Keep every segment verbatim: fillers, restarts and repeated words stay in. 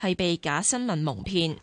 係被假新聞蒙騙。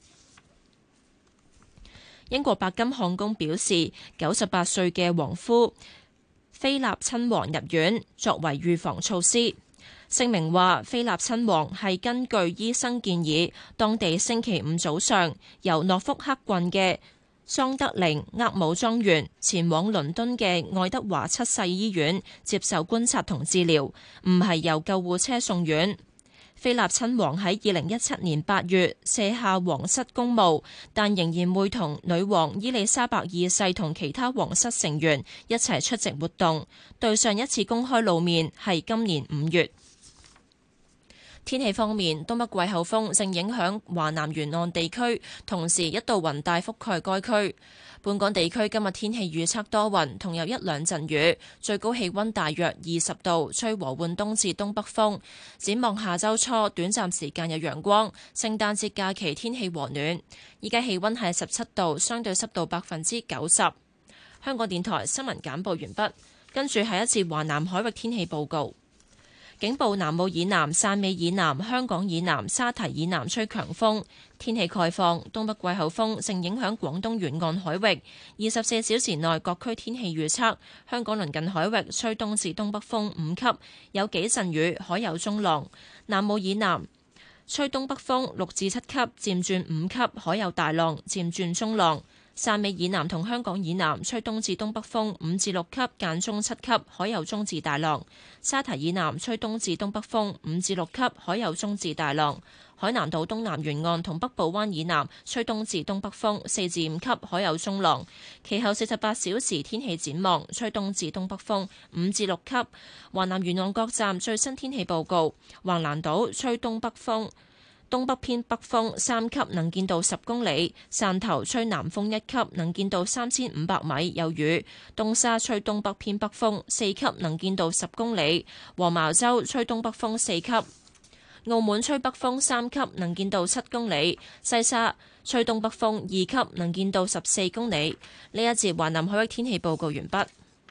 英國白金漢宮表示，九十八歲嘅王夫菲臘親王入院作為預防措施。聲明話，菲臘親王係根據醫生建議，當地星期五早上由諾福克郡嘅桑德靈厄姆莊園前往倫敦嘅愛德華七世醫院接受觀察同治療，唔係由救護車送院。菲臘親王喺二零一七年八月卸下皇室公務，但仍然會同女王伊麗莎白二世同其他皇室成員一齊出席活動。對上一次公開露面係今年五月。天氣方面，東北季候風正影響華南沿岸地區，同時一道雲帶覆蓋該區。本港地區今日天氣預測多雲，同有一兩陣雨，最高氣溫大約二十度，吹和緩東至東北風。展望下周初，短暫時間有陽光。聖誕節假期天氣和暖。依家氣溫係十七度，相對濕度百分之九十。香港電台新聞簡報完畢，跟住係一次華南海域天氣報告。警報南澳以南、汕尾以南、香港以南、沙堤以南吹強風，天氣概況，東北季候風正影響廣東沿岸海域。二十四小時內各區天氣預測：香港鄰近海域吹東至東北風五級，有幾陣雨，海有中浪；南澳以南吹東北風六至七級，漸轉五級，海有大浪，漸轉中浪。汕尾以南同香港以南吹東至東北風五至六級，間中七級，海有中至大浪；沙堤以南吹東至東北風五至六級，海有中至大浪；海南島東南沿岸同北部灣以南吹東至東北風四至五級，海有中浪。其後四十八小時天氣展望，吹東至東北風五至六級。華南沿岸各站最新天氣報告：橫瀾島吹東北風東北偏北風三級，能見度十公里；汕頭吹南風一級，能見度三千五百米，有雨；東沙吹東北偏北風四級，能見度十公里；黃茅洲吹東北風四級；澳門吹北風三級，能見度七公里；西沙吹東北風二級，能見度十四公里。呢一節華南海域天氣報告完畢。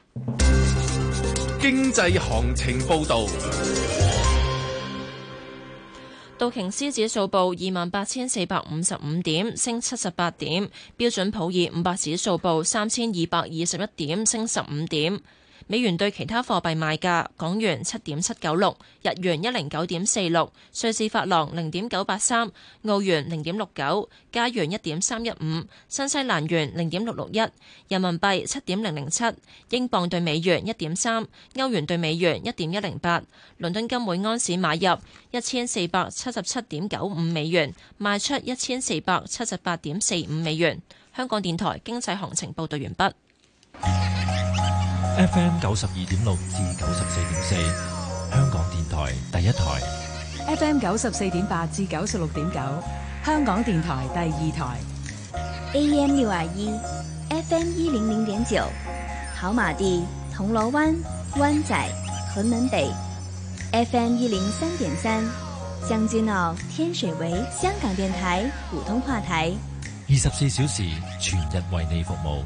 經濟行情報導。 道瓊斯指數報二萬八千四百五十五點，升七十八點；標準普爾五百指數報三千二百二十一點，升十五點。美元對其他貨幣賣價：港元七點七九六，日元一零九點四六，瑞士法郎零點九八三，澳元零點六九，加元一點三一五，新西蘭元零點六六一，人民幣七點零零七，英鎊對美元一點三，歐元對美元一點一零八。倫敦金每安士買入一千四百七十七點九五美元，賣出一千四百七十八點四五美元。香港電台經濟行情報道完畢。 F M 九十二點六至九十四點四，香港電台第一台。 F M 九十四點八至九十六點九，香港電台第二台。 A M 六二一，F M 一零零點九，跑馬地、銅鑼灣、灣仔、屯門北。F M 一零三點三，將軍澳、天水圍，香港電台普通話台。 二十四小時全日為你服務。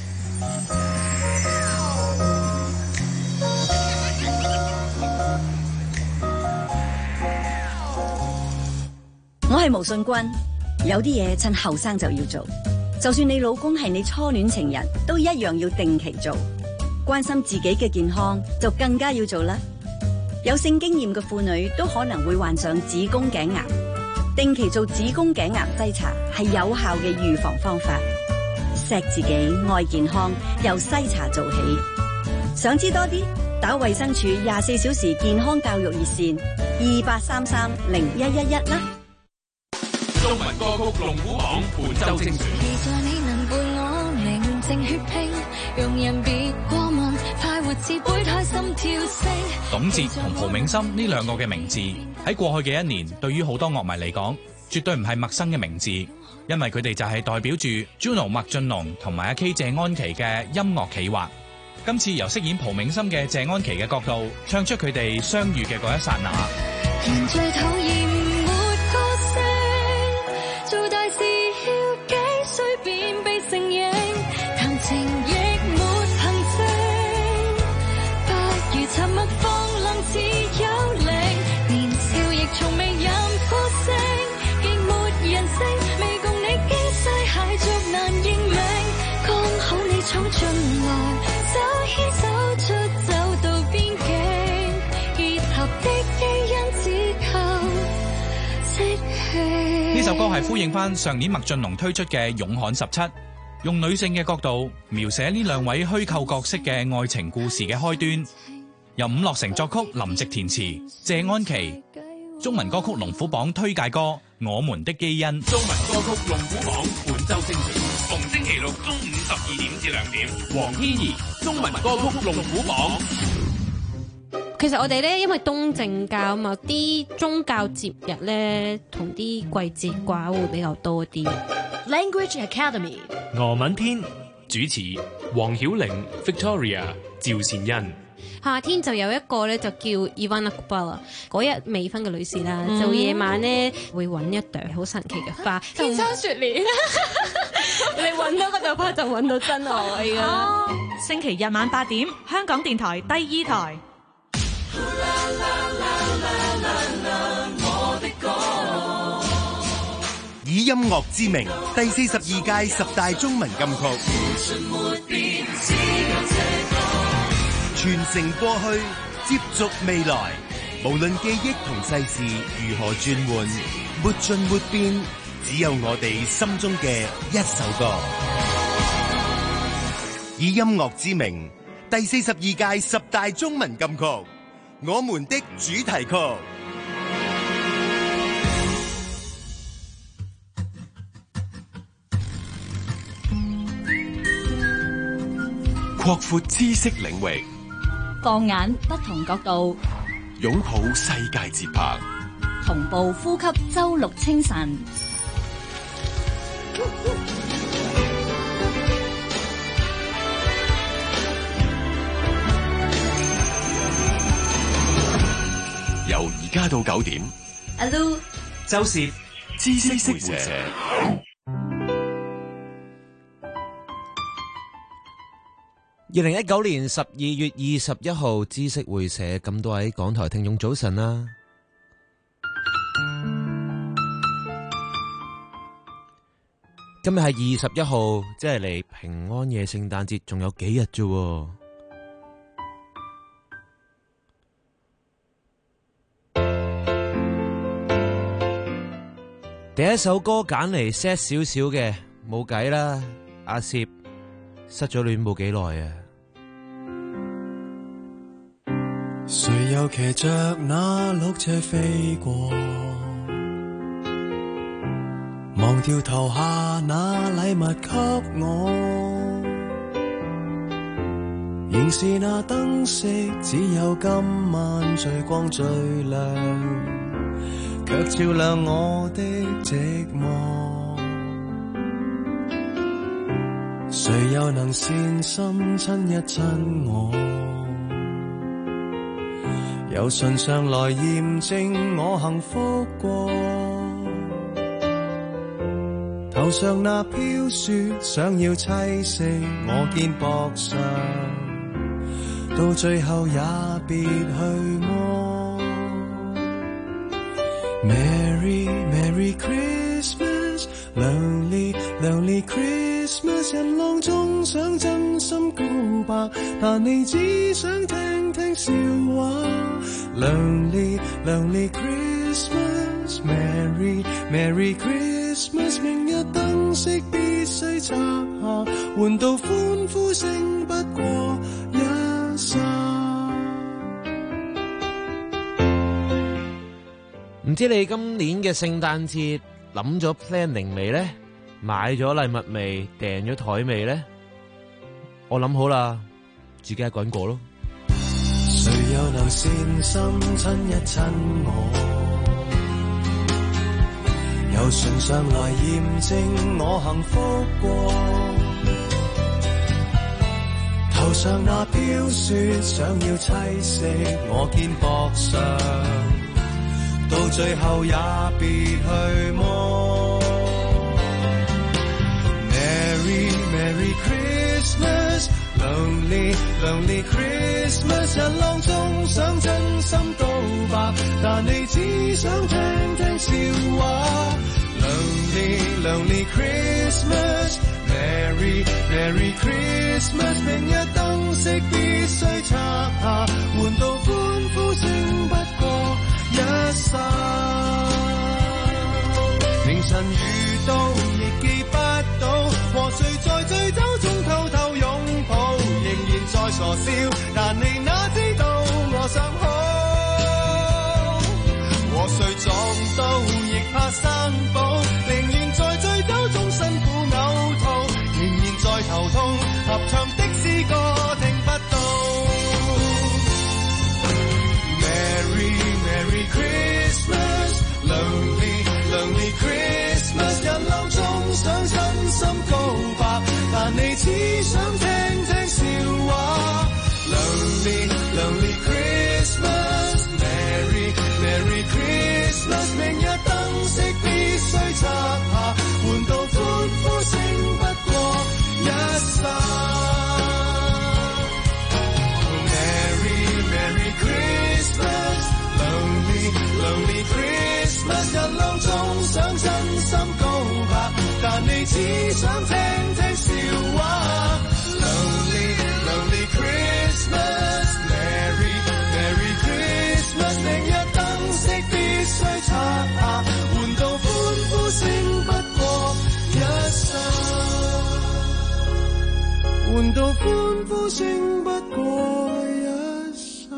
我係毛信君，有啲嘢趁後生就要做，就算你老公係你初戀情人，都一樣要定期做。關心自己嘅健康就更加要做啦。有性經驗嘅婦女都可能會患上子宮頸癌，定期做子宮頸癌篩查係有效嘅預防方法。錫自己愛健康，由篩查做起。想知多啲，打衛生署廿四小時健康教育熱線二八三三零一一一啦。 中文歌曲龍虎榜本周精選。 期待你能伴我寧靜血拼，容人別過問，快活似杯胎心跳聲。 董哲同蒲銘心呢兩個嘅名字喺過去嘅一年，對於好多樂迷嚟講，絕對唔係陌生嘅名字，因為佢哋就係代表住 Juno 麥浚龍同埋阿 K 謝安琪嘅音樂企劃。今次由飾演蒲銘心嘅謝安琪嘅角度，唱出佢哋相遇嘅嗰一剎那。 人最討厭沒歌聲，做大事要幾歲便被承認，談情亦沒憑證，不如沉默放浪似有靈，年少亦從未任呼聲。 呢首歌係呼應翻上年麥浚龍推出嘅《勇悍十七》，用女性嘅角度描寫呢兩位虛構角色嘅愛情故事嘅開端。由伍樂城作曲，林夕填詞，謝安琪。中文歌曲龍虎榜推介歌《我們的基因》。 中文歌曲龍虎榜本周精選，逢星期六中午十二點至兩點。黃天怡，中文歌曲龍虎榜。 其實我哋咧，因為東正教啊嘛，啲宗教節日咧同啲季節掛會比較多啲。 Language Academy， 俄文篇主持黃曉玲、Victoria、趙善恩。 夏天就有一個咧，就叫 Ivana Kupala， 嗰日未婚嘅女士啦，嗯、就夜晚咧會揾一朵好神奇嘅花，天差雪蓮。你揾到嗰朵花就揾到真愛㗎。 哦、星期日晚八點，香港電台第二台。 以音樂之名，第四十二屆十大中文金曲，傳承過去，接續未來。無論記憶同世事如何轉換，沒盡沒變，只有我哋心中嘅一首歌。以音樂之名，第四十二屆十大中文金曲，我們的主題曲。 擴闊知識領域， 放眼不同角度， 擁抱世界節拍， 同步呼吸周六清晨。 由而家到九點， 阿 Lu、 周涉知識會社。 二零一九年十二月二十一號，知識會社，咁多位港台聽眾早晨啦。今日係二十一號，即係離平安夜聖誕節仲有幾日啫。第一首歌揀嚟 sad 少少嘅，冇計啦，阿攝失咗戀冇幾耐啊。 誰又騎着那綠車飛過，忘掉投下那禮物給我，仍是那燈飾，只有今晚最光最亮，卻照亮我的寂寞。誰又能善心親一親我，由唇上來驗證我幸福過，頭上那飄雪想要棲息我肩膊上，到最後也別去摸。 Merry Merry Christmas Lonely Lonely Christmas， 人浪中想真心告白，但你只想聽聽笑話。Lonely Lonely Christmas Merry Merry Christmas， 明日燈飾必須拆下，換到歡呼聲不過一剎。 唔知你今年嘅聖誕節諗咗 planning 未呢？買咗禮物未？訂咗台未呢？我諗好啦，自己一個人過咯。 誰又能善心親一親我，由唇上來驗證我幸福過，頭上那飄雪想要棲息我肩膊上，到最後也別去摸。 Merry Merry Christmas Lonely Lonely Christmas， 人浪中想真心告白，但你只想聽聽笑話。 Lonely Lonely Christmas Merry Merry Christmas， 明日燈飾必須拆下，換到歡呼聲不過一剎。 凌晨遇到亦記不到，和誰在醉酒中偷偷擁抱，仍然在傻笑，但你哪知道我想好。和誰撞到亦怕生保，寧願在醉酒中辛苦嘔吐，仍然在頭痛，合唱的詩歌聽不到。Merry Merry Christmas Lonely Lonely Christmas， 人流中想真心告白，但你只想聽聽笑話。Lonely Lonely Christmas Merry Merry Christmas， 明日燈飾必須拆下，換到歡呼聲不過一剎。Merry Merry Christmas Lonely Lonely Christmas， 人浪中想真心告白，但你只想聽聽笑話。Lonely Lonely Christmas Merry Merry Christmas， 明日燈飾必須拆下，換到歡呼聲不過一剎，換到歡呼聲不過一剎。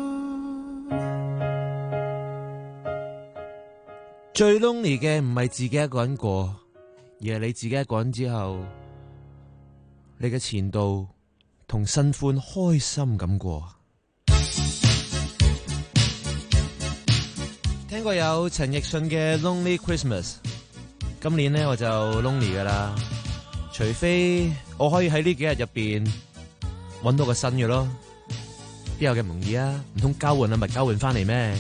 最 lonely 嘅唔係自己一個人過，而係你自己一個人之後，你嘅前度同新歡開心咁過。聽過有陳奕迅嘅 Lonely Christmas， 今年呢我就 lonely 噶啦，除非我可以喺呢幾日入邊搵到個新嘅咯，邊有咁容易啊？唔通交換啊，咪交換翻嚟咩？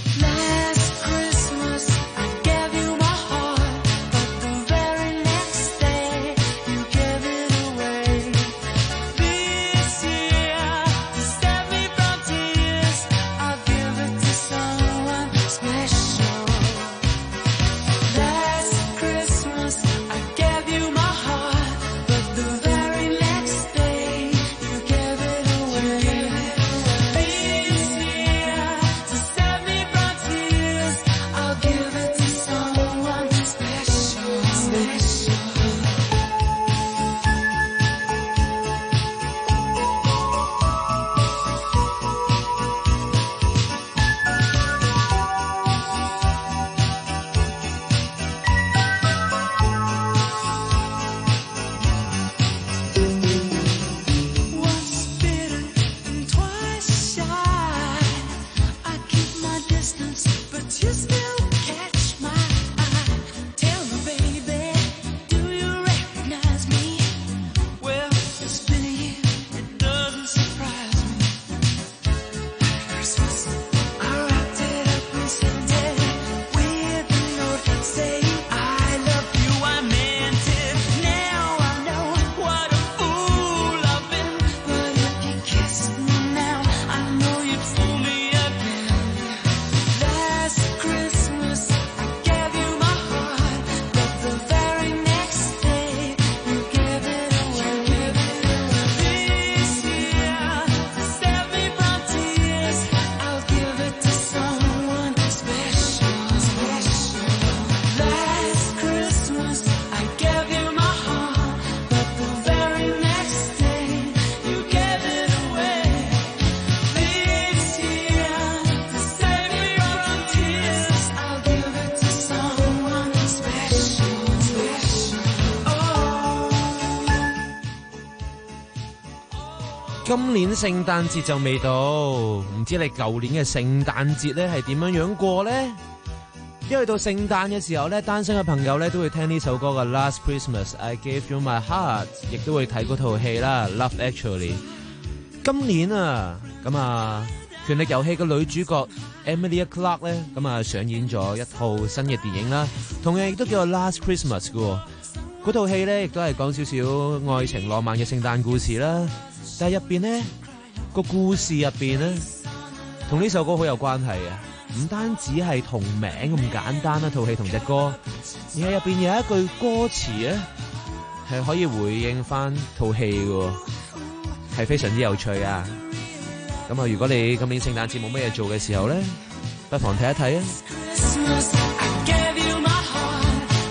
今年聖誕節就未到，唔知你舊年嘅聖誕節咧係點樣樣過咧？因為到聖誕嘅時候咧，單身嘅朋友咧都會聽呢首歌嘅 Last Christmas I Gave You My Heart， 亦都會睇嗰套戲啦 Love Actually。今年啊，咁啊，權力遊戲嘅女主角 Emilia Clarke 咧，咁啊上演咗一套新嘅電影啦，同樣亦都叫做 Last Christmas 嘅。嗰套戲咧亦都係講少少愛情浪漫嘅聖誕故事啦。但係入邊咧個故事入邊咧，同呢首歌好有關係啊！唔單止係同名咁簡單啦，套戲同隻歌，而係入邊有一句歌詞咧，係可以回應翻套戲嘅，係非常之有趣啊！咁啊，如果你今年聖誕節冇乜嘢做嘅時候咧，不妨睇一睇啊！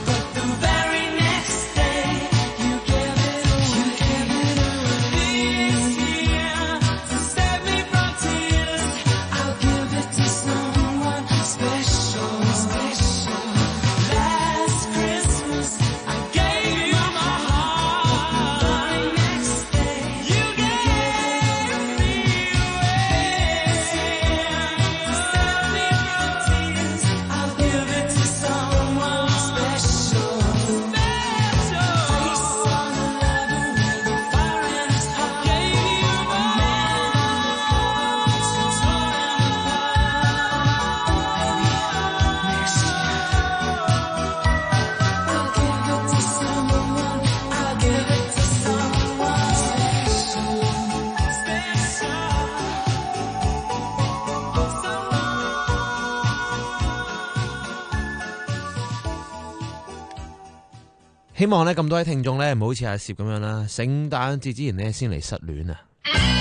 希望咧咁多位聽眾咧唔好好似阿攝咁樣啦，聖誕節之前咧先嚟失戀啊！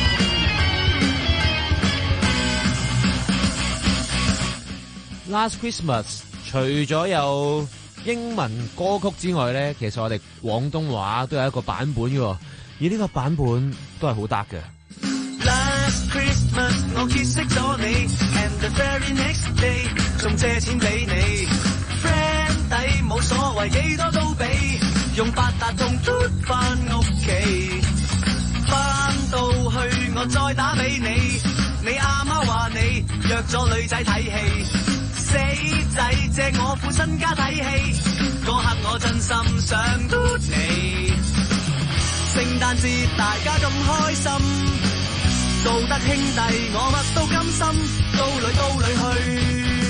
Last Christmas 除咗有英文歌曲之外咧，其實我哋廣東話都有一個版本嘅，而呢個版本都係好得嘅。 Last Christmas 我結識咗你 ，and the very next day 仲借錢俾你 ，friend 底冇所謂幾多都俾，用八達通嘟返屋企，返到去我再打俾你，你阿媽話你約咗女仔睇戲，死仔借我副身家睇戲，嗰刻我真心想嘟你，聖誕節大家咁開心。做得兄弟，我乜都甘心，刀裏刀裏去，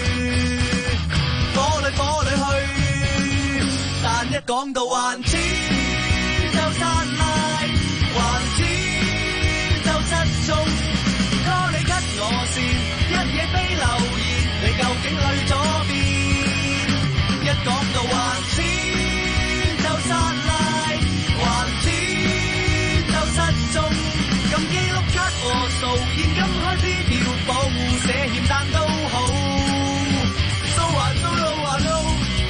火裏火裏去。但一講到還錢就殺賴，還錢就失蹤。call 你 cut 我線，一嘢飛留言，你究竟去咗邊？一講到還錢就殺賴，還錢就失蹤。撳機碌卡過數，現金開支票簿，寫欠單都好，數還數路還路。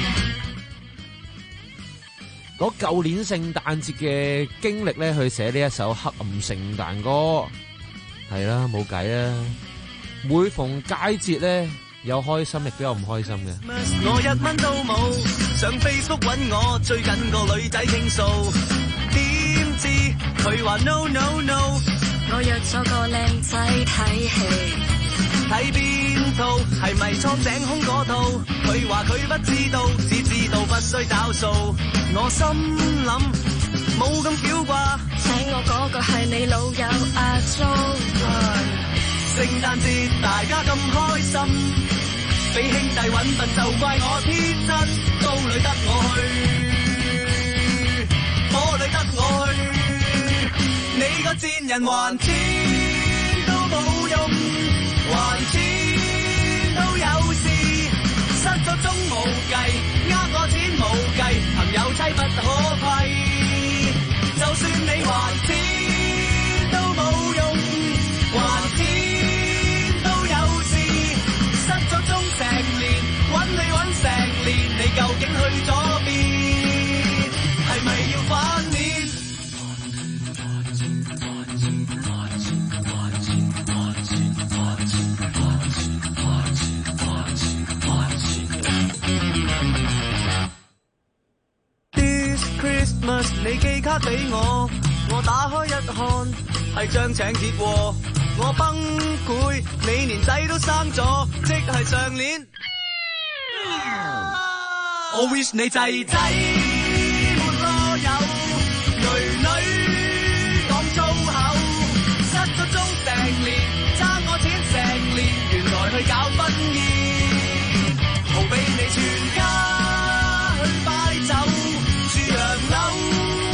攞舊年聖誕節嘅經歷咧，去寫呢一首黑暗聖誕歌，係啦，冇計啦。每逢佳節咧，有開心亦都有唔開心嘅。 我一蚊都冇，上 Facebook 揾我，最近個女仔傾訴。點知佢話 no no no， 我約咗個靚仔睇戲， 睇邊套？係咪蒼井空嗰套？佢話佢不知道，只知道不需找數。我心諗冇咁巧啩， 請我嗰個係你老友阿租。 聖誕節大家咁開心，俾兄弟揾笨就怪我天真，刀裏得我去，火裏得我去。你個賤人還錢都冇用，還錢都有事，失咗蹤冇計，呃我錢冇計，朋友妻不可批。就算你還錢都冇用，還錢都有事，失咗蹤成年，揾你揾成年，你究竟去咗邊？係咪要反面？你寄卡俾我，我打開一看，係張請帖喎，我崩潰，你連仔都生咗，即係上年。我 wish 你仔仔沒囉柚，女女講粗口，失咗蹤成年，爭我錢成年，原來去搞婚宴，豪俾你全家去擺酒，住洋樓。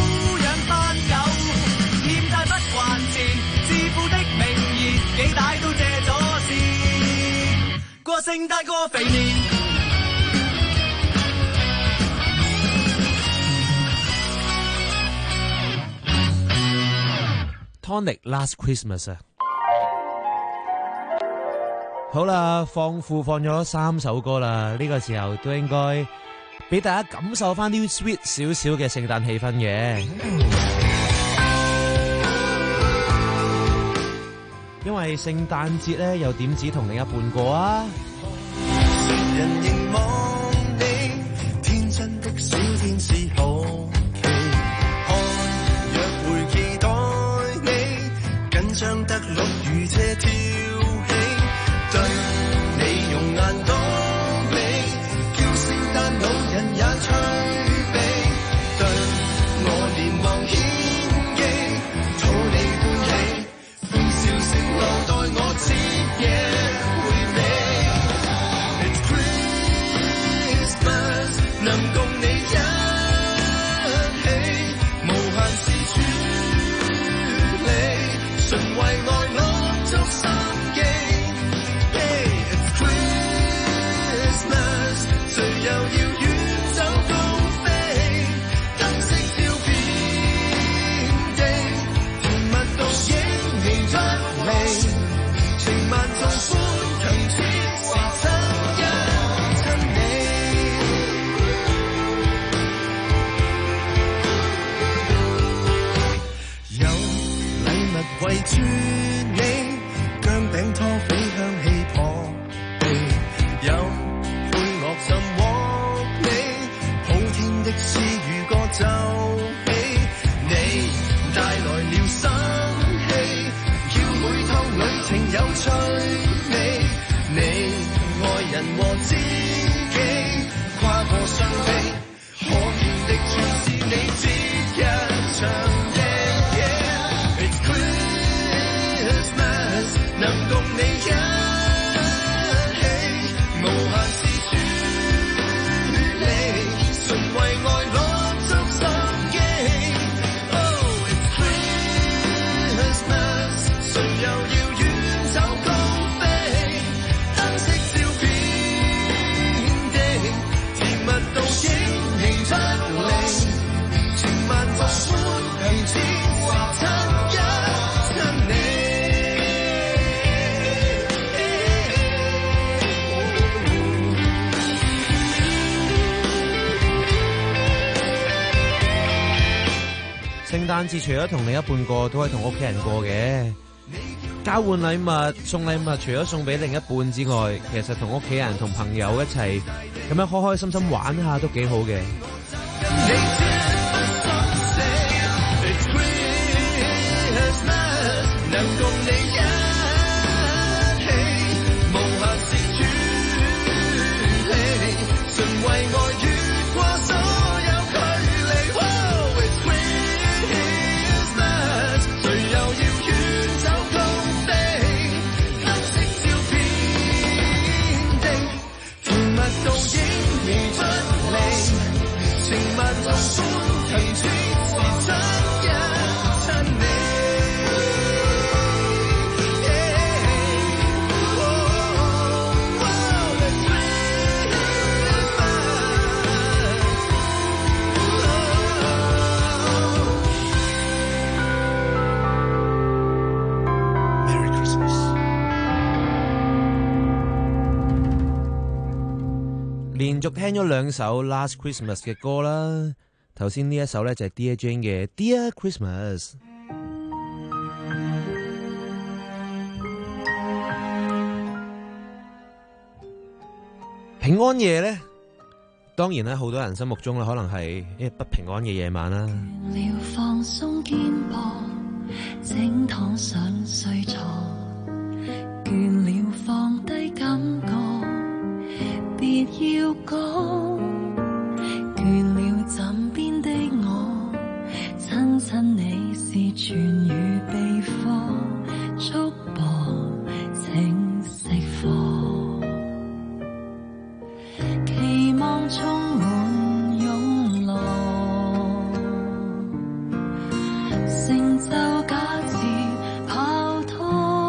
幾大都借咗先，過聖誕過肥年。 Tonic Last Christmas 啊，好啦，放庫放咗三首歌啦，呢個時候都應該俾大家感受翻啲 sweet 少少嘅聖誕氣氛嘅。因為聖誕節咧，又點止同另一半過啊？ 成人凝望你，天真的小天使好奇，看約會期待你，緊張得落雨車跳起，對你容顏多美，叫聖誕老人也趣味，對我連忙獻技，討你歡喜。我待我接嘢回味 ，It's Christmas， 能共你一起，無限事處理，純為愛落足心機。Hey, it's Christmas， 誰又要遠走高飛，燈聖誕節除咗同另一半過，都係同屋企人過嘅。交換禮物、送禮物，除咗送俾另一半之外，其實同屋企人、同朋友一齊咁樣開開心心玩下都幾好嘅。連續聽咗兩首 Last Christmas 嘅歌啦，頭先呢一首呢就係 Dear Jane 嘅 Dear Christmas。平安夜呢，當然咧，好多人心目中咧可能係一不平安嘅夜晚啦。 倦了放鬆肩膊，整躺上睡床，倦了放低感覺。別要講，倦了枕邊的我，親親你是痊癒秘方，束縛請釋放，期望充滿湧浪，成就假設泡湯，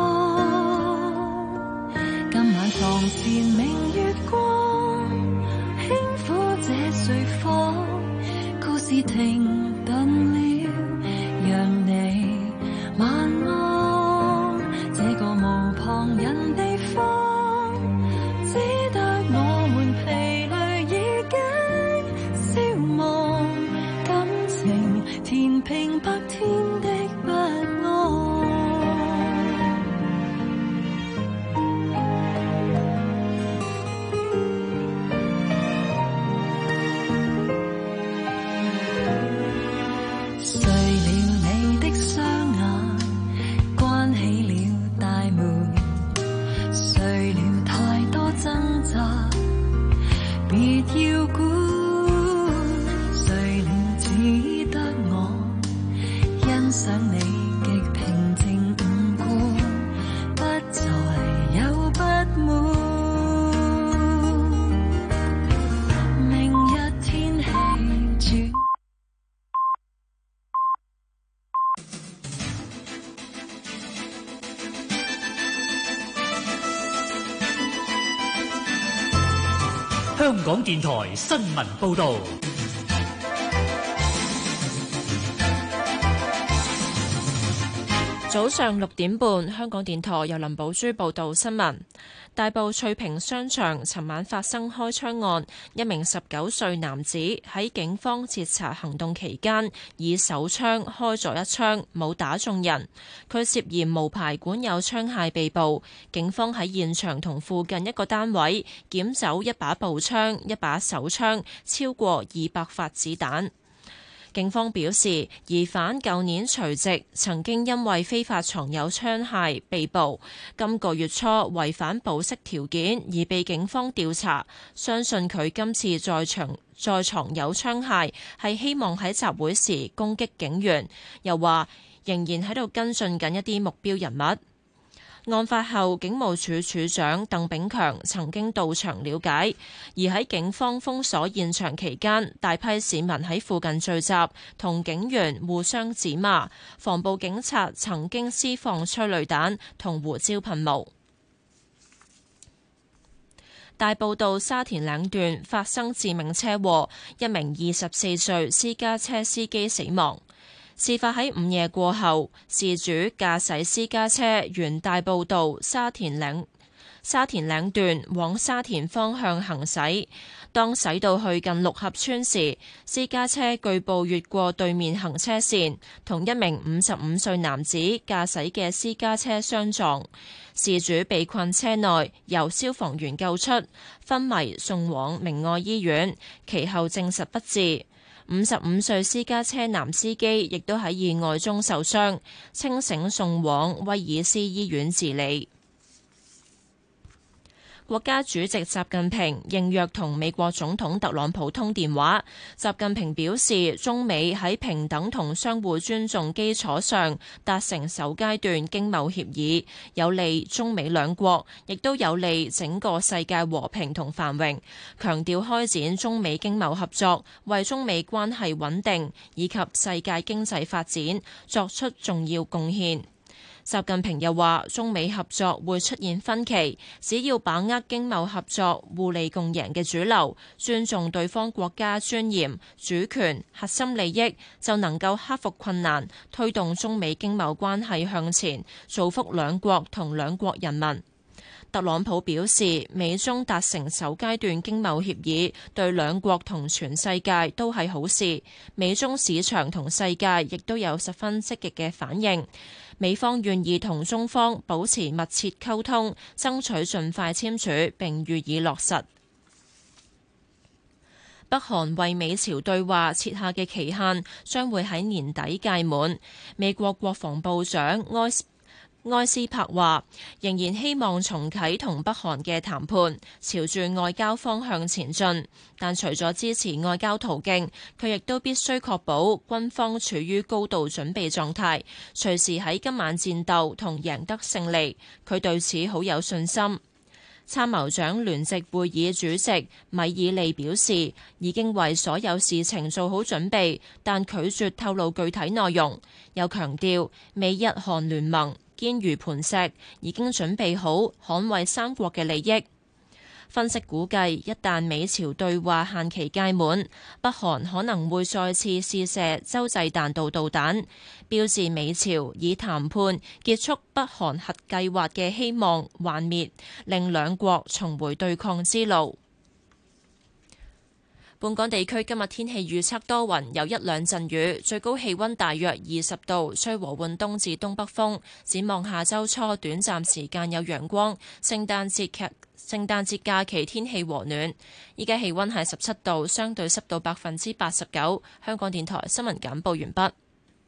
今晚床前明月光。故事停頓了，讓你晚安。這個無旁人地方，只得我們疲累已經消亡，感情填平白天的不安。別要管，睡了只得我欣賞你極平靜五官，不再有不滿。明日天氣轉。 香港電台新聞報導， 早上六點半，香港電台由林寶珠報道新聞。大埔翠屏商場尋晚發生開槍案，一名十九歲男子喺警方截查行動期間，以手槍開咗一槍，冇打中人。佢涉嫌無牌管有槍械被捕。警方喺現場同附近一個單位檢走一把步槍、一把手槍，超過二百發子彈。警方表示，疑犯舊年除夕曾經因為非法藏有槍械被捕，今個月初違反保釋條件而被警方調查。相信佢今次在場在藏有槍械係希望喺集會時攻擊警員，又話仍然喺度跟進緊一啲目標人物。案發後，警務處處長鄧炳強曾經到場了解，而喺警方封鎖現場期間，大批市民喺附近聚集，同警員互相指罵，防暴警察曾經施放催淚彈同胡椒噴霧。大埔道沙田嶺段發生致命車禍，一名二十四歲私家車司機死亡。事發喺午夜過後，事主駕駛私家車沿大埔道沙田嶺沙田嶺段往沙田方向行駛， 當駛到去近六合村時，私家車據報越過對面行車線，同一名五十五歲男子駕駛嘅私家車相撞，事主被困車內，由消防員救出，昏迷送往明愛醫院，其後證實不治。五十五歲私家車男司機亦都喺意外中受傷，清醒送往威爾斯醫院治理。國家主席習近平應約同美國總統特朗普通電話。習近平表示，中美喺平等同相互尊重基礎上達成首階段經貿協議，有利中美兩國，亦都有利整個世界和平同繁榮。強調開展中美經貿合作，為中美關係穩定以及世界經濟發展作出重要貢獻。習近平又話，中美合作會出現分歧，只要把握經貿合作互利共贏嘅主流，尊重對方國家尊嚴、主權、核心利益，就能夠克服困難，推動中美經貿關係向前，造福兩國同兩國人民。特朗普表示，美中達成首階段經貿協議，對兩國同全世界都係好事。美中市場同世界亦都有十分積極嘅反應。美方願意同中方保持密切溝通，爭取盡快簽署並予以落實。北韓為美朝對話設下嘅期限將會喺年底屆滿。美國國防部長埃斯埃斯珀話，仍然希望重啟同北韓嘅談判，朝住外交方向前進。但除咗支持外交途徑，佢亦都必須確保軍方處於高度準備狀態，隨時喺今晚戰鬥同贏得勝利。佢對此好有信心。參謀長聯席會議主席米爾利表示，已經為所有事情做好準備，但拒絕透露具體內容。又強調美日韓聯盟堅如磐石，已經準備好捍衛三國嘅利益。分析估計，一旦美朝對話限期屆滿，北韓可能會再次試射洲際彈道導彈，標示美朝以談判結束北韓核計劃嘅希望幻滅，令兩國重回對抗之路。本港地區今日天氣預測多雲，有一兩陣雨，最高氣溫大約二十度，吹和緩東至東北風。展望下周初，短暫時間有陽光。聖誕節劇聖誕節假期天氣和暖。依家氣溫係十七度，相對濕度百分之八十九。香港電台新聞簡報完畢。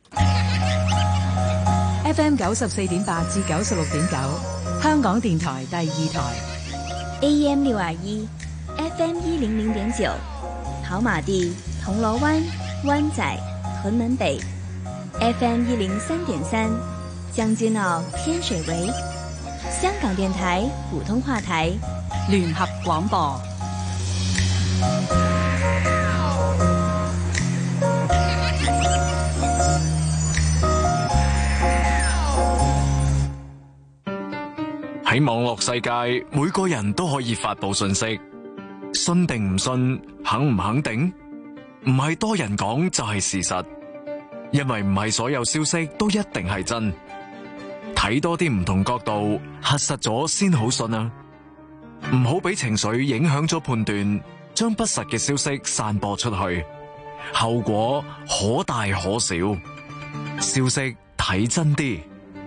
F M 九十四點八至九十六點九，香港電台第二台。 A M 六二一，F M 一零零點九。跑馬地、銅鑼灣、灣仔、屯門北 ，F M 一零三點三，將軍澳、天水圍，香港電台普通話台， 聯合廣播。 喺網絡世界，每個人都可以發佈信息。信定唔信，肯唔肯定，唔係多人講就係事實，因為唔係所有消息都一定係真。睇多啲唔同角度，核實咗先好信啊！唔好俾情緒影響咗判斷，將不實嘅消息散播出去，後果可大可小。消息睇真啲。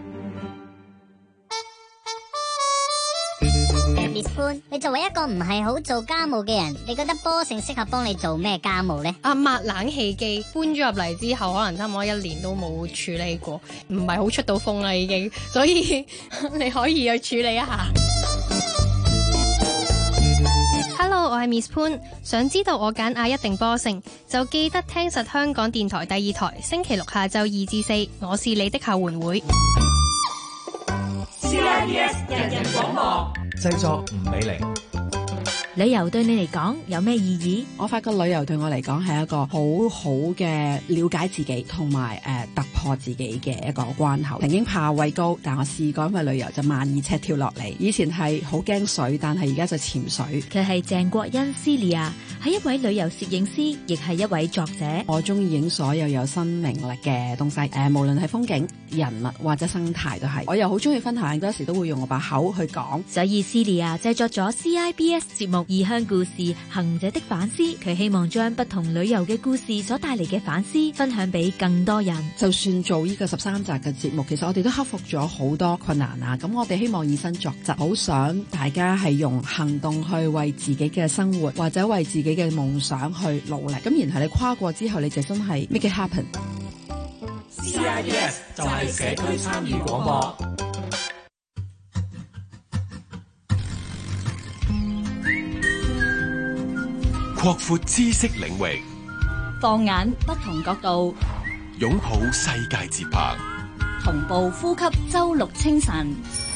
Miss Poon，你作為一個唔係好做家務嘅人，你覺得波性適合幫你做咩家務呢？ 啊，抹冷氣機搬咗入嚟之後，可能差唔多一年都冇處理過，唔係好出到風啦已經，所以你可以去處理一下。Hello， 我係 Miss Poon， 想知道我揀阿一定波性，就記得聽實香港電台第二台，星期六下晝二至四，我是你的後援會。 C I B S 人人廣播。 製作吳美玲。 旅遊對你嚟講有咩意義？ 我發覺旅遊對我嚟講係一個好好嘅了解自己同埋誒突破自己嘅一個關口。曾經怕畏高，但我試過因為旅遊就萬二尺跳落嚟。以前係好驚水，但係而家就潛水。 佢係鄭國恩 Celia， 係一位旅遊攝影師，亦係一位作者。 我中意影所有有生命力嘅東西，誒、呃，無論係風景、人物或者生態都係。我又好中意分享，有時都會用我把口去講。 所以 Celia 製作咗 C I B S 節目異鄉故事行者的反思，佢希望將不同旅遊嘅故事所帶嚟嘅反思分享俾更多人。 就算做呢個十三集嘅節目，其實我哋都克服咗好多困難啊！咁我哋希望以身作則，好想大家係用行動去為自己嘅生活或者為自己嘅夢想去努力。咁然後你跨過之後，你就真係 make it happen。C I B S 就係社區參與廣播。 擴闊知識領域， 放眼不同角度， 擁抱世界節拍， 同步呼吸周六清晨。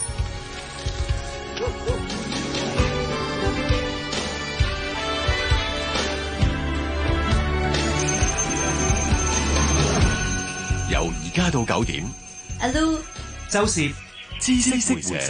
由而家到九點， 阿 Lu、 周攝知識會社。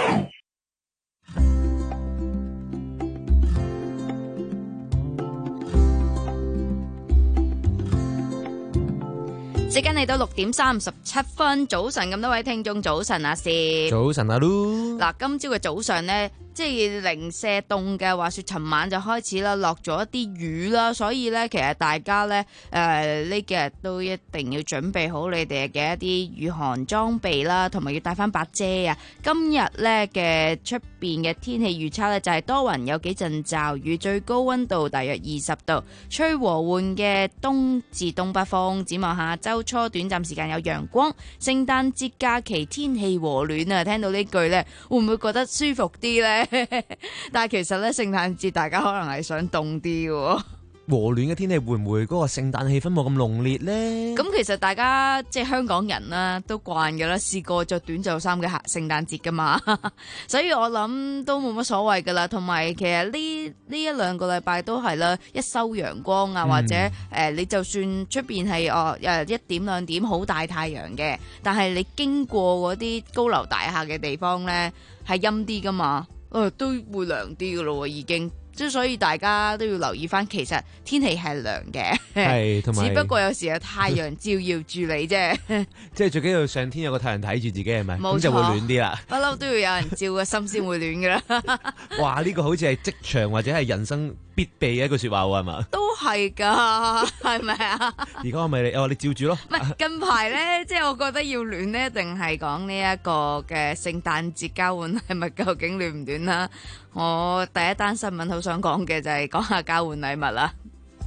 時間嚟到六點三十七分，早晨咁多位聽眾，早晨阿攝， 早晨阿 Lu。 嗱，今朝嘅早上呢，即係零舍凍嘅，話說尋晚就開始啦，落咗一啲雨啦，所以咧，其實大家咧，誒呢幾日都一定要準備好你哋嘅一啲御寒裝備啦，同埋要帶翻把遮啊。今日咧嘅出邊嘅天氣預測咧就係多雲，有幾陣驟雨，最高溫度大約二十度，吹和緩嘅東至東北風。展望下周初短暫時間有陽光，聖誕節假期天氣和暖啊！聽到呢句咧，會唔會覺得舒服啲呢？但係其實咧，聖誕節大家可能係想凍啲嘅。 和暖嘅天氣會唔會嗰個聖誕氣氛冇咁濃烈呢？ 咁其實大家即係香港人啦，都慣嘅啦，試過着短袖衫嘅聖誕節噶嘛，所以我諗都冇乜所謂噶啦。同埋其實呢呢一兩個禮拜都係啦，一收陽光啊，或者誒、嗯呃、你就算出邊係哦誒一點兩點好大太陽嘅，但係你經過嗰啲高樓大廈嘅地方咧，係陰啲噶嘛，誒、呃、都會涼啲噶咯，已經。即所以大家都要留意翻，其實天氣係涼嘅，係同埋只不過有時有太陽照耀住你啫。 即係最緊要上天有個太陽睇住自己係咪？咁就會暖啲啦。 不嬲都要有人照個心先會暖噶啦。 哇！呢、這個好似係職場或者係人生必備嘅一句說話喎，係嘛？都係噶，係咪啊？ 而家我咪你，哦，你照住咯。 唔係近排咧，即係我覺得要暖呢，一定係講呢一個嘅聖誕節交換禮物究竟暖唔暖啦？我第一單新聞好想講嘅就係講下交換禮物啦。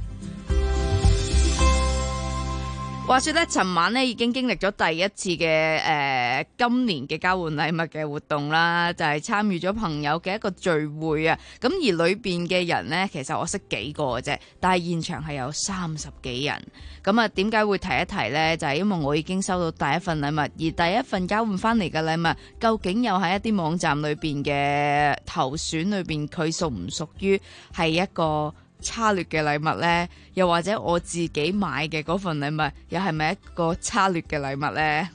話說咧，尋晚咧已經經歷咗第一次嘅誒、呃、今年嘅交換禮物嘅活動啦，就係、是、參與咗朋友嘅一個聚會啊。咁而裏邊嘅人呢，其實我識幾個嘅啫，但係現場係有三十幾人。咁啊，點解會提一提呢？就係、是、因為我已經收到第一份禮物，而第一份交換翻嚟嘅禮物，究竟又喺一啲網站裏邊嘅投選裏邊，佢屬唔屬於係一個差劣嘅禮物呢？又或者我自己買嘅嗰份禮物又係咪一個差劣嘅禮物呢？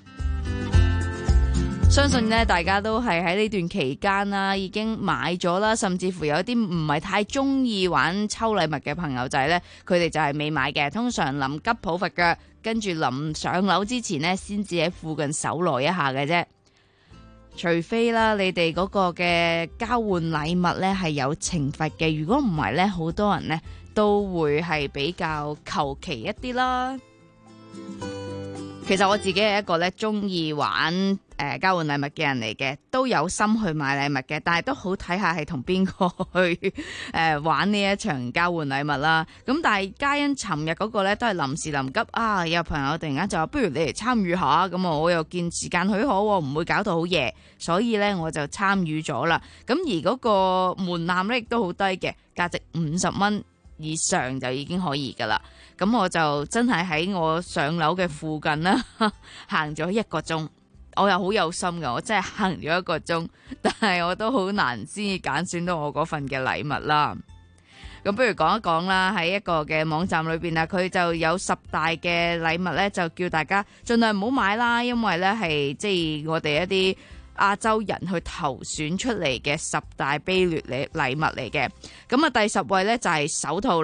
相信呢，大家都係喺呢段期間啦，已經買咗啦，甚至乎有啲唔係太中意玩抽禮物嘅朋友仔呢，佢哋就係未買嘅。通常臨急抱佛腳，跟住臨上樓之前呢，先至喺附近搜羅一下嘅啫。除非啦，你哋嗰個嘅交換禮物呢係有懲罰嘅，如果唔係呢，好多人呢都會係比較求其一啲啦。其實我自己係一個咧中意玩誒、呃、交換禮物嘅人嚟嘅，都有心去買禮物嘅，但係都好睇下係同邊個去誒、呃、玩呢一場交換禮物啦。咁但係嘉欣尋日嗰個咧都係臨時臨急啊，有朋友突然間就話不如你嚟參與下，咁啊我又見時間許可，唔會搞到好夜，所以咧我就參與咗啦。咁而嗰個門檻咧亦都好低嘅，價值五十蚊以上就已經可以噶啦。咁我就真係喺我上樓嘅附近啦，行咗一個鐘。我又好有心㗎，我真係行咗一個鐘，但係我都好難先至揀選到我嗰份嘅禮物啦。咁不如講一講啦，喺一個嘅網站裏邊啊，佢就有十大嘅禮物咧，就叫大家盡量唔好買啦，因為咧係即係我哋一啲亞洲人去投選出嚟嘅十大卑劣禮禮物嚟嘅。咁啊，第十位咧就係手套啦。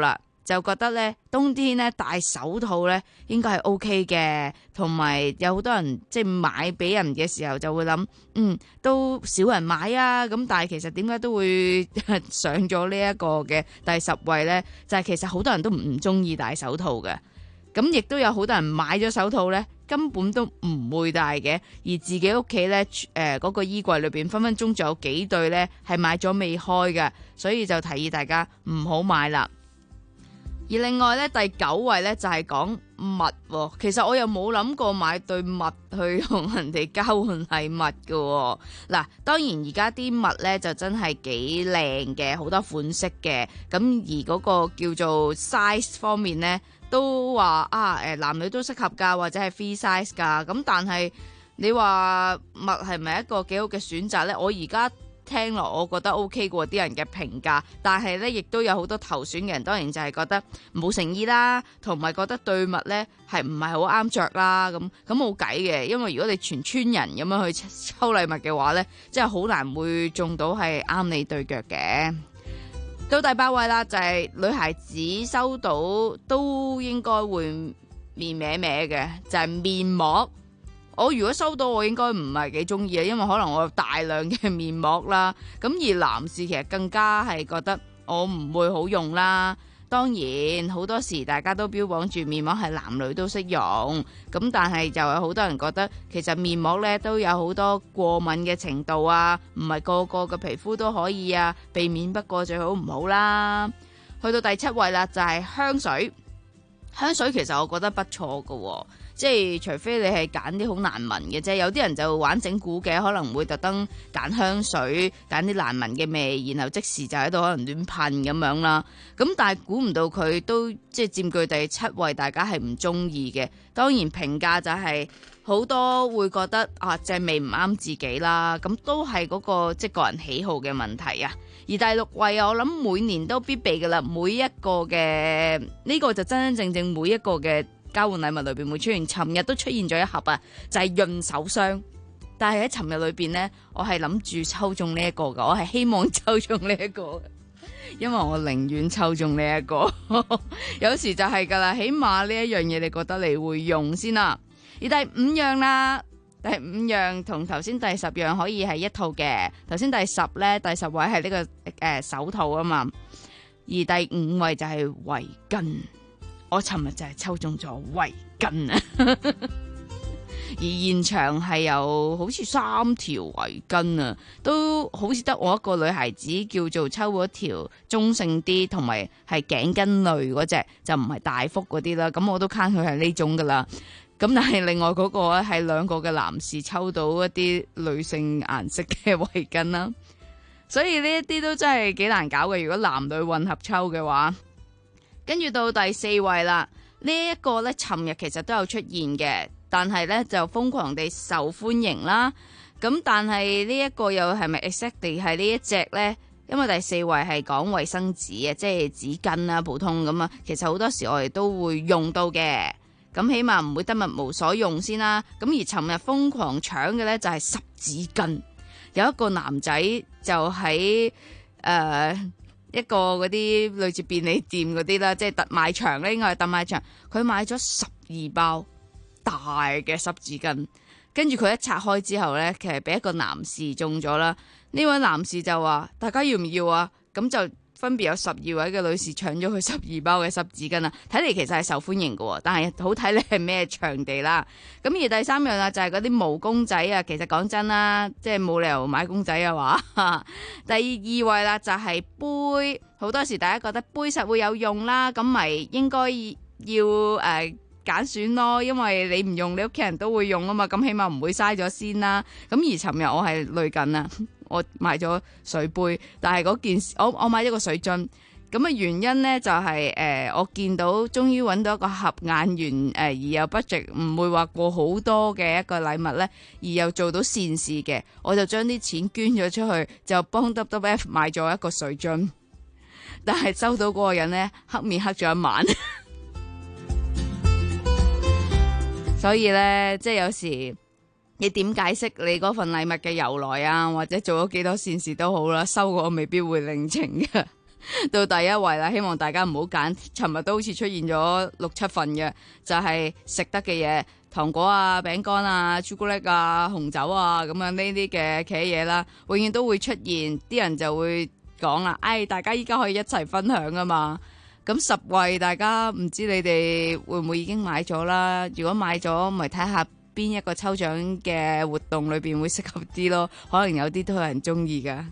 就覺得咧冬天咧戴手套咧應該係 O K 嘅，同埋有好多人即係買俾人嘅時候就會諗，嗯都少人買啊，咁但係其實點解都會上咗呢一個嘅第十位咧？就係、是、其實好多人都唔中意戴手套嘅，咁亦都有好多人買咗手套咧根本都唔會戴嘅，而自己屋企咧誒嗰個衣櫃裏邊分分鐘仲有幾對咧係買咗未開嘅，所以就提議大家唔好買啦。而另外咧第九位咧就係講襪喎，其實我又冇諗過買對襪去同人哋交換禮物㗎喎。嗱，當然而家啲襪咧就真係幾靚嘅，好多款式嘅，咁而嗰個叫做 size 方面咧都話啊誒男女都適合㗎，或者係 free size 㗎，咁但係你話襪係咪一個幾好嘅選擇咧？我而家聽落我覺得 O K 嘅喎，啲人嘅評價，但係咧亦都有好多投選嘅人，當然就係覺得冇誠意啦，同埋覺得對襪咧係唔係好啱着啦，咁咁冇計嘅，因為如果你全村人咁樣去抽禮物嘅話咧，即係好難會中到係啱你對腳嘅。到第八位啦，就係、是、女孩子收到都應該會面歪歪嘅，就係、是、面膜。我如果收到，我應該唔係幾中意啊，因為可能我有大量嘅面膜啦。咁而男士其實更加係覺得我唔會好用啦。當然好多時大家都標榜住面膜係男女都識用，咁但係就有好多人覺得其實面膜呢都有好多過敏嘅程度啊，唔係個個嘅皮膚都可以啊，避免不過最好唔好啦。去到第七位啦，就係香水。香水其實我覺得不錯㗎喎。即係除非你係揀啲好難聞嘅啫，有啲人就玩整蠱嘅，可能會特登揀香水，揀啲難聞嘅味，然後即時就喺度可能亂噴咁樣啦。咁但係估唔到佢都即係佔據第七位，大家係唔中意嘅。當然評價就係好多會覺得啊，隻味唔啱自己啦。咁都係嗰個即係個人喜好嘅問題啊。而第六位啊，我諗每年都必備㗎啦，每一個嘅呢個就真真正正每一個嘅交換禮物裏邊會出現，尋日都出現咗一盒啊，就係潤手霜。但係喺尋日裏邊呢，我係諗住抽中呢一個噶，我係希望抽中呢一個，因為我寧願抽中呢一個。有時就係噶啦，起碼呢一樣嘢你覺得你會用先啦。而第五樣啦，第五樣同頭先第十樣可以係一套嘅。頭先第十呢，第十位係呢、這個誒、呃、手套啊嘛，而第五位就係圍巾。我尋日就係抽中咗圍巾啊，而現場係有好似三條圍巾啊，都好似得我一個女孩子叫做抽咗條中性啲，同埋係頸巾類嗰隻，就唔係大幅嗰啲啦。咁我都慳佢係呢種噶啦。咁但係另外嗰個咧係兩個嘅男士抽到一啲女性顏色嘅圍巾啦，所以呢一啲都真係幾難搞嘅。如果男女混合抽嘅話。跟住到第四位啦，呢、這、一個呢，尋日其實都有出現嘅，但係呢就瘋狂地受歡迎啦。咁但係呢一個又係咪 exactly 係呢一隻呢？因為第四位係講衛生紙啊，即係紙巾啦，普通咁啊。其實好多時我哋都會用到嘅，咁起碼唔會得物無所用先啦。咁而尋日瘋狂搶嘅呢，就係濕紙巾，有一個男仔就喺誒。呃一個嗰啲類似便利店嗰啲啦，即係特賣場咧，應該係特賣場。佢買咗十二包大嘅濕紙巾，跟住佢一拆開之後呢，其實俾一個男士中咗啦。呢位男士就話：大家要唔要啊？咁就分別有十二位嘅女士搶咗佢十二包嘅濕紙巾啦。睇嚟其實係受歡迎嘅，但係好睇你係咩場地啦。咁而第三樣啊，就係嗰啲毛公仔啊。其實講真啦，即係冇理由買公仔嘅話。第二位啦，就係杯。好多時大家覺得杯實會有用啦，咁咪應該要誒揀選咯，因為你唔用，你屋企人都會用啊嘛。咁起碼唔會嘥咗先啦。咁而尋日我係累緊啊。我買咗水杯，但係嗰件事，我我買咗個水樽。咁嘅原因呢，就係、是、誒、呃，我見到終於揾到一個合眼緣誒，而又 budget 唔會話過好多嘅一個禮物呢，而又做到善事嘅，我就將啲錢捐咗出去，就幫 W W F 買咗一個水樽。但係收到嗰個人呢，黑面黑咗一晚。所以呢，即係有時。你點解釋你嗰份禮物嘅由來啊？或者做咗幾多善事都好啦，收過我未必會領情嘅。 到第一位啦，希望大家唔好揀。尋日都好似出現咗六七份嘅，就係、是、食得嘅嘢，糖果啊、餅乾啊、朱古力啊、紅酒啊咁樣呢啲嘅企嘢啦，永遠都會出現，啲人就會講啦，唉，大家依家可以一齊分享啊嘛。咁十位大家唔知你哋會唔會已經買咗啦？如果買咗，咪睇下邊一個抽獎嘅活動裏邊會適合啲咯，可能有啲都有人中意噶。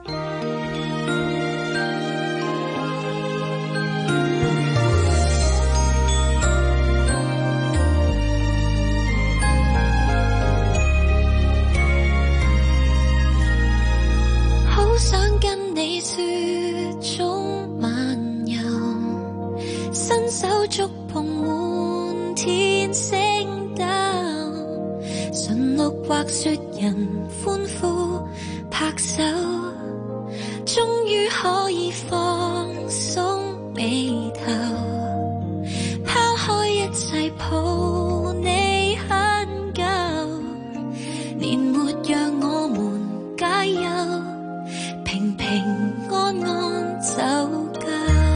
好想跟你說種漫遊，伸手觸碰滿天星斗，馴鹿或雪人歡呼拍手，終於可以放鬆眉頭，拋開一切抱你很久，年末讓我們解憂，平平安安走夠，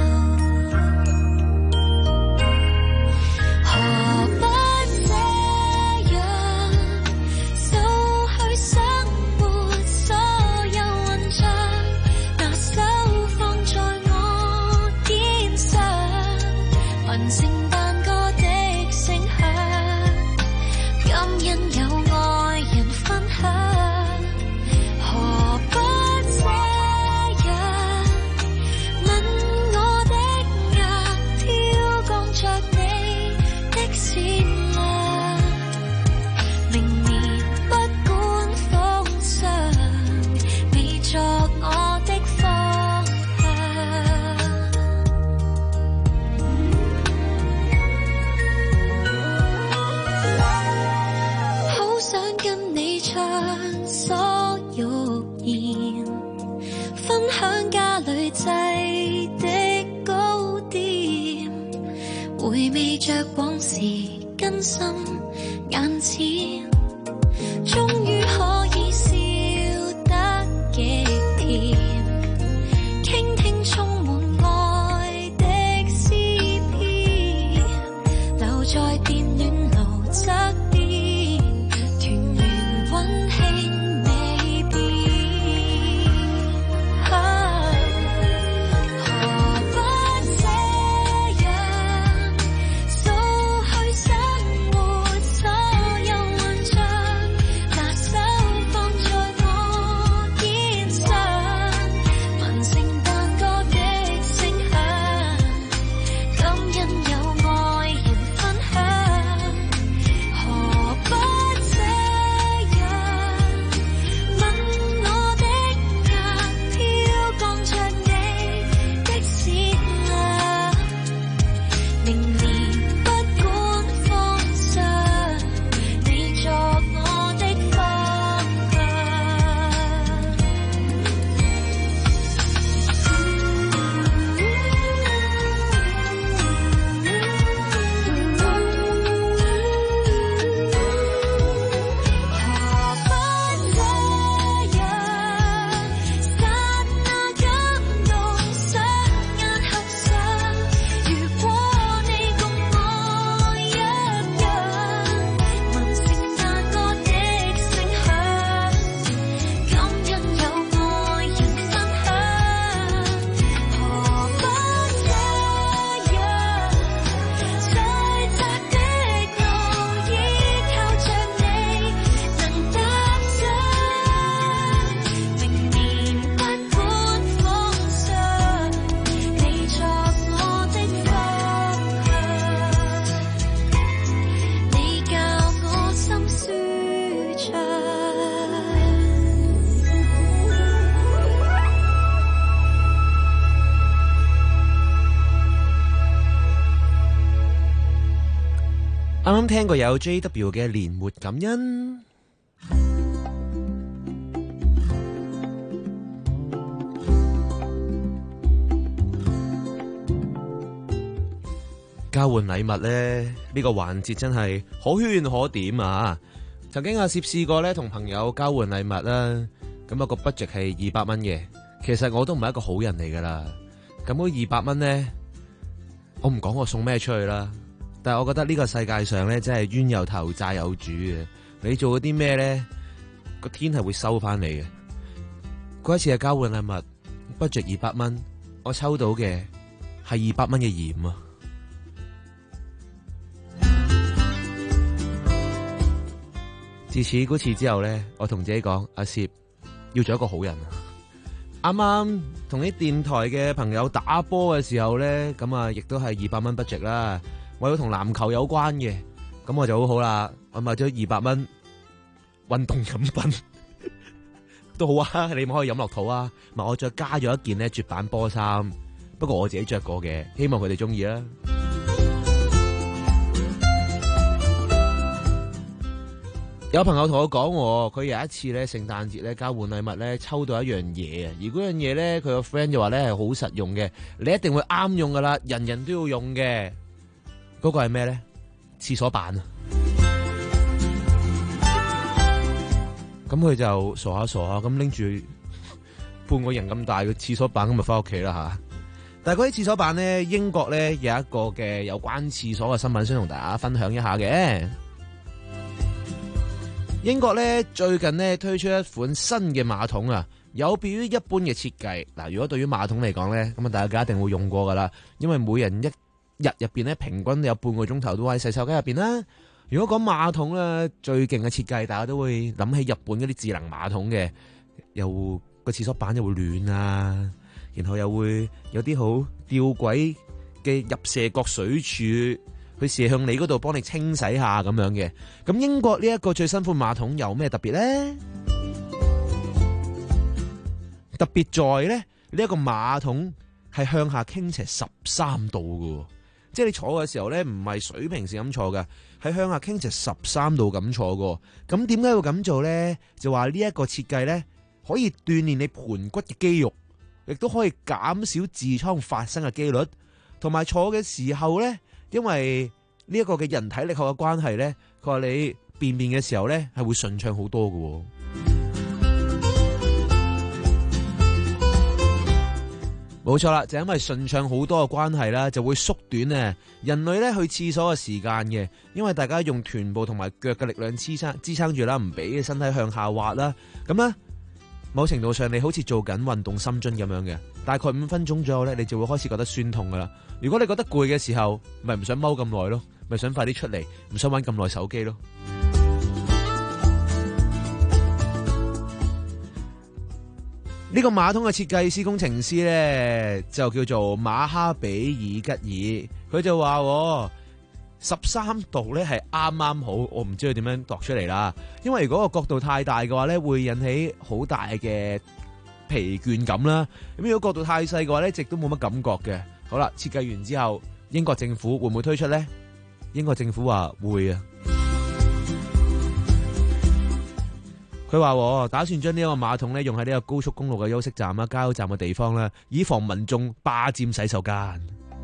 何不這樣掃去生活所有混帳，拿手放在我肩上，聞聖誕歌的聲響，感恩有愛人分享，何不製的糕點，回味着往事根深眼淺，終於可以笑得極甜，傾聽充滿愛的詩篇，留在電暖爐側邊，團圓溫馨未變。 啱啱聽過有 J W 嘅年末感恩，交換禮物咧呢、呢個環節真係可圈可點啊！曾經阿攝試過咧同朋友交換禮物啦，咁、那、啊個 budget 係二百蚊嘅，其實我都唔係一個好人嚟噶啦。 咁嗰二百蚊咧，我唔講我送咩出去啦，但係我覺得呢個世界上咧，真係冤有頭債有主嘅。你做嗰啲咩咧，個天係會收翻你嘅。嗰一次係交換禮物 ，budget 二百蚊，我抽到嘅係二百蚊嘅鹽啊！自此嗰次之後咧，我同自己講：阿攝要做一個好人啊！啱啱同啲電台嘅朋友打波嘅時候咧，咁啊，亦都係二百蚊 budget 啦。我要同籃球有關嘅，咁我就好好啦。我買咗二百蚊運動飲品都好啊，你咪可以飲落肚啊。咪我再加咗一件咧絕版波衫，不過我自己着過嘅，希望佢哋中意啦。有朋友同我講，佢有一次咧聖誕節咧交換禮物咧抽到一樣嘢啊，而嗰樣嘢咧佢個 friend 就話咧係好實用嘅，你一定會啱用噶啦，人人都要用嘅。嗰個係咩咧？廁所板啊！咁佢就傻下傻下咁拎住半個人咁大嘅廁所板咁就翻屋企啦吓。但係嗰啲廁所板咧，英國咧有一個嘅有關廁所嘅新聞，想同大家分享一下嘅。英國咧最近咧推出一款新嘅馬桶啊，有別於一般嘅設計。嗱，如果對於馬桶嚟講咧，咁啊大家一定會用過噶啦，因為每人一日入邊咧平均有半個鐘頭都喺洗手間入邊啦。如果講馬桶咧最勁嘅設計，大家都會諗起日本嗰啲智能馬桶嘅，又個廁所板又會暖啊，然後又會有啲好吊詭嘅入射角水柱。佢射向你嗰度幫你清洗下咁樣嘅。咁英國呢一個最新款馬桶有咩特別咧？特別在咧呢一個馬桶係向下傾斜十三度嘅，即係你坐嘅時候咧唔係水平線咁坐嘅，係向下傾斜十三度咁坐嘅。咁點解要咁做咧？就話呢一個設計咧可以鍛煉你盤骨嘅肌肉，亦都可以減少痔瘡發生嘅機率，同埋坐嘅時候咧。因為呢一個嘅人體力學嘅關係咧，佢話你便便嘅時候咧係會順暢好多嘅。冇錯啦，就因為順暢好多嘅關係啦，就會縮短啊人類咧去廁所嘅時間嘅。因為大家用臀部同埋腳嘅力量支撐支撐住啦，唔俾身體向下滑啦。咁咧，某程度上你好似做緊運動深蹲咁樣嘅，大概五分鐘左右咧，你就會開始覺得酸痛噶啦。如果你覺得攰嘅時候，咪唔想踎咁耐咯，咪想快啲出嚟，唔想玩咁耐手機咯。呢個馬桶嘅設計師工程師咧，就叫做馬哈比爾吉爾，佢就話十三度咧係啱啱好，我唔知佢點樣度出嚟啦。因為如果個角度太大嘅話咧，會引起好大嘅疲倦感啦。咁如果角度太細嘅話咧，一直都冇乜感覺嘅。好啦，設計完之後，英國政府會唔會推出呢？英國政府話會啊。佢話打算將呢個馬桶咧用喺呢個高速公路嘅休息站啦、加油站嘅地方啦，以防民眾霸佔洗手間。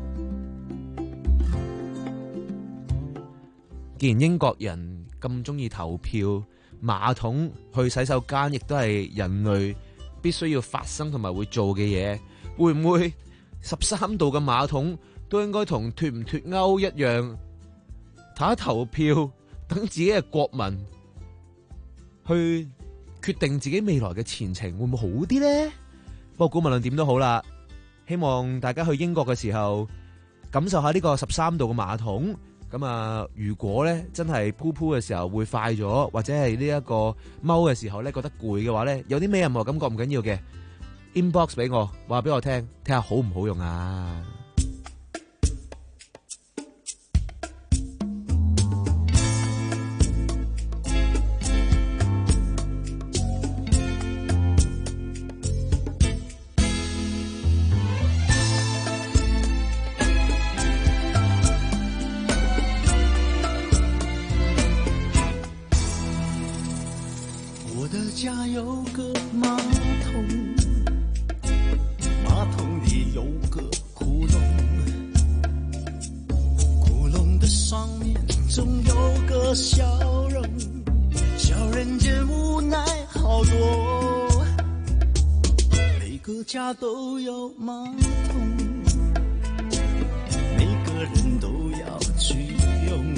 既然英國人咁中意投票，馬桶去洗手間亦都係人類必須要發生同埋會做嘅嘢，會唔會？十三度嘅馬桶都應該同脫唔脫歐一樣，睇下投票，等自己嘅國民去決定自己未來嘅前程，會唔會好啲呢？不過無論點都好啦，希望大家去英國嘅時候感受下呢個十三度嘅馬桶。咁啊，如果咧真係噗噗嘅時候會快咗，或者係呢一個踎嘅時候咧覺得攰嘅話咧，有啲咩任何感覺唔緊要嘅。inbox 俾我，話俾我聽，睇下好唔好用啊！ 我的家有個馬桶。有個窟窿，窟窿的上面總有個小人，小人間無奈好多。每個家都有馬桶， 人都要去用，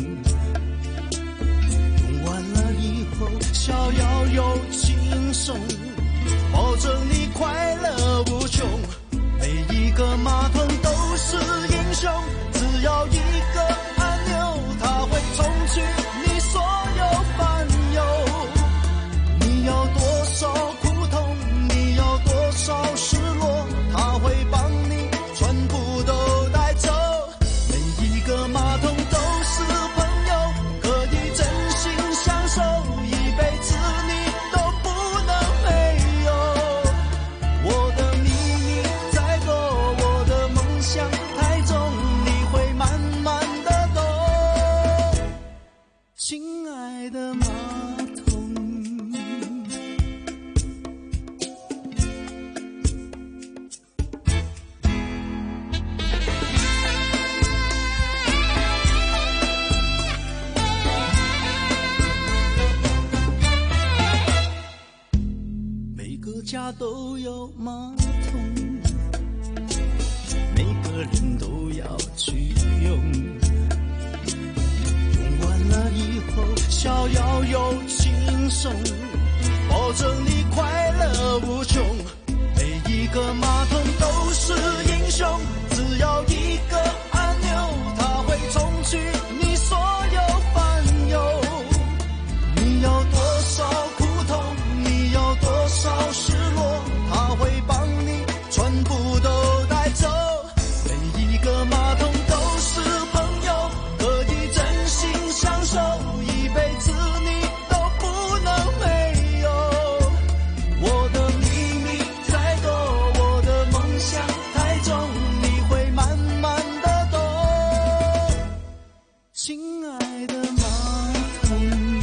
用完了以后逍遙又輕鬆，保證你快樂無窮。每一個馬桶都是英雄，只要一個按鈕，它會沖去你所有煩憂。你有多少苦痛，你有多少失落，它會幫你全部都帶走。每一個馬桶都是朋友，可以真心享受，一輩子你都不能沒有。我的秘密太多，我的夢想太重，你會慢慢的懂。親愛的馬桶，每個家都有馬桶，每個人都要去用，用完了以後逍遙又輕鬆，保證你快樂無窮。每一個馬桶都是英雄，只要一個按鈕，它會沖去你所有煩憂。你有多少苦痛，你有多少失落，它會幫你全部都帶走。每一個馬桶都是朋友，可以真心享受，一輩子你都不能沒有。我的秘密太多，我的夢想太重，你會慢慢的懂。親愛的馬桶，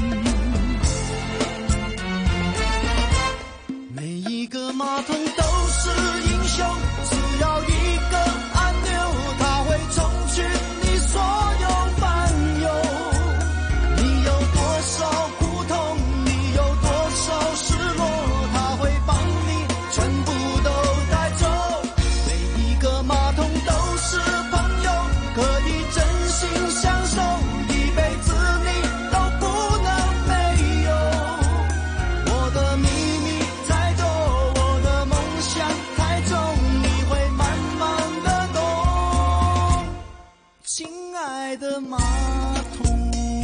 每一個馬桶都是英雄，只要一個按鈕，它會沖去你所有煩憂。你有多少苦痛，你有多少失落，它會幫你全部都帶走。每一個馬桶都是朋友，可以真心享受，一輩子你都不能沒有。我的秘密太多，我的夢想太重，你會慢慢的懂。親愛的馬桶。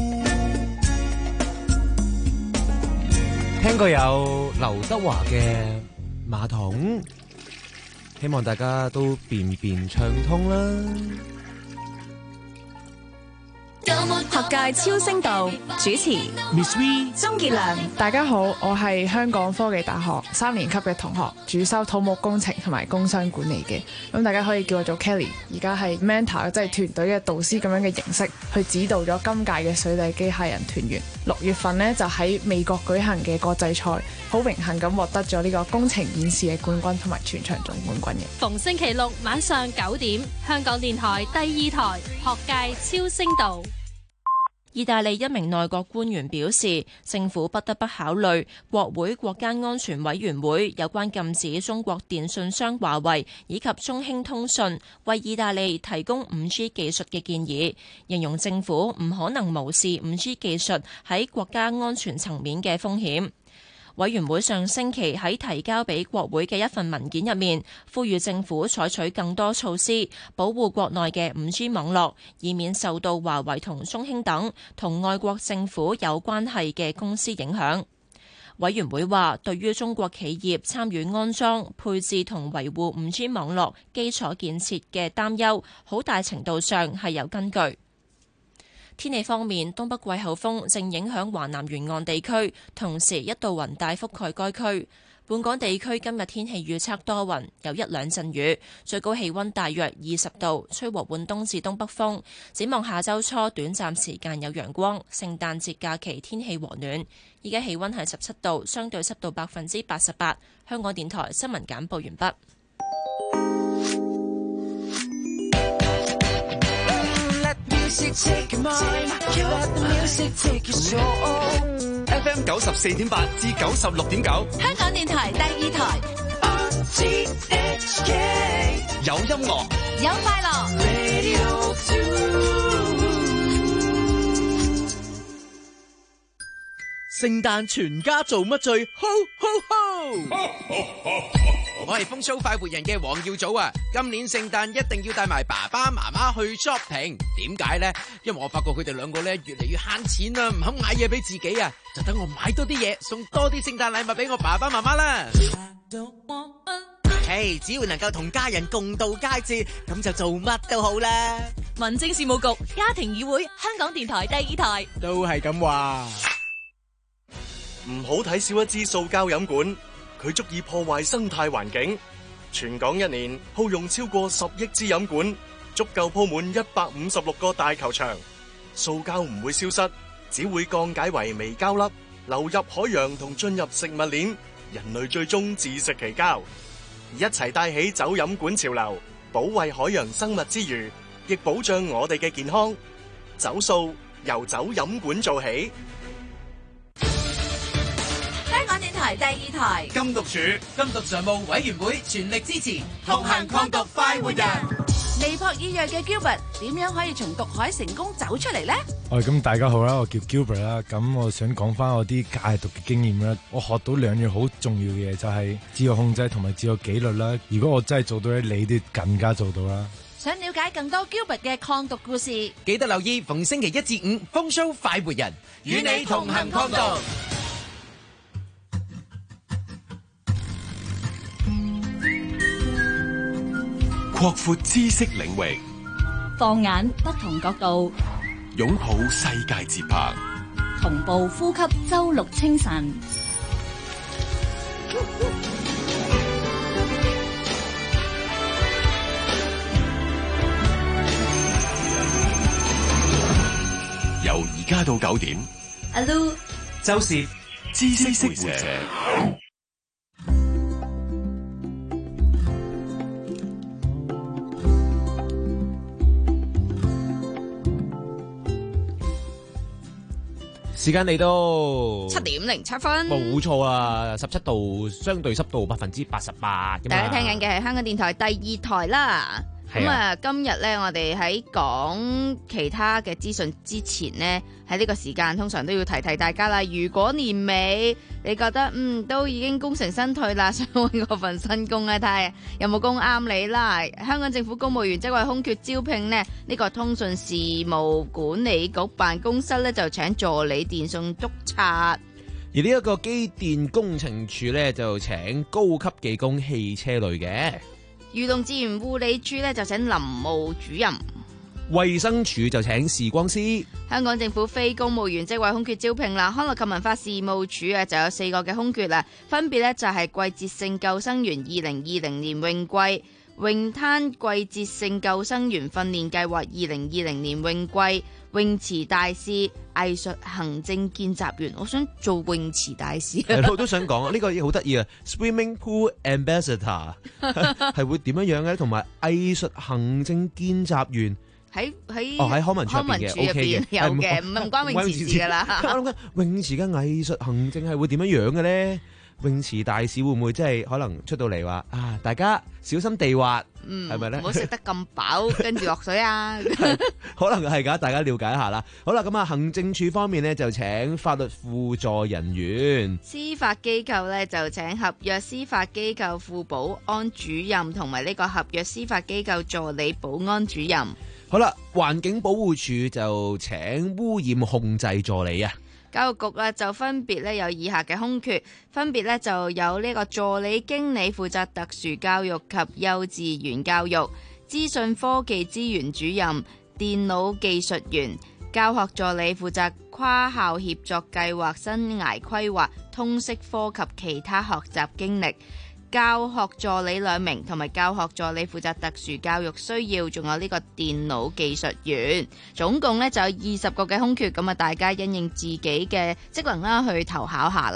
聽過有劉德華嘅馬桶，希望大家都便便暢通啦。 學界超聲道主持 Miss V、 鍾傑良。 大家好，我係香港科技大學三年級嘅同學，主修土木工程同埋工商管理嘅。咁大家可以叫我做 Kelly， 而家係 mentor， 即係團隊嘅導師咁樣嘅形式，去指導咗今屆嘅水底機械人團員。六月份呢，就喺美國舉行嘅國際賽，好榮幸咁獲得咗呢個工程演示嘅冠軍同埋全場總冠軍嘅。 逢星期六晚上九點，香港電台第二台學界超聲道。 意大利一名內閣官員表示，政府不得不考慮國會國家安全委員會有關禁止中國電信商華為以及中興通訊為意大利提供五 G 技術嘅建議，形容政府唔可能無視五 G 技術喺國家安全層面嘅風險。委員會上星期喺提交俾國會嘅一份文件入面，呼籲政府採取更多措施，保護國內嘅五 G 網絡，以免受到華為同中興等同外國政府有關係嘅公司影響。委員會話，對於中國企業參與安裝、配置同維護五 G 網絡基礎建設嘅擔憂，好大程度上係有根據。天氣方面，東北季候風正影響華南沿岸地區，同時一道雲帶覆蓋該區。本港地區今日天氣預測多雲，有一兩陣雨，最高氣溫大約二十度，吹和緩東至東北風。展望下周初短暫時間有陽光，聖誕節假期天氣和暖。依家氣溫係十七度，相對濕度百分之八十八。香港電台新聞簡報完畢。 F M 九十四點八至九十六點九， 香港電台第二台。 有音樂， 有快樂。 聖誕全家做乜最 Ho Ho Ho！ 我係風騷快活人嘅黃耀祖啊！今年聖誕一定要帶埋爸爸媽媽去 shopping。點解呢？因為我發覺佢哋兩個咧越嚟越慳錢啦，唔肯買嘢俾自己啊！就等我買多啲嘢，送多啲聖誕禮物俾我爸爸媽媽啦。嘿，只要能夠同家人共度佳節，咁就做乜都好啦。 民政事務局家庭議會，香港電台第二台都係咁話。 唔好睇少一支塑膠飲管，佢足以破壞生態環境。全港一年耗用超過十億支飲管，足夠鋪滿一百五十六個大球場。塑膠唔會消失，只會降解為微膠粒，流入海洋同進入食物鏈，人類最終自食其膠。一齊帶起走飲管潮流，保衛海洋生物之餘，亦保障我哋嘅健康。走塑由走飲管做起。 香港電台第二台禁毒處禁毒常務委員會全力支持，同行抗毒快活人。 尼泊爾裔嘅 Gilbert 點樣可以從毒海成功走出嚟呢？ 哦，咁大家好啦，我叫 Gilbert 啦，咁我想講翻我啲戒毒嘅經驗啦。我學到兩樣好重要嘅嘢，就係自我控制同埋自我紀律啦。如果我真係做到咧，你都更加做到啦。 想了解更多 Gilbert 嘅抗毒故事， 記得留意逢星期一至五風騷快活人，與你同行抗毒。 擴闊知識領域， 放眼不同角度， 擁抱世界節拍， 同步呼吸周六清晨。 由而家到九點， 阿 Lu 周涉知識會社。 時間嚟到七點零七分， 冇錯啊！十七度，相對濕度百分之八十八。 大家聽緊嘅係香港電台第二台啦。咁啊，今日咧，我哋喺講其他嘅資訊之前呢，喺呢個時間通常都要提提大家啦。如果年尾你覺得嗯都已經功成身退啦，想揾嗰份新工咧，睇下有冇工啱你啦。香港政府公務員職位空缺招聘呢，呢、呢個通訊事務管理局辦公室咧就請助理電信督察， 而呢一個機電工程處咧就請高級技工汽車類嘅。 漁農自然護理處咧就請林務主任， 衛生署就請視光師。 香港政府非公務員職位空缺招聘啦，康樂及文化事務署啊就有四個嘅空缺啦，分別咧就係季節性救生員二零二零年泳季、泳灘季節性救生員訓練計劃二零二零年泳季、泳池大使、藝術行政見習員。我想做泳池大使， 我都想講呢個嘢好得意啊 ！Swimming Pool Ambassador 係會點樣樣嘅？同埋藝術行政見習員喺喺哦喺康文署入邊嘅 OK 嘅有嘅，唔唔關泳池事噶啦。 我諗緊泳池嘅藝術行政係會點樣樣嘅咧？泳池大使會唔會即係可能出到嚟話啊？大家小心地滑，係咪咧？ 唔好食得咁飽，跟住落水啊！ 可能係噶，大家了解一下啦。好啦，咁啊，行政處方面呢，就請法律輔助人員， 司法機構呢，就請合約司法機構副保安主任同埋呢個合約司法機構助理保安主任。 好啦，環境保護署就請污染控制助理啊。 教育局咧就分別咧有以下嘅空缺，分別咧就有呢個助理經理負責特殊教育及幼稚園教育、資訊科技資源主任、電腦技術員、教學助理負責跨校協作計劃、生涯規劃、通識科及其他學習經歷。教學助理兩名，同埋教學助理負責特殊教育需要，仲有呢個電腦技術員，總共呢就有二十個嘅空缺，咁啊大家因應自己嘅職能啦去投考下啦。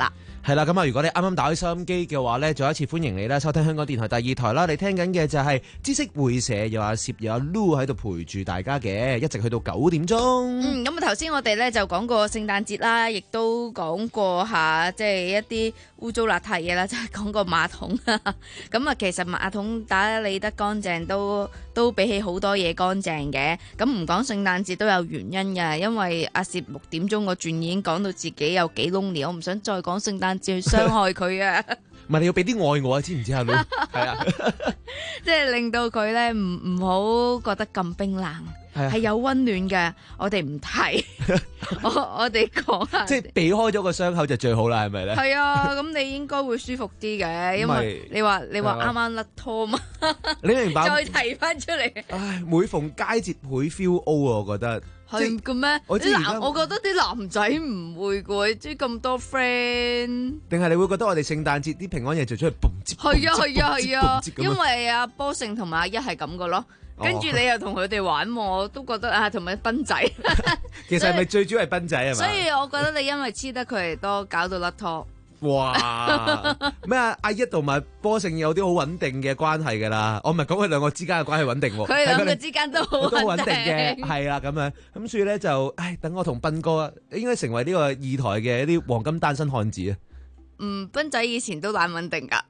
係啦，咁啊，如果你啱啱打開收音機嘅話咧，再一次歡迎你啦，收聽香港電台第二台啦。你聽緊嘅就係知識會社，有阿攝有阿 Lu 喺度陪住大家嘅，一直去到九點鐘。 嗯，咁啊頭先我哋咧就講過聖誕節啦，亦都講過下即係一啲污糟邋遢嘢啦，就係講過馬桶啦。咁啊，其實馬桶打理得乾淨都都比起好多嘢乾淨嘅。咁唔講聖誕節都有原因嘅，因為阿攝六點鐘個轉已經講到自己有幾 lonely，我唔想再講聖誕節去傷害佢啊！ 唔係你要俾啲愛我啊，知唔知啊？係啊， 即係令到佢咧唔唔好覺得咁冰冷，係有溫暖嘅。我哋唔提，我我哋講下， 即係避開咗個傷口就最好啦，係咪咧？ 係啊，咁你應該會舒服啲嘅，因為你話你話啱啱甩拖嘛， 你明白？ 再提翻出嚟。 唉，每逢佳節倍 feel O 啊，我覺得。 係嘅咩？啲男，我覺得啲男仔唔會嘅，即係咁多 friend。 定係你會覺得我哋聖誕節啲平安夜就出去蹦接？ 係啊係啊係啊，因為阿波勝同埋阿一係咁嘅咯。跟住你又同佢哋玩，我都覺得啊，同埋賓仔。 其實係咪最主要係賓仔係嘛？ 所以我覺得你因為黐得佢哋多，搞到甩拖。 哇！咩啊？阿一同埋波勝有啲好穩定嘅關係㗎啦，我唔係講佢兩個之間嘅關係穩定喎。 佢兩個之間都好都穩定嘅，係啦咁樣。咁所以咧就，唉，等我同斌哥應該成為呢個二台嘅一啲黃金單身漢子啊。 嗯，斌仔以前都懶穩定㗎。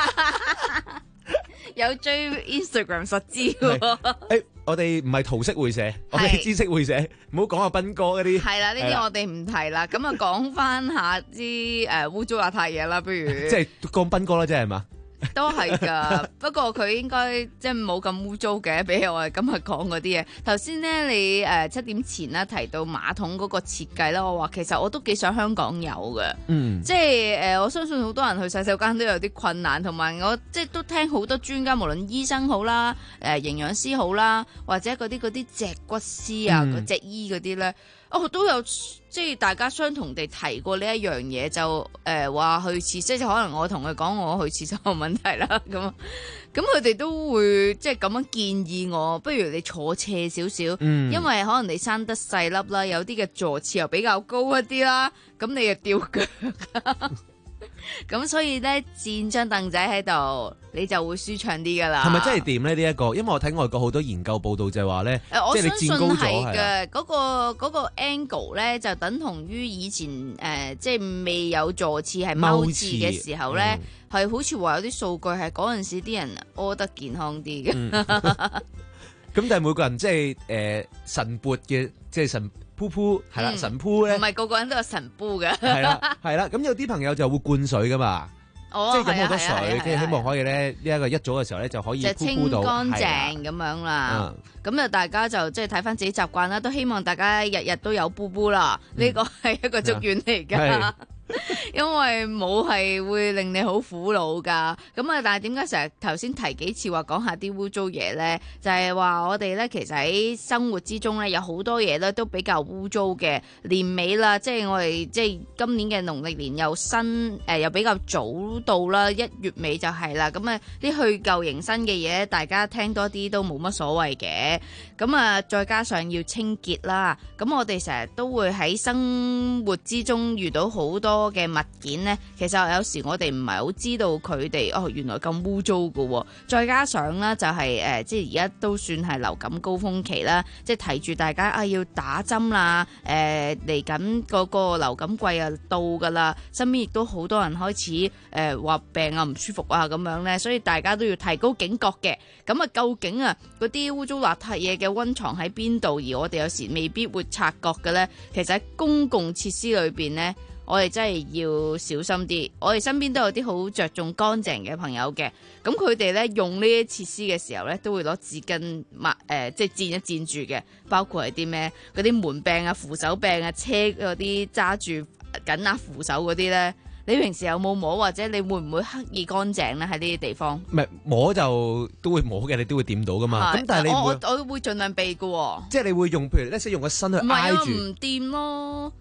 有追 Instagram 實知喎。 誒，我哋唔係桃色會社，我哋知識會社，唔好講阿斌哥嗰啲。 係啦，呢啲我哋唔提啦。咁啊，講翻下啲誒污糟邋遢嘢啦，不如。 即係講斌哥啦，即係嘛？ 都係噶，不過佢應該即係冇咁污糟嘅，比起我哋今日講嗰啲嘢。頭先咧，你誒七點前咧提到馬桶嗰個設計咧，我話其實我都幾想香港有嘅， 嗯， 即係誒我相信好多人去洗手間都有啲困難，同埋我即係都聽好多專家，無論醫生好啦，誒營養師好啦，或者嗰啲嗰啲脊骨師啊、嗰脊醫嗰啲咧。哦，都有即係大家相同地提過呢一樣嘢，就誒話、呃、去廁，即係可能我同佢講我去廁所有問題啦，咁咁佢哋都會即係咁樣建議我，不如你坐斜少少，嗯、因為可能你生得細粒啦，有啲嘅座廁又比較高一啲啦，咁你又吊腳。咁所以咧，墊張凳仔喺度，你就會舒暢啲噶啦。 係咪真係掂咧？呢、這、一個，因為我睇外國好多研究報道就係話咧， 呃、 即係你墊高咗係嘅。嗰、那個、那個 angle 咧，就等同於以前誒、呃，即係未有坐廁係踎廁嘅時候咧，係、嗯、好似話有啲數據係嗰陣時啲人屙得健康啲嘅。咁、 嗯、但係每個人即係誒晨勃嘅，即係晨。噗噗係啦，神噗咧， 唔係個個人都有神噗嘅。 係啦，係啦，咁有啲朋友就會灌水噶嘛， 哦、 即係飲好多水，跟住希望可以咧呢一個一早嘅時候咧就可以就清乾淨咁樣啦。咁就大家就即係睇翻自己習慣啦，都希望大家日日都有噗噗啦。呢個係一個祝願嚟噶。因為冇係會令你好苦惱噶，咁啊，但係點解成日頭先提幾次話講下啲污糟嘢呢？就係、是、話我哋呢，其實喺生活之中呢，有好多嘢呢都比較污糟嘅。年尾啦，即係我哋即係今年嘅農曆年又新誒、呃，又比較早到啦，一月尾就係啦。咁啊，啲去舊迎新嘅嘢，大家聽多啲都冇乜所謂嘅。咁啊，再加上要清潔啦，咁我哋成日都會喺生活之中遇到好多嘅物件呢，其實有時我哋唔係好知道佢哋哦，原來咁污糟㗎。再加上呢，就係、是、誒、呃，即係而家都算係流感高峰期啦，即係提住大家啊要打針啦，誒嚟緊嗰個流感季啊到㗎啦，身邊亦都好多人開始誒話、呃、病啊唔舒服啊咁樣呢，所以大家都要提高警覺嘅。咁啊，究竟啊嗰啲污糟邋遢嘢嘅溫床喺邊度？而我哋有時未必會察覺嘅呢，其實喺公共設施裏邊呢。我哋真係要小心啲，我哋身邊都有啲好着重乾淨嘅朋友嘅，咁佢哋咧用呢啲設施嘅時候咧，都會攞紙巾抹誒，即係墊一墊住嘅，包括係啲咩嗰啲門柄啊、扶手柄啊、車嗰啲揸住緊握扶手嗰啲咧，你平時有冇摸或者你會唔會刻意乾淨咧喺呢啲地方？ 唔係摸就都會摸嘅，你都會掂到噶嘛。咁但係你我我我會盡量避嘅喎。 即係你會用，譬如咧，即係用個身去挨住。 唔係啊，唔掂咯。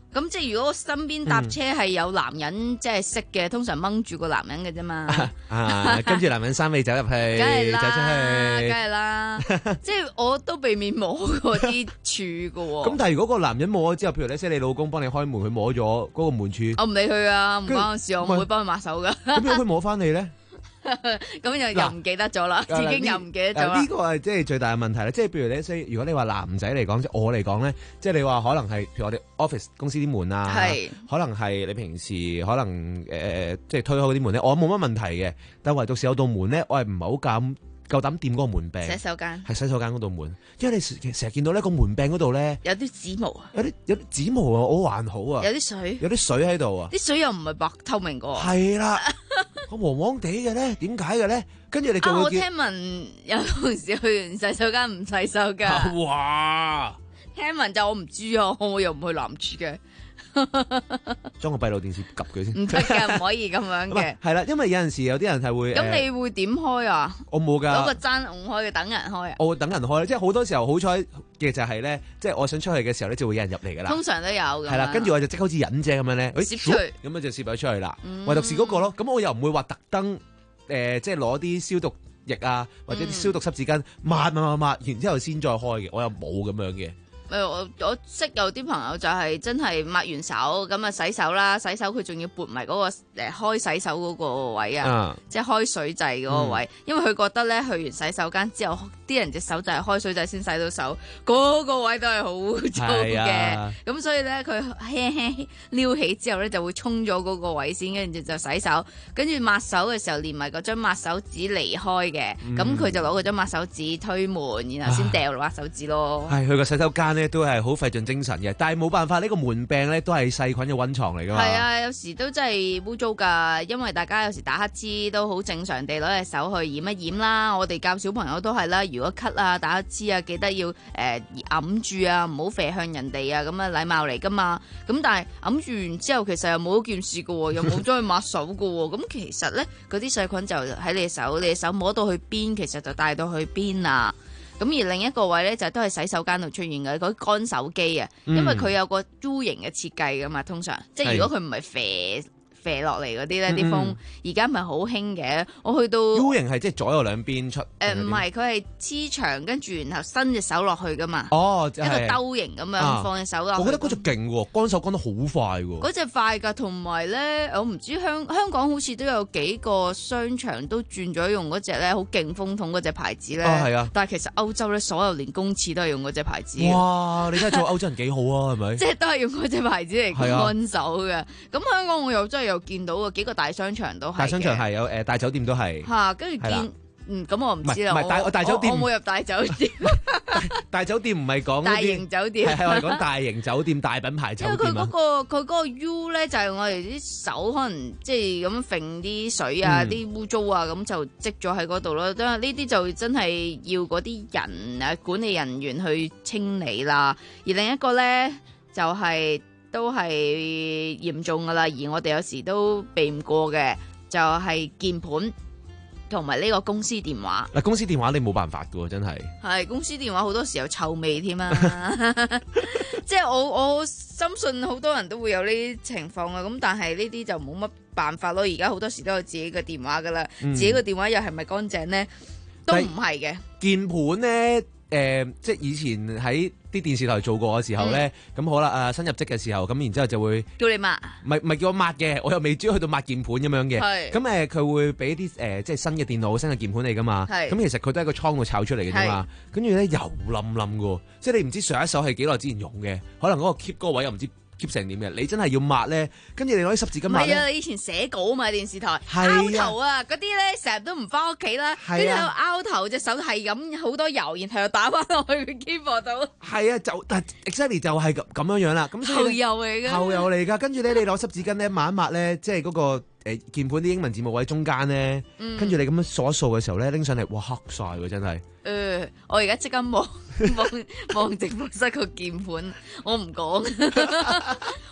咁即係如果我身邊搭車係有男人即係識嘅，通常掹住個男人嘅啫嘛。 啊，跟住男人三尾走入去， 梗係啦， 走出去， 梗係啦，即係我都避免摸嗰啲柱㗎喎。 咁但係如果個男人摸咗之後，譬如咧，即係你老公幫你開門，佢摸咗嗰個門柱， 我唔理佢啊，唔關我事，我唔會幫佢抹手㗎。 咁如果佢摸翻你咧？ 咁又又唔記得咗啦，自己又唔記得咗啦。 呢個係即係最大嘅問題啦。即係譬如咧，即係如果你話男仔嚟講，即係我嚟講咧，即係你話可能係譬如我哋 office 公司啲門啊，可能係你平時可能誒、呃、即係推開嗰啲門咧，我冇乜問題嘅。但唯獨是有道門咧，我係唔係好敢夠膽掂嗰個門柄。 洗手間係洗手間嗰道門，因為你成日見到呢個門柄嗰度咧有啲指毛啊， 有啲有啲指毛啊，我還好啊， 有啲水， 有啲水喺度啊， 啲水又唔係白透明個。 係啦。我黃黃地嘅咧，點解嘅咧？跟住你就會、啊、 我聽聞有同事去完洗手間唔洗手噶。 哇！ 聽聞就我唔知啊，我又唔去男廁嘅。 裝個閉路電視及佢先， 唔得嘅，唔可以咁樣嘅。 係啦，因為有陣時有啲人係會咁，你會點開啊？ 我冇㗎， 攞個踭拱開嘅，等人開啊。 我會等人開，即係好多時候好彩嘅就係咧，即係我想出去嘅時候咧，就會有人入嚟㗎啦。 通常都有㗎。係啦，跟住我就即刻好似忍者咁樣咧， 攝出去， 咁樣就攝咗出去啦。唯獨是嗰個咯，咁我又唔會話特登誒，即係攞啲消毒液啊，或者啲消毒濕紙巾抹抹抹抹，然之後先再開嘅，我又冇咁樣嘅。 誒我我識有啲朋友就係真係抹完手咁啊洗手啦，洗手佢仲要撥埋嗰個誒開洗手嗰個位啊，即係開水掣嗰個位，因為佢覺得咧去完洗手間之後，啲人隻手就係開水掣先洗到手，嗰個位都係好污糟嘅，咁所以咧佢輕輕撩起之後咧就會沖咗嗰個位先，跟住就洗手，跟住抹手嘅時候連埋嗰張抹手紙離開嘅，咁佢就攞嗰張抹手紙推門，然後先掉落抹手紙咯。 係去個洗手間咧都係好費盡精神嘅，但係冇辦法，呢個門柄咧都係細菌嘅溫床嚟噶嘛。係啊，有時都真係污糟噶，因為大家有時打乞嗤都好正常地攞隻手去掩一掩啦。我哋教小朋友都係啦，如果咳啊打乞嗤啊，記得要誒揞住啊，唔好射向人哋啊，咁啊禮貌嚟噶嘛。咁但係揞住完之後，其實又冇一件事噶，又冇將去抹手噶。咁其實咧，嗰啲細菌就喺你手，你手摸到去邊，其實就帶到去邊啊。咁而另一個位咧就都係洗手間度出現嘅嗰啲乾手機啊，因為佢有個 U 型嘅設計噶嘛，通常即係如果佢唔係啡射落嚟嗰啲咧，啲風而家咪好興嘅。我去到 U 型係即係左右兩邊出。 誒唔係，佢係黐牆，跟住然後伸隻手落去噶嘛。 哦， 一個兜形咁樣放隻手落去。 我覺得嗰隻勁喎，乾手乾得好快喎。 嗰隻快㗎，同埋咧，我唔知香香港好似都有幾個商場都轉咗用嗰隻咧，好勁風筒嗰隻牌子咧。 啊，係啊。 但係其實歐洲咧，所有連公廁都係用嗰隻牌子。 哇！你真係做歐洲人幾好啊，係咪？ 即係都係用嗰隻牌子嚟乾手嘅。咁香港我又真係又見到啊，幾個大商場都係。大商場係有誒，大酒店都係。 嚇！跟住見。嗯，咁我唔知啦。 唔係大大酒店， 我冇入大酒店。 大酒店唔係講大型酒店， 係係我哋講大型酒店、大品牌酒店。 因為佢嗰個佢嗰個 U 咧，就係我哋啲手可能即係咁揈啲水啊、啲污糟啊，咁就積咗喺嗰度咯。因為呢啲就真係要嗰啲人啊管理人員去清理啦。而另一個咧就係都係嚴重噶啦，而我哋有時都避唔過嘅，就係鍵盤。同埋呢個公司電話， 嗱公司電話你冇辦法噶喎，真係。 係公司電話好多時候臭味添啊！即係我我深信好多人都會有呢啲情況啊，咁但係呢啲就冇乜辦法咯。而家好多時都有自己嘅電話噶啦，嗯、自己嘅電話又係咪乾淨咧？都唔係嘅。鍵盤咧。誒、呃，即係以前喺啲電視台做過嘅時候咧，咁、嗯、好啦，誒、呃、新入職嘅時候，咁然之後就會叫你抹， 唔係唔係叫我抹嘅，我又未追去到抹鍵盤咁樣嘅。係，咁誒佢會俾啲誒即係新嘅電腦、新嘅鍵盤嚟噶嘛。係，咁其實佢都喺個倉度炒出嚟嘅啫嘛。跟住咧油冧冧嘅，即係你唔知上一手係幾耐之前用嘅，可能嗰個 keep 嗰個位又唔知。keep 成點嘅？你真係要抹咧，跟住你攞啲濕紙巾抹咧。 唔係啊！你以前寫稿嘛，電視台拗頭啊，嗰啲咧成日都唔翻屋企啦，跟住喺度拗頭，隻手係咁好多油，然後又打翻落去個 keyboard 度。係啊，就但 exactly 就係咁咁樣樣啦。咁後油嚟㗎， 後油嚟㗎。跟住咧，你攞濕紙巾咧抹一抹咧，即係嗰個誒鍵盤啲英文字母位中間咧，跟住你咁樣掃一掃嘅時候咧，拎上嚟哇黑晒喎，真係。 誒，我而家即刻望望望直播室個鍵盤，我唔講，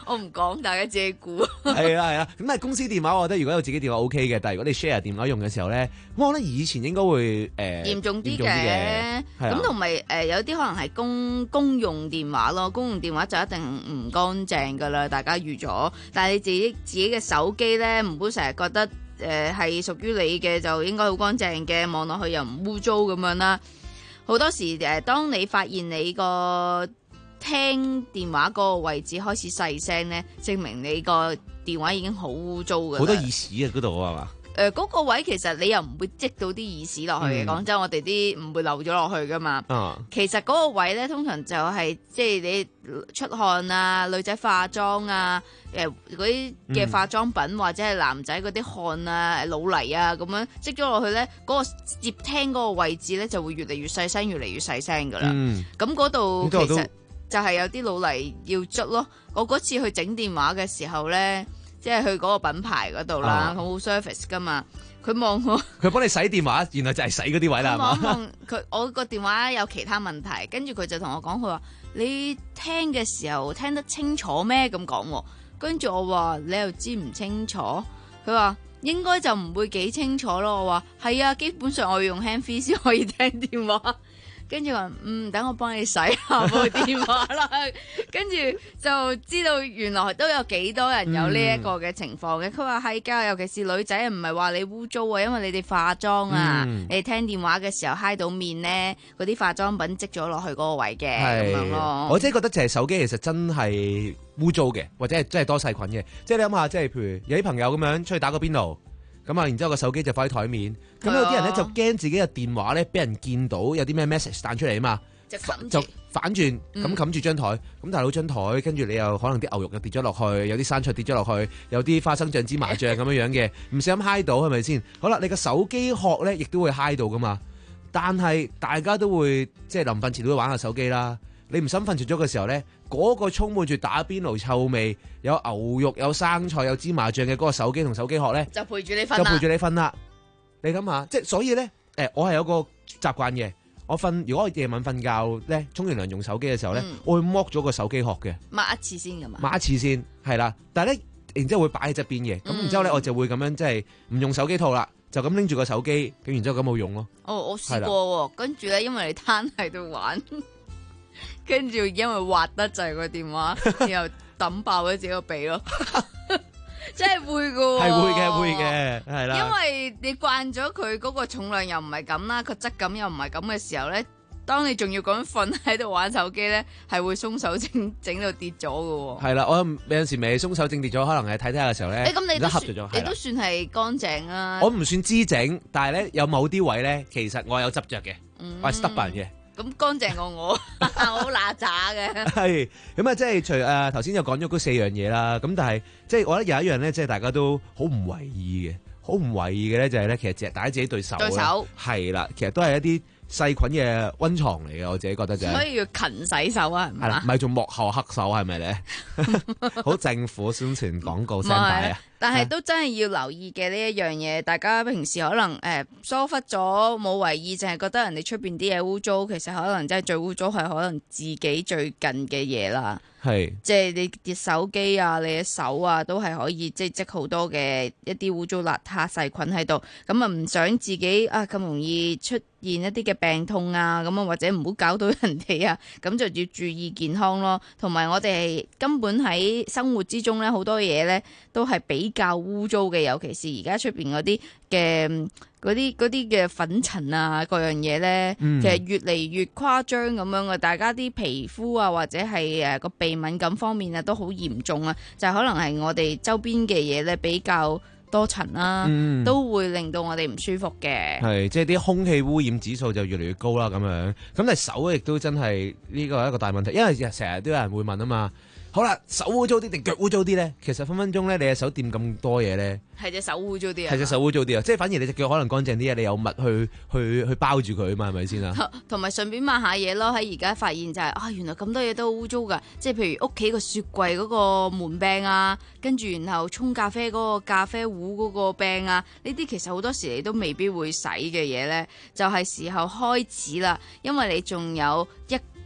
我唔講，大家自己估。 係啊係啊，咁但係公司電話，我覺得如果有自己電話 O K 嘅，但係如果你 share 電話用嘅時候咧，我覺得以前應該會誒嚴重啲嘅。咁同埋誒有啲可能係公公用電話咯，公用電話就一定唔乾淨噶啦，大家預咗。但係你自己自己嘅手機咧，唔好成日覺得誒係屬於你嘅就應該好乾淨嘅，望落去又唔污糟咁樣啦。好多時誒，當你發現你個聽電話嗰個位置開始細聲咧，證明你個電話已經好污糟㗎啦。 好多耳屎啊，嗰度係嘛？ 誒、呃，嗰、那個位其實你又唔會積到啲耳屎落去嘅。講、嗯、真，我哋啲唔會漏咗落去噶嘛。 啊、 其實嗰個位咧，通常就係、是、即係你出汗啊，女仔化妝啊，誒嗰啲嘅化妝品、嗯、或者係男仔嗰啲汗啊、老泥啊咁樣積咗落去咧，嗰、那個接聽嗰個位置咧就會越嚟越細聲，越嚟越細聲噶啦。咁嗰度其實就係有啲老泥要捽咯。我嗰次去整電話嘅時候咧。即係去嗰個品牌嗰度啦，好好 service 噶嘛。佢望我， 佢幫你洗電話，原來就係洗嗰啲位啦，係嘛？ 望望佢，我個電話有其他問題，跟住佢就同我講，佢話你聽嘅時候聽得清楚咩？咁講，跟住我話你又知唔清楚？佢話應該就唔會幾清楚咯。我話係啊，基本上我要用 handfree 先可以聽電話。跟住話，嗯，等我幫你洗下部電話啦。跟住就知道原來都有幾多人有呢一個嘅情況嘅。佢話係㗎，尤其是女仔，唔係話你污糟啊，因為你哋化妝啊，嗯、你聽電話嘅時候揩到面咧，嗰啲化妝品積咗落去嗰個位嘅咁樣咯。 我真係覺得就係手機其實真係污糟嘅，或者係真係多細菌嘅。即係你諗下，即係譬如有啲朋友咁樣出去打個邊爐。咁啊，然之後個手機就放喺台面，咁有啲人咧就驚自己嘅電話咧俾人見到有啲咩 message 彈出嚟啊嘛，就就反轉咁冚住張台，咁、嗯、大佬張台跟住你又可能啲牛肉又跌咗落去，有啲生菜跌咗落去，有啲花生醬芝麻醬咁樣樣嘅，唔小心揩到係咪先？好啦，你個手機殼咧亦都會揩到噶嘛，但係大家都會即係臨瞓前都會玩下手機啦。你唔想瞓着咗嘅時候咧，嗰、那個充滿住打邊爐臭味，有牛肉、有生菜、有芝麻醬嘅嗰個手機同手機殼咧， 就陪住你瞓， 就陪住你瞓啦。你諗下，即係所以咧，誒，我係有個習慣嘅，我瞓如果我夜晚瞓覺咧，沖完涼用手機嘅時候咧，嗯、我會剝咗個手機殼嘅， 抹一次先噶嘛， 抹一次先係啦。但係咧，然之後會擺喺側邊嘅，咁、嗯、然之後咧，我就會咁樣即係唔用手機套啦，就咁拎住個手機，咁然之後咁冇用咯。 哦，我試過，跟住咧，因為你攤喺度玩。跟住因為滑得滯個電話，然後抌爆咗自己個鼻咯，真係會噶， 係會嘅，會嘅，係啦。 因為你慣咗佢嗰個重量又唔係咁啦，個質感又唔係咁嘅時候咧，當你仲要咁樣瞓喺度玩手機咧，係會鬆手整整到跌咗噶。 係啦，我有陣時未鬆手整跌咗，可能係睇睇下嘅時候咧， 誒，咁你都算， 咗你都算係乾淨啊。 我唔算知整，但係咧有某啲位咧，其實我有執着嘅，嗯、我係 stubborn 嘅。 咁乾淨過我，我好乸渣嘅。係咁啊，即係除誒頭先又講咗嗰四樣嘢啦。咁但係即係我覺得有一樣咧，即係大家都好唔為意嘅，好唔為意嘅咧就係咧，其實淨係打自己對手。對手係啦，其實都係一啲細菌嘅溫床嚟嘅，我自己覺得就係。所以要勤洗手啊，係咪？係啦， 唔係做幕後黑手係咪咧？好政府宣傳廣告聲帶啊！ 但係都真係要留意嘅呢一樣嘢，大家平時可能誒、呃、疏忽咗冇為意，淨係覺得人哋出邊啲嘢污糟，其實可能真係最污糟係可能自己最近嘅嘢啦。係，即係你啲手機啊，你嘅手啊，都係可以即係積好多嘅一啲污糟邋遢細菌喺度，咁啊唔想自己啊咁容易出現一啲嘅病痛啊，咁啊或者唔好搞到人哋啊，咁就要注意健康咯。同埋我哋根本喺生活之中咧，好多嘢咧都係比較污糟嘅，尤其是而家出邊嗰啲嘅嗰啲嗰啲嘅粉塵啊，各樣嘢咧，嗯、其實越嚟越誇張咁樣嘅。大家啲皮膚啊，或者係誒個鼻敏感方面啊，都好嚴重啊。就係、可能係我哋周邊嘅嘢咧比較多塵啦，嗯、都會令到我哋唔舒服嘅。係，即係啲空氣污染指數就越嚟越高啦，咁樣。咁但係手亦都真係呢個係一個大問題，因為成日都有人會問啊嘛。好啦，手污糟啲定腳污糟啲咧？其實分分鐘咧，你隻手掂咁多嘢咧，係隻手污糟啲啊！係隻手污糟啲啊！即係反而你隻腳可能乾淨啲啊，你有物去去去包住佢啊嘛，係咪先啊？同埋順便抹下嘢咯。喺而家發現就係、是、啊，原來咁多嘢都污糟噶。即係譬如屋企個雪櫃嗰個門柄啊，跟住然後沖咖啡嗰個咖啡壺嗰個柄啊，呢啲其實好多時你都未必會洗嘅嘢咧，就係、是、時候開始啦。因為你仲有一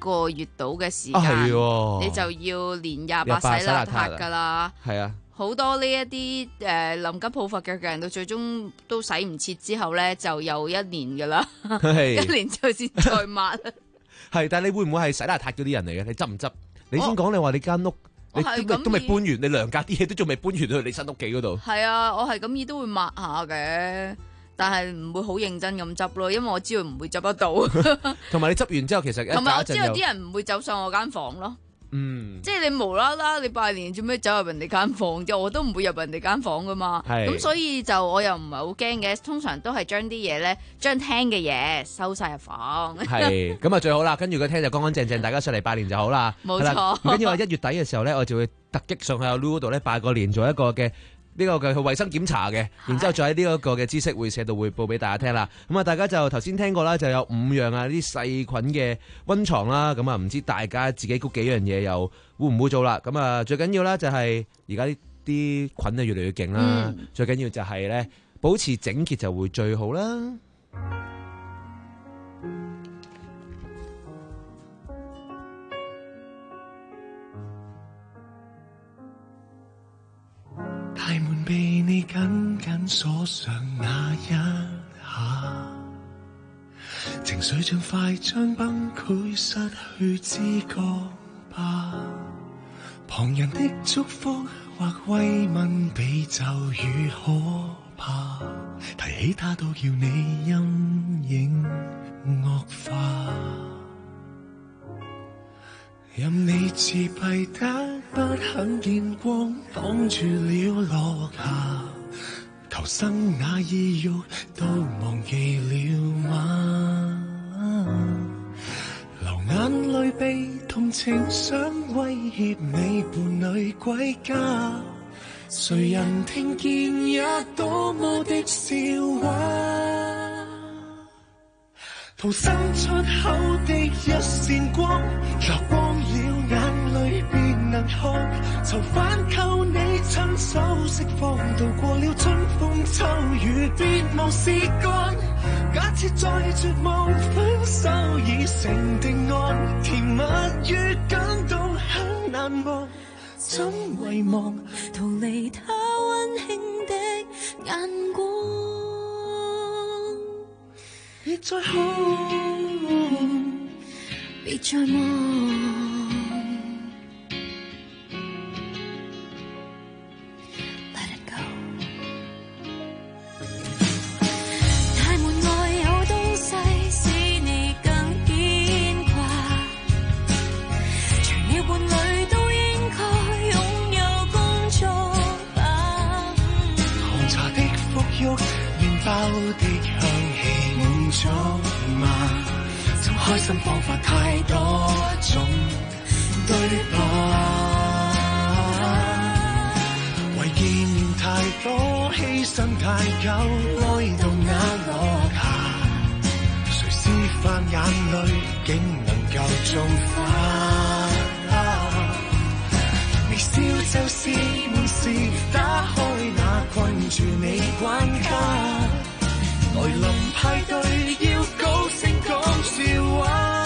個月到嘅時間， 啊係你就要連廿八洗邋遢㗎啦。 係啊。 好多呢一啲誒臨急抱佛腳嘅人，到最終都洗唔切之後咧，就又一年噶啦，一年就先再抹。 係，但係你會唔會係洗邋遢嗰啲人嚟嘅？你執唔執？你先講，你話你間屋，你都都未搬完，你娘家啲嘢都仲未搬完去你新屋企嗰度。 係啊，我係咁意都會抹下嘅，但係唔會好認真咁執咯，因為我知道唔會執得到。 同埋你執完之後，其實同埋我知道啲人唔會走上我間房咯。 嗯， 即係你無啦啦，你拜年做咩走入人哋間房啫？我都唔會入人哋間房噶嘛。咁所以就我又唔係好驚嘅，通常都係將啲嘢咧，將廳嘅嘢收晒入房。 係咁啊，最好啦。跟住個廳就乾乾淨淨，大家上嚟拜年就好啦。 冇錯。 唔緊要話一月底嘅時候咧，我就會突擊上去阿 Loo 嗰度咧拜個年，做一個嘅。呢個嘅去衞生檢查嘅，然之後再喺呢一個嘅知識會社度彙報俾大家聽啦。咁啊，大家就頭先聽過啦，就有五樣啊啲細菌嘅溫床啦。咁啊，唔知大家自己嗰幾樣嘢又會唔會做啦？咁啊，最緊要啦就係而家啲啲菌啊越嚟越勁啦。嗯、最緊要就係咧保持整潔就會最好啦。 大門被你緊緊鎖上那一下，情緒像快將崩潰，失去知覺吧。旁人的祝福或慰問比咒語可怕，提起它都叫你陰影惡化。任你自閉得不肯見光，擋住了落霞，求生那意欲都忘記了嗎？流眼淚被同情想威脅你伴侶歸家，誰人聽見也多麼的笑話。逃生出口的一線光，流光了眼淚便能看，囚犯靠你親手釋放，渡過了春風秋雨別無事幹。假設再絕望，分手已成定案，甜蜜語感到很難忘，怎遺忘逃離他溫馨的眼光。別再看，別再望。Let it go。大門外有東西使你更牽掛，除了伴侶都應該擁有工作吧。紅茶的馥郁，麵包的香氣。足嗎？尋開心方法太多種，對吧？為見面太多，犧牲太久，愛到眼落下，誰示範眼淚竟能夠種花？微笑就是門匙，打開那困住你關卡。來臨派對要高聲講笑話，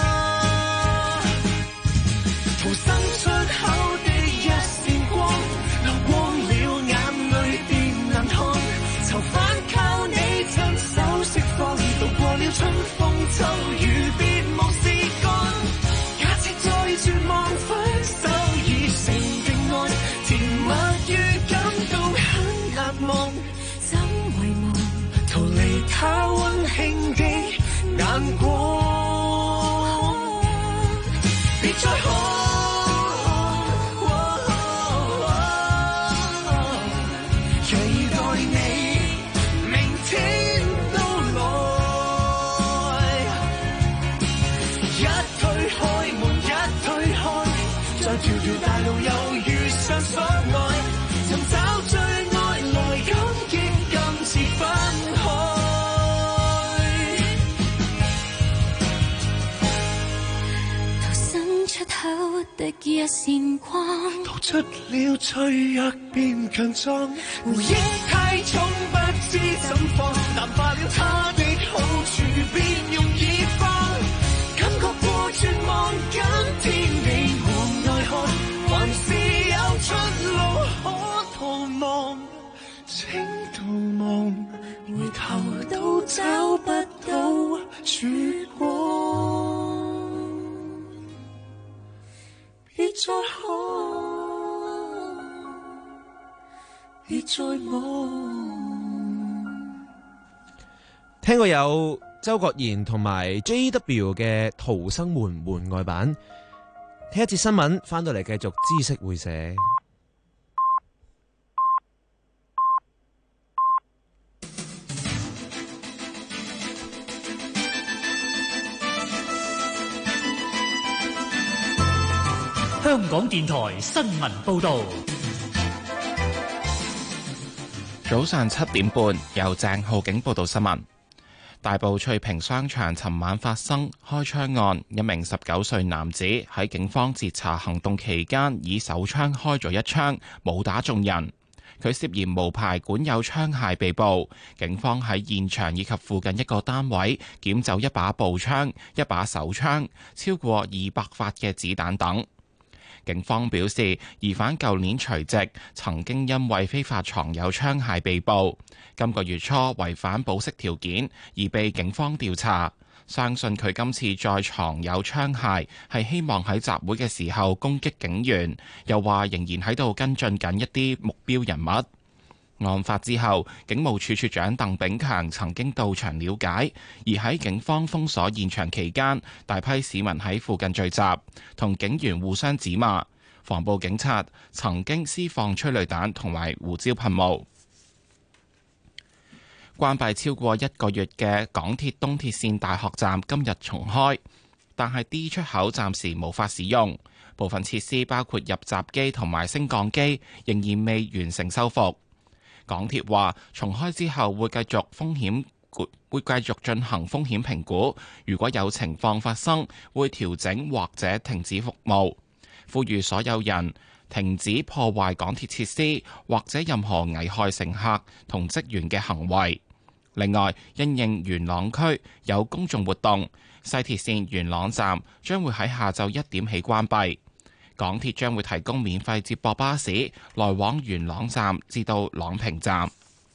逃生出口的一線光，流光了眼淚便能看，囚犯靠你親手釋放，渡過了春風秋雨別無事幹。假設再絕望，分手已成定案，甜蜜預感到很難忘，怎遺忘逃離他溫馨的眼光，別再看，期待你明天到來，一推開門一推開，在條條大路又遇上所愛，尋找最愛來感激今次分開。出口的一線光，逃出了脆弱變強壯，回憶太重不知怎放，淡化了它的好處便容易放，感覺過絕望。 望，回頭都找不到曙光。別再看，別再望。 聽過有周國賢同埋 J W 嘅《逃生門》門外版。聽一節新聞，翻到嚟繼續知識會社。 香港電台新聞報道。 早上七點半，由鄭浩景報道新聞。大埔翠屏商場尋晚發生開槍案，一名十九歲男子喺警方截查行動期間，以手槍開咗一槍，冇打中人。佢涉嫌無牌管有槍械被捕。警方喺現場以及附近一個單位檢走一把步槍、一把手槍、超過二百發嘅子彈等。警方表示，疑犯舊年除夕曾經因為非法藏有槍械被捕，今個月初違反保釋條件而被警方調查。相信佢今次再藏有槍械係希望喺集會嘅時候攻擊警員，又話仍然喺度跟進緊一啲目標人物。案發之後，警務處處長鄧炳強曾經到場了解，而喺警方封鎖現場期間，大批市民喺附近聚集，同警員互相指罵。防暴警察曾經施放催淚彈同埋胡椒噴霧。關閉超過一個月嘅港鐵東鐵線大學站今日重開，但係 D 出口暫時無法使用，部分設施包括入閘機同埋升降機仍然未完成修復。港鐵話重開之後會繼續風險，會繼續進行風險評估，如果有情況發生，會調整或者停止服務。呼籲所有人停止破壞港鐵設施或者任何危害乘客同職員嘅行為。另外，因應元朗區有公眾活動，西鐵線元朗站將會喺下晝一點起關閉。港鐵將會提供免費接駁巴士來往元朗站至到朗屏站。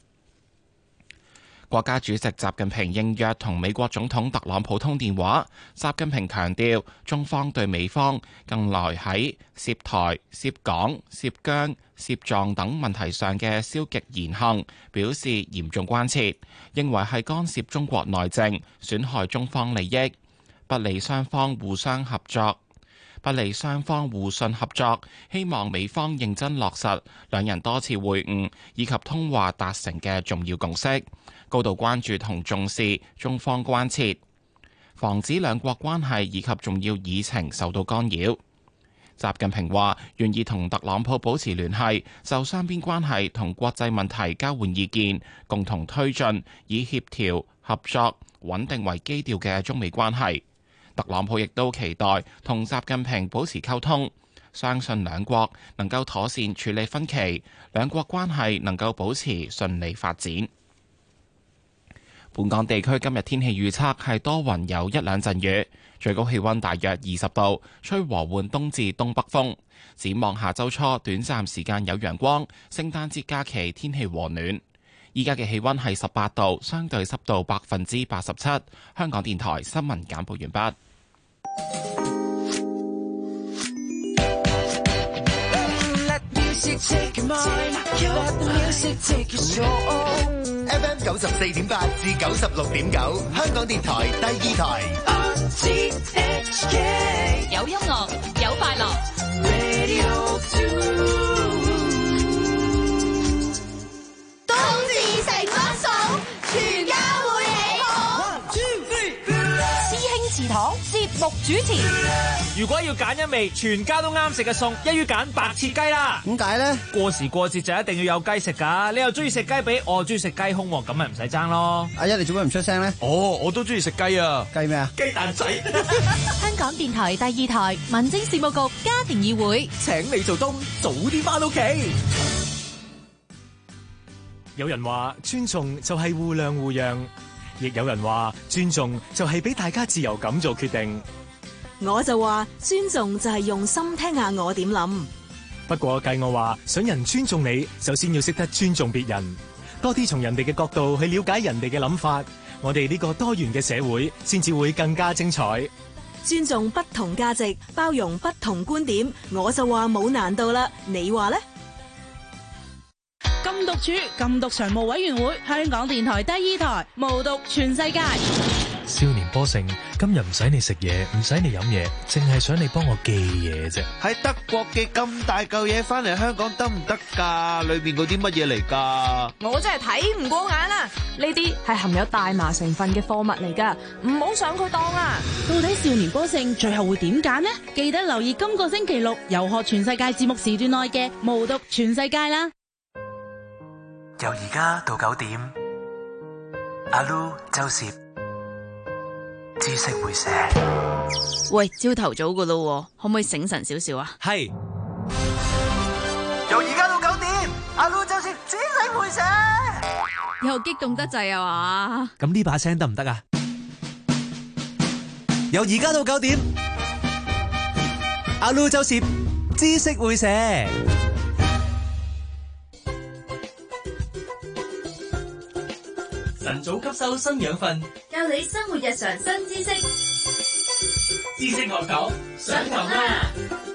國家主席習近平應約同美國總統特朗普通電話，習近平強調中方對美方近來喺涉台、涉港、涉疆、涉藏等問題上嘅消極言行表示嚴重關切，認為係干涉中國內政，損害中方利益，不利雙方互相合作。不利雙方互信合作，希望美方認真落實兩人多次會晤以及通話達成嘅重要共識，高度關注同重視中方關切，防止兩國關係以及重要議程受到干擾。習近平話願意同特朗普保持聯繫，就雙邊關係同國際問題交換意見，共同推進以協調、合作、穩定為基調嘅中美關係。特朗普亦都期待同習近平保持溝通，相信兩國能夠妥善處理分歧，兩國關係能夠保持順利發展。本港地區今日天氣預測係多雲有一兩陣雨，最高氣溫大約二十度，吹和緩東至東北風。展望下周初短暫時間有陽光，聖誕節假期天氣和暖。依家嘅氣溫係十八度，相對濕度百分之八十七。香港電台新聞簡報完畢。 F M 九十四點八至九十六點九，香港電台第二台。 有音樂，有快樂。冬至食乜餸？全家會起哄。師兄祠堂節目主持。 如果要揀一味全家都啱食嘅餸，一於揀白切雞啦。 點解呢？ 過時過節就一定要有雞食㗎。你又中意食雞髀，我又中意食雞胸，咁咪唔使爭咯。 阿一，你做咩唔出聲呢？ 哦，我都中意食雞啊。 雞咩啊？ 雞蛋仔。 香港電台第二台民政事務局家庭議會， 請你做冬，早啲返屋企。有人話尊重就係互諒互讓，亦有人話尊重就係俾大家自由咁做決定。 我就話尊重就係用心聽下我點諗。 不過計我話想人尊重你，首先要識得尊重別人。 多啲從人哋嘅角度去了解人哋嘅諗法，我哋呢個多元嘅社會先至會更加精彩。 尊重不同價值，包容不同觀點，我就話冇難度啦。你話呢？ 禁毒處禁毒常務委員會，香港電台第二台，無毒全世界。 少年波盛，今日唔使你食嘢，唔使你飲嘢，淨係想你幫我寄嘢啫。 喺德國寄咁大嚿嘢翻嚟香港得唔得㗎？裏邊嗰啲乜嘢嚟㗎？ 我真係睇唔過眼啦！呢啲係含有大麻成分嘅貨物嚟㗎，唔好上佢當啊！ 到底少年波盛最後會點揀呢？記得留意今個星期六遊學全世界節目時段內嘅無毒全世界啦！ 由而家到九點，阿 Lu 周攝。知識會寫。 喂，朝頭早噶咯，可唔可以醒神少少啊？ 係。 由而家到九點，阿 Lu 就係知識會寫。 又激動得滯啊嘛？ 咁呢把聲得唔得啊？由而家到九點，阿 Lu 就係知識會寫。 晨早吸收新養分， 教你生活日常新知識。 知識學堂上堂啦！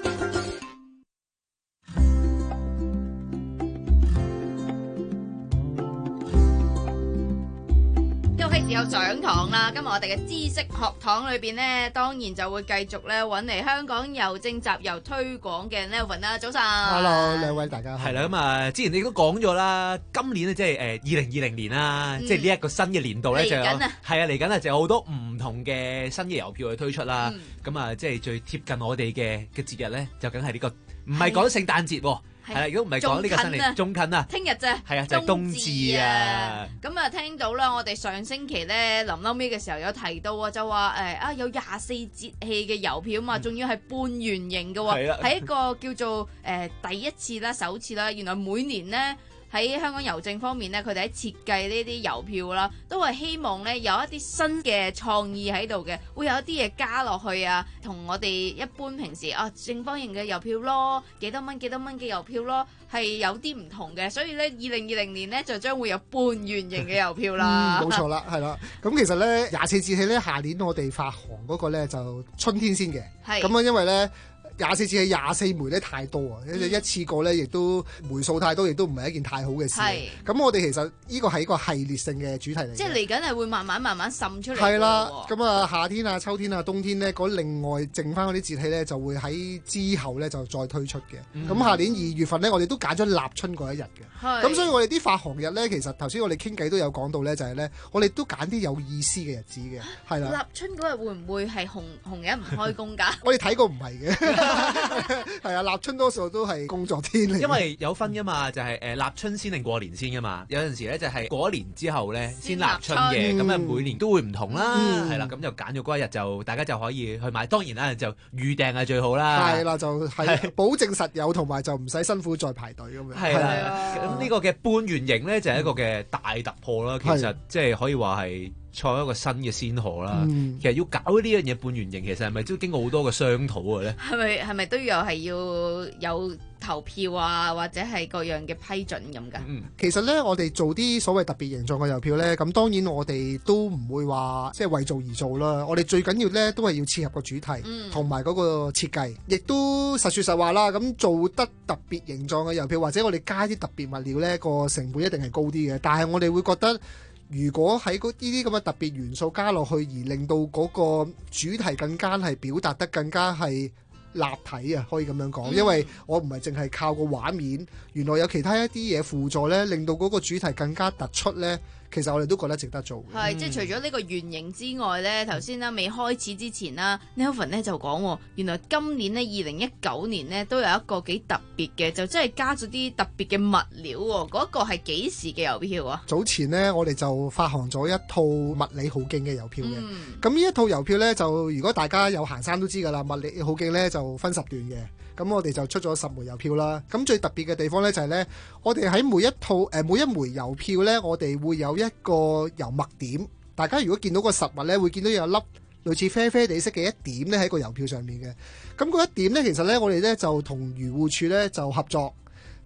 又係時候上堂啦！今日我哋嘅知識學堂裏邊呢，當然就會繼續咧揾嚟香港郵政集郵推廣嘅 Nelvin 啦。早晨 ，Hello， 兩位大家好。 係啦，咁啊，之前你都講咗啦，今年咧即係誒二零二零年啦，嗯、即係呢一個新嘅年度咧就有係啊嚟緊啊，就有好多唔同嘅新嘅郵票去推出啦。咁、嗯、啊，即係最貼近我哋嘅嘅節日咧，就梗係呢個唔係講聖誕節喎。係啦，如果唔係講呢個新年，仲近啊， 聽日啫， 係啊，就係冬至啊。 咁啊，聽到啦，我哋上星期咧臨嬲尾嘅時候有提到啊，就話誒啊有廿四節氣嘅郵票嘛，仲要係半圓形嘅喎，係一個叫做誒、呃、第一次啦、首次啦，原來每年咧。喺香港郵政方面咧，佢哋喺設計呢啲郵票啦，都係希望咧有一啲新嘅創意喺度嘅，會有一啲嘢加落去啊，同我哋一般平時啊正方形嘅郵票咯，幾多蚊幾多蚊嘅郵票咯，係有啲唔同嘅，所以咧二零二零年咧就將會有半圓形嘅郵票啦。 冇、嗯、錯啦，係啦。咁其實咧廿四節氣咧，下年我哋發行嗰個咧就春天先嘅。係。咁啊，因為咧。廿四節氣廿四枚咧太多啊！嗯、一次過咧，亦都枚數太多，亦都唔係一件太好嘅事。咁我哋其實呢個係一個系列性嘅主題嚟。 即係嚟緊係會慢慢慢慢滲出嚟。 係啦，咁啊夏天啊、秋天啊、冬天咧，嗰另外剩翻嗰啲節氣咧，就會喺之後咧就再推出嘅。咁、嗯、下年二月份咧，我哋都揀咗立春嗰一日嘅。咁所以我哋啲發行日咧，其實頭先我哋傾偈都有講到咧，就係、是、咧，我哋都揀啲有意思嘅日子嘅。係啦。立春嗰日會唔會係紅紅日唔開工㗎？ 我哋睇過唔係嘅。係啊，立春多數都係工作天嚟。 因為有分噶嘛，就係、是、誒、呃、立春先定過年先噶嘛。有陣時咧就係過一年之後咧先立春嘅，咁啊、嗯、每年都會唔同啦。係、嗯、啦，咁就揀咗嗰一日就大家就可以去買。當然啦，就預訂係最好啦。係啦，就係保證實有，同埋就唔使辛苦再排隊咁樣。 係啦，咁呢個嘅半圓形咧就係一個嘅大突破啦。其實即係可以話係創一個新嘅先河啦、嗯。其實要搞呢樣嘢半圓形，其實係咪都經過好多個商討嘅咧？係咪係咪都要係要有投票啊，或者係各樣嘅批准咁㗎？ 嗯，其實咧，我哋做啲所謂特別形狀嘅郵票咧，咁當然我哋都唔會話即係為做而做啦。我哋最緊要咧都係要切合個主題，同埋嗰個設計，亦都實說實話啦。咁做得特別形狀嘅郵票，或者我哋加啲特別物料咧，個成本一定係高啲嘅。但係我哋會覺得，如果喺呢啲咁嘅特別元素加落去，而令到嗰個主題更加係表達得更加係立體啊，可以咁樣講、嗯，因為我唔係淨係靠個畫面，原來有其他一啲嘢輔助咧，令到嗰個主題更加突出咧。其實我哋都覺得值得做嘅。 係、嗯，即係除咗呢個圓形之外咧，頭先啦未開始之前啦 Nelvin 咧就講，原來今年呢，二零一九年呢，都有一個幾特別嘅，就真係加咗啲特別嘅物料喎。嗰、那個係幾時嘅郵票啊？ 早前呢，我哋就發行咗一套物理好勁嘅郵票嘅。咁、嗯、呢一套郵票咧，就如果大家有行山都知㗎啦，物理好勁咧就分十段嘅。咁我哋就出咗十枚郵票啦。咁最特別嘅地方咧就係咧，我哋喺每一套誒、呃、每一枚郵票咧，我哋會有一個郵墨點。大家如果見到個實物咧，會見到有粒類似啡啡地色嘅一點咧喺個郵票上面嘅。咁嗰一點咧，其實咧我哋咧就同漁護署咧就合作，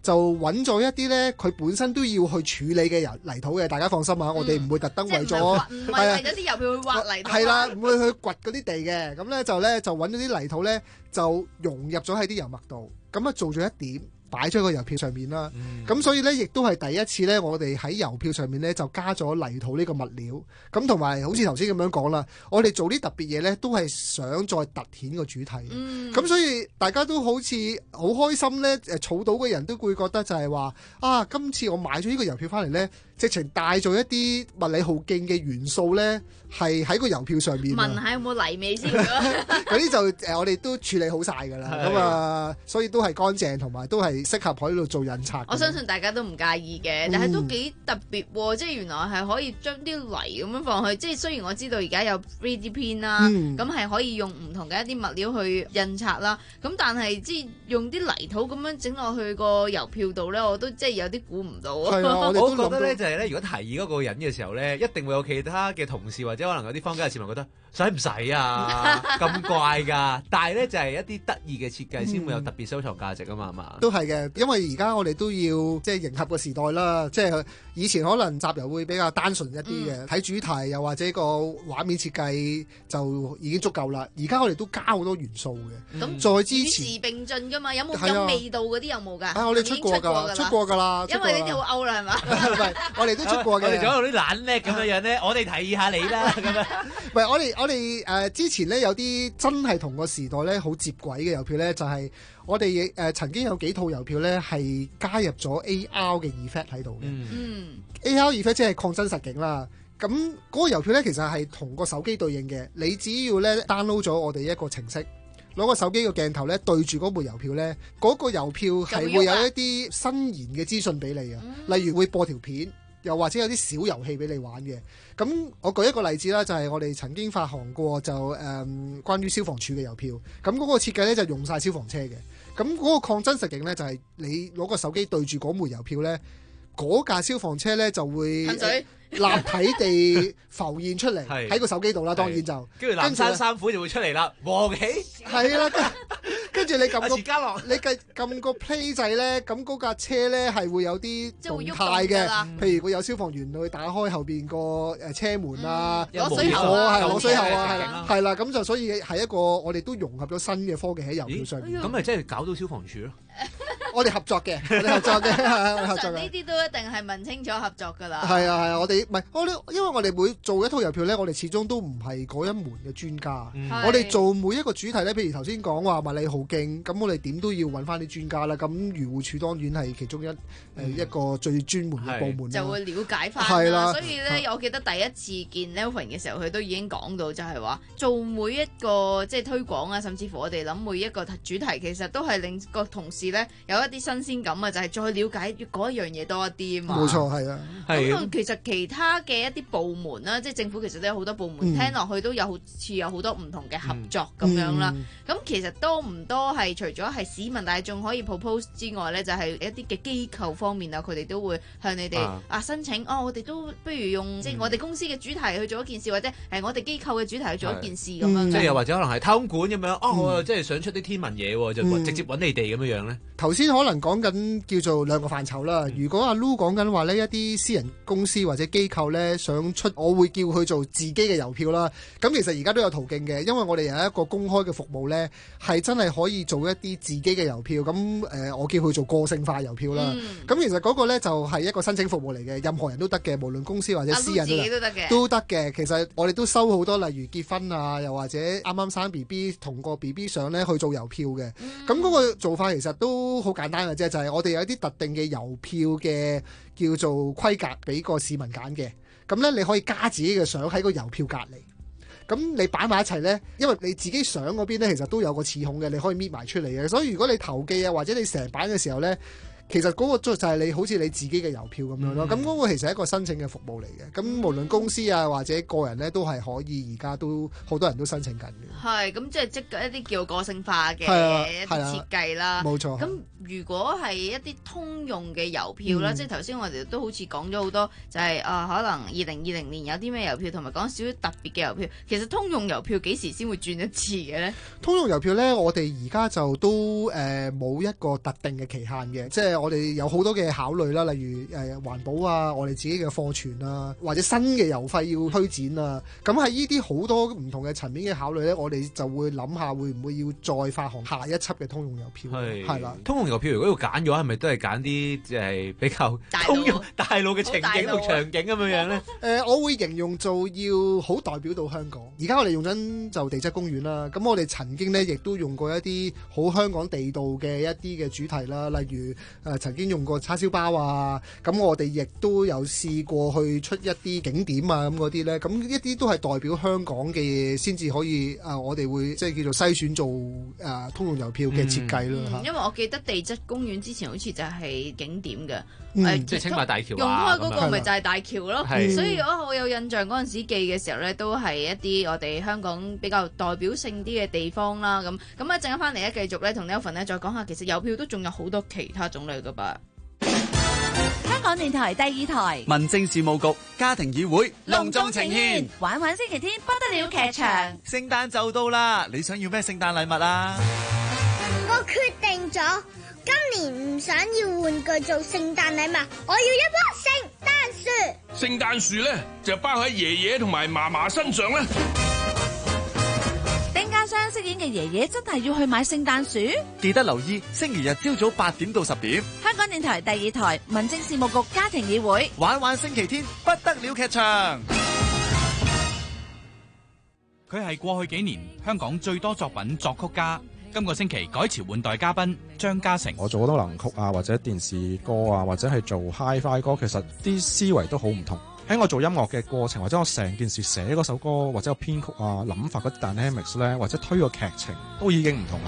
就揾咗一啲咧，佢本身都要去處理嘅人泥土嘅，大家放心啊，嗯、我哋唔會特登為咗唔係為咗啲郵票去挖泥土， 係啦，唔會去掘嗰啲地嘅，咁咧就咧就揾咗啲泥土咧就融入咗喺啲油墨度，咁啊做咗一點。擺咗喺個郵票上面啦，咁、嗯、所以咧亦都係第一次咧，我哋喺郵票上面咧就加咗泥土呢個物料，咁同埋好似頭先咁樣講啦，我哋做啲特別嘢咧，都係想再突顯個主題，咁、嗯、所以大家都好似好開心咧，誒儲到嘅人都會覺得就係話啊，今次我買咗呢個郵票翻嚟咧，直情帶咗一啲物理浩徑嘅元素咧，係喺個郵票上面。 問下有冇泥味先？ 嗰啲就誒我哋都處理好晒㗎啦，咁啊，所以都係乾淨同埋都係適合喺度做印刷。 我相信大家都唔介意嘅，但係都幾特別喎，即係原來係可以將啲泥咁樣放去，即係雖然我知道而家有 three D print 啦，咁係可以用唔同嘅一啲物料去印刷啦，咁但係即係用啲泥土咁樣整落去個郵票度咧，我都即係有啲估唔到。 係啊，我都覺得咧就係咧，如果提議嗰個人嘅時候咧，一定會有其他嘅同事或者可能有啲坊間嘅市民覺得使唔使啊？咁怪㗎，但係咧就係一啲得意嘅設計先會有特別收藏價值啊嘛，係嘛？ 都係嘅，因為而家我哋都要即係迎合個時代啦，即係以前可能集郵會比較單純一啲嘅，睇、嗯、主題又或者個畫面設計就已經足夠啦。而家我哋都加好多元素嘅，咁、嗯、再之前與時並進㗎嘛，有冇有，有味道嗰啲有冇㗎？ 啊，我哋出過㗎，出過㗎啦， 因為呢啲好歐啦，係嘛？ 唔係，我哋都出過嘅。 我哋仲有啲懶叻咁樣樣咧，我哋提議下你啦咁樣。 唔係，我哋我哋誒之前咧有啲真係同個時代咧好接軌嘅郵票咧，就係、是。我哋誒、呃、曾經有幾套郵票咧，係加入咗 A R 嘅 effect 喺度嘅。嗯，A R effect 即係擴真實境啦。咁嗰個郵票咧，其實係同個手機對應嘅。你只要咧 download 咗我哋一個程式，攞個手機個鏡頭咧對住嗰部郵票咧，嗰、嗰個郵票係會有一啲新言嘅資訊俾你啊。嗯、例如會播條片，又或者有啲小遊戲俾你玩嘅。咁我舉一個例子啦，就係、是、我哋曾經發行過就誒、嗯、關於消防處嘅郵票。咁嗰個設計咧就用晒消防車嘅。咁嗰個擴真實境咧，就係、是、你攞個手機對住嗰枚郵票咧，嗰架消防車咧就會立體地浮現出嚟喺個手機度啦。當然就跟住藍山三虎就會出嚟啦，黃喜係啦。跟住你撳個你計撳個 play 掣咧，咁嗰架車咧係會有啲動態嘅，譬如佢有消防員去打開後邊個誒車門啊， 攞、嗯、水喉啊，攞水喉啊，係啦，咁就所以係一個我哋都融合咗新嘅科技喺郵票上面。 咁咪真係搞到消防處咯？ 我哋合作嘅，我哋合作嘅，合作嘅。 呢啲都一定係問清楚合作㗎啦。 係啊係啊，我哋唔係我哋，因為我哋每做一套郵票咧，我哋始終都唔係嗰一門嘅專家。嗯、我哋做每一個主題咧，譬如頭先講話物理浩徑，咁我哋點都要揾翻啲專家啦。咁漁護署當然係其中一誒、嗯、一個最專門嘅部門， 就會了解翻啦。所以咧，我記得第一次見 Nelvin 嘅時候，佢都已經講到就係話，做每一個即係推廣啊，甚至乎我哋諗每一個主題，其實都係令個同事咧有一啲新鮮感啊，就係、是、再了解嗰一樣嘢多一啲啊嘛。 冇錯，係啊。 咁其實其他嘅一啲部門啦，即係政府其實都有好多部門，嗯、聽落去都有好似有好多唔同嘅合作咁樣啦。咁、嗯、其實多唔多係除咗係市民大眾可以 propose 之外咧，就係、是、一啲嘅機構方面啊，佢哋都會向你哋啊，啊申請哦，我哋都不如用、嗯、即係我哋公司嘅主題去做一件事，或者係我哋機構嘅主題去做一件事咁樣。 即係又或者可能係太空館咁樣，哦，嗯、我即係想出啲天文嘢，就直接揾你哋咁樣樣咧。 頭先可能講緊叫做兩個範疇啦。如果阿 Lu 講緊話呢，一啲私人公司或者機構咧想出，我會叫佢做自己嘅郵票啦。咁其實而家都有途徑嘅，因為我哋有一個公開嘅服務咧，係真係可以做一啲自己嘅郵票。咁誒、呃，我叫佢做個性化郵票啦。咁、嗯、其實嗰個咧就係、是、一個申請服務嚟嘅，任何人都得嘅，無論公司或者私人都得嘅。都得嘅。其實我哋都收好多，例如結婚啊，又或者啱啱生 B B 同個 B B 相咧去做郵票嘅。咁嗰、嗯、個做法其實都好簡單嘅啫，就係、是、我哋有一啲特定嘅郵票嘅叫做規格俾個市民揀嘅。咁咧你可以加自己嘅相喺個郵票隔離。咁你擺埋一齊咧，因為你自己相嗰邊咧其實都有個齒孔嘅，你可以搣埋出嚟嘅。所以如果你投寄啊，或者你成版嘅時候咧，其實嗰個就係你好似你自己嘅郵票咁樣咯。咁嗰、嗯、個其實係一個申請嘅服務嚟嘅。咁無論公司啊或者個人咧，都係可以，而家都好多人都申請緊嘅。係， 咁即係即一啲叫個性化嘅一啲設計啦。冇錯。咁如果係一啲通用嘅郵票啦，嗯、即係頭先我哋都好似講咗好多，就係、是、啊、呃、可能二零二零年有啲咩郵票，同埋講少少特別嘅郵票。其實通用郵票幾時先會轉一次嘅咧？ 通用郵票咧，我哋而家就都誒冇、呃、一個特定嘅期限嘅，即係。 我哋有好多嘅考慮啦，例如誒、呃、環保啊，我哋自己嘅貨存啊，或者新嘅郵費要推展啊。咁喺呢啲好多唔同嘅層面嘅考慮咧，我哋就會諗下會唔會要再發行下一輯嘅通用郵票。 係係啦， 通用郵票如果要揀嘅話，係咪都係揀啲即係比較通用大路嘅情景同場景咁樣樣咧？誒、 呃，我會形容做要好代表到香港。而家我哋用緊就地質公園啦，咁我哋曾經咧亦都用過一啲好香港地道嘅一啲嘅主題啦，例如誒、呃、曾經用過叉燒包啊，咁我哋亦都有試過去出一啲景點啊咁嗰啲咧，咁一啲都係代表香港嘅嘢先至可以啊、呃，我哋會即係叫做篩選做誒、呃、通用郵票嘅設計啦嚇。 嗯、因為我記得地質公園之前好似就係景點嘅， 嗯呃、 即係青馬大橋、啊、 用開嗰個咪就係大橋咯， 嗯、 所以我好有印象嗰陣時記嘅時候咧，都係一啲我哋香港比較代表性啲嘅地方啦。咁咁一陣間翻嚟咧，繼續咧同 Nelvin 咧再講下，其實郵票都仲有好多其他種類噶噃。 香港電台第二台民政事務局家庭議會隆重呈獻玩玩星期天不得了劇場。 聖誕就到啦，你想要咩聖誕禮物啊？ 我決定咗，今年唔想要玩具做聖誕禮物，我要一棵聖誕樹。 聖誕樹咧就包喺爺爺同埋嫲嫲身上啦。 丁家雙飾演嘅爺爺真係要去買聖誕樹？ 記得留意星期日朝早八點到十點， 香港電台第二台民政事務局家庭議會玩玩星期天不得了劇場。 佢係過去幾年香港最多作品作曲家。今個星期改朝換代嘉賓張家誠。 我做好多流行曲啊，或者電視歌啊，或者係做 Hi-Fi 歌，其實啲思維都好唔同。喺我做音樂嘅過程，或者我成件事寫嗰首歌，或者個編曲啊、諗法嗰啲 dynamics 咧，或者推個劇情，都已經唔同啦。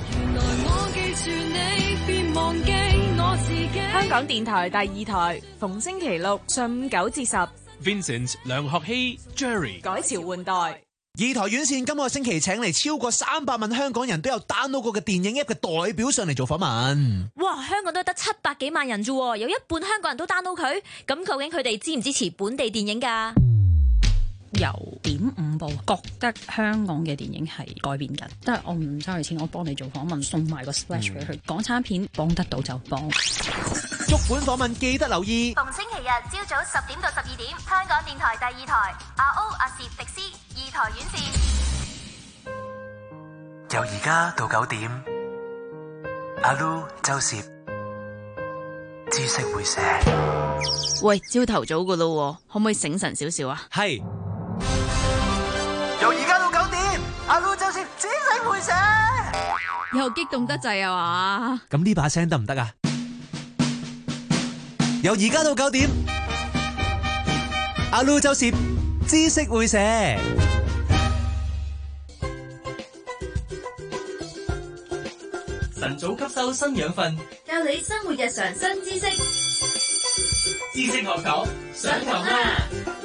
香港電台第二台，逢星期六上午九至十 ，Vincent 梁學希 Jerry 改朝換代。 二台院線今個星期請嚟超過三百萬香港人都有 download 過嘅電影 app 嘅代表上嚟做訪問。 哇，香港都得七百幾萬人啫，有一半香港人都 download 佢，咁究竟佢哋支唔支持本地電影㗎？ 由點五部覺得香港嘅電影係改變緊，即係我唔收你錢，我幫你做訪問，送埋個 splash 俾佢。嗯、港產片幫得到就幫。 足本訪問記得留意。 逢星期日朝早十點到十二點，香港電台第二台，阿 O 阿攝迪斯二台院線。 由而家到九點，阿 Lu 周攝知識會寫。 喂，朝頭早噶咯，可唔可以醒神少少啊？ 係。 由而家到九點，阿 Lu 周攝知識會寫。 又激動得滯啊嘛？ 咁呢把聲得唔得啊？由而家到九點，阿 Lu 周攝知識會寫。 晨早吸收新養分， 教你生活日常新知識。 知識學堂上堂啦！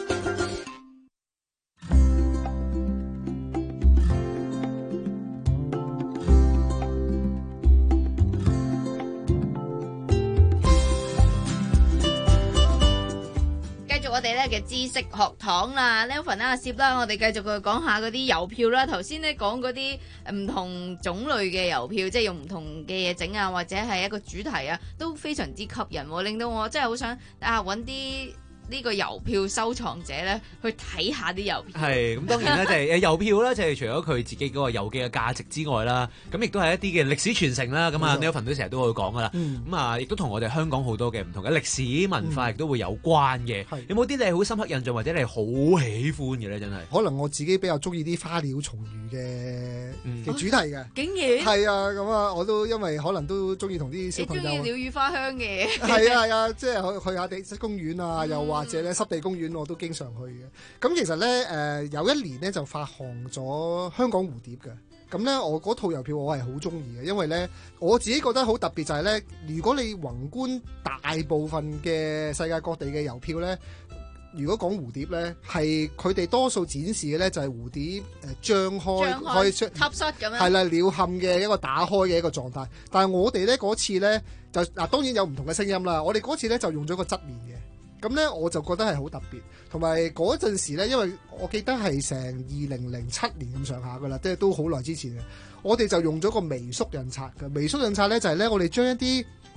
我哋咧嘅知識學堂啦 Nelvin 啦、阿攝啦，我哋繼續去講下嗰啲郵票啦。頭先咧講嗰啲唔同種類嘅郵票，即係用唔同嘅嘢整啊，或者係一個主題啊，都非常之吸引，令到我真係好想啊揾啲呢個郵票收藏者咧去睇下啲郵票。 係咁，當然咧就係誒郵票咧，就係除咗佢自己嗰個郵寄嘅價值之外啦，咁亦都係一啲嘅歷史傳承啦。咁啊 Nelvin 都成日都會講噶啦。咁啊，亦都同我哋香港好多嘅唔同嘅歷史文化亦都會有關嘅。有冇啲你係好深刻印象或者你係好喜歡嘅咧？真係可能我自己比較中意啲花鳥蟲魚嘅嘅主題嘅。 竟然係啊，咁啊，我都因為可能都中意同啲小朋友。 你中意鳥語花香嘅？ 係啊係啊，即係去去下地質公園啊，又話。或者咧濕地公園我都經常去嘅，咁其實咧誒、呃、有一年咧就發行咗香港蝴蝶嘅，咁咧我嗰套郵票我係好中意嘅，因為咧我自己覺得好特別就係咧，如果你宏觀大部分嘅世界各地嘅郵票咧，如果講蝴蝶咧，係佢哋多數展示嘅咧就係蝴蝶誒張開，張開可以出吸濕咁樣， 係啦，鳥瞰嘅一個打開嘅一個狀態。但係我哋咧嗰次咧就嗱、啊、當然有唔同嘅聲音啦，我哋嗰次咧就用咗個側面嘅。咁咧我就覺得係好特別，同埋嗰陣時咧，因為我記得係成二零零七年咁上下噶啦，即係都好耐之前嘅。我哋就用咗個微縮印刷嘅微縮印刷咧，就係咧我哋將一啲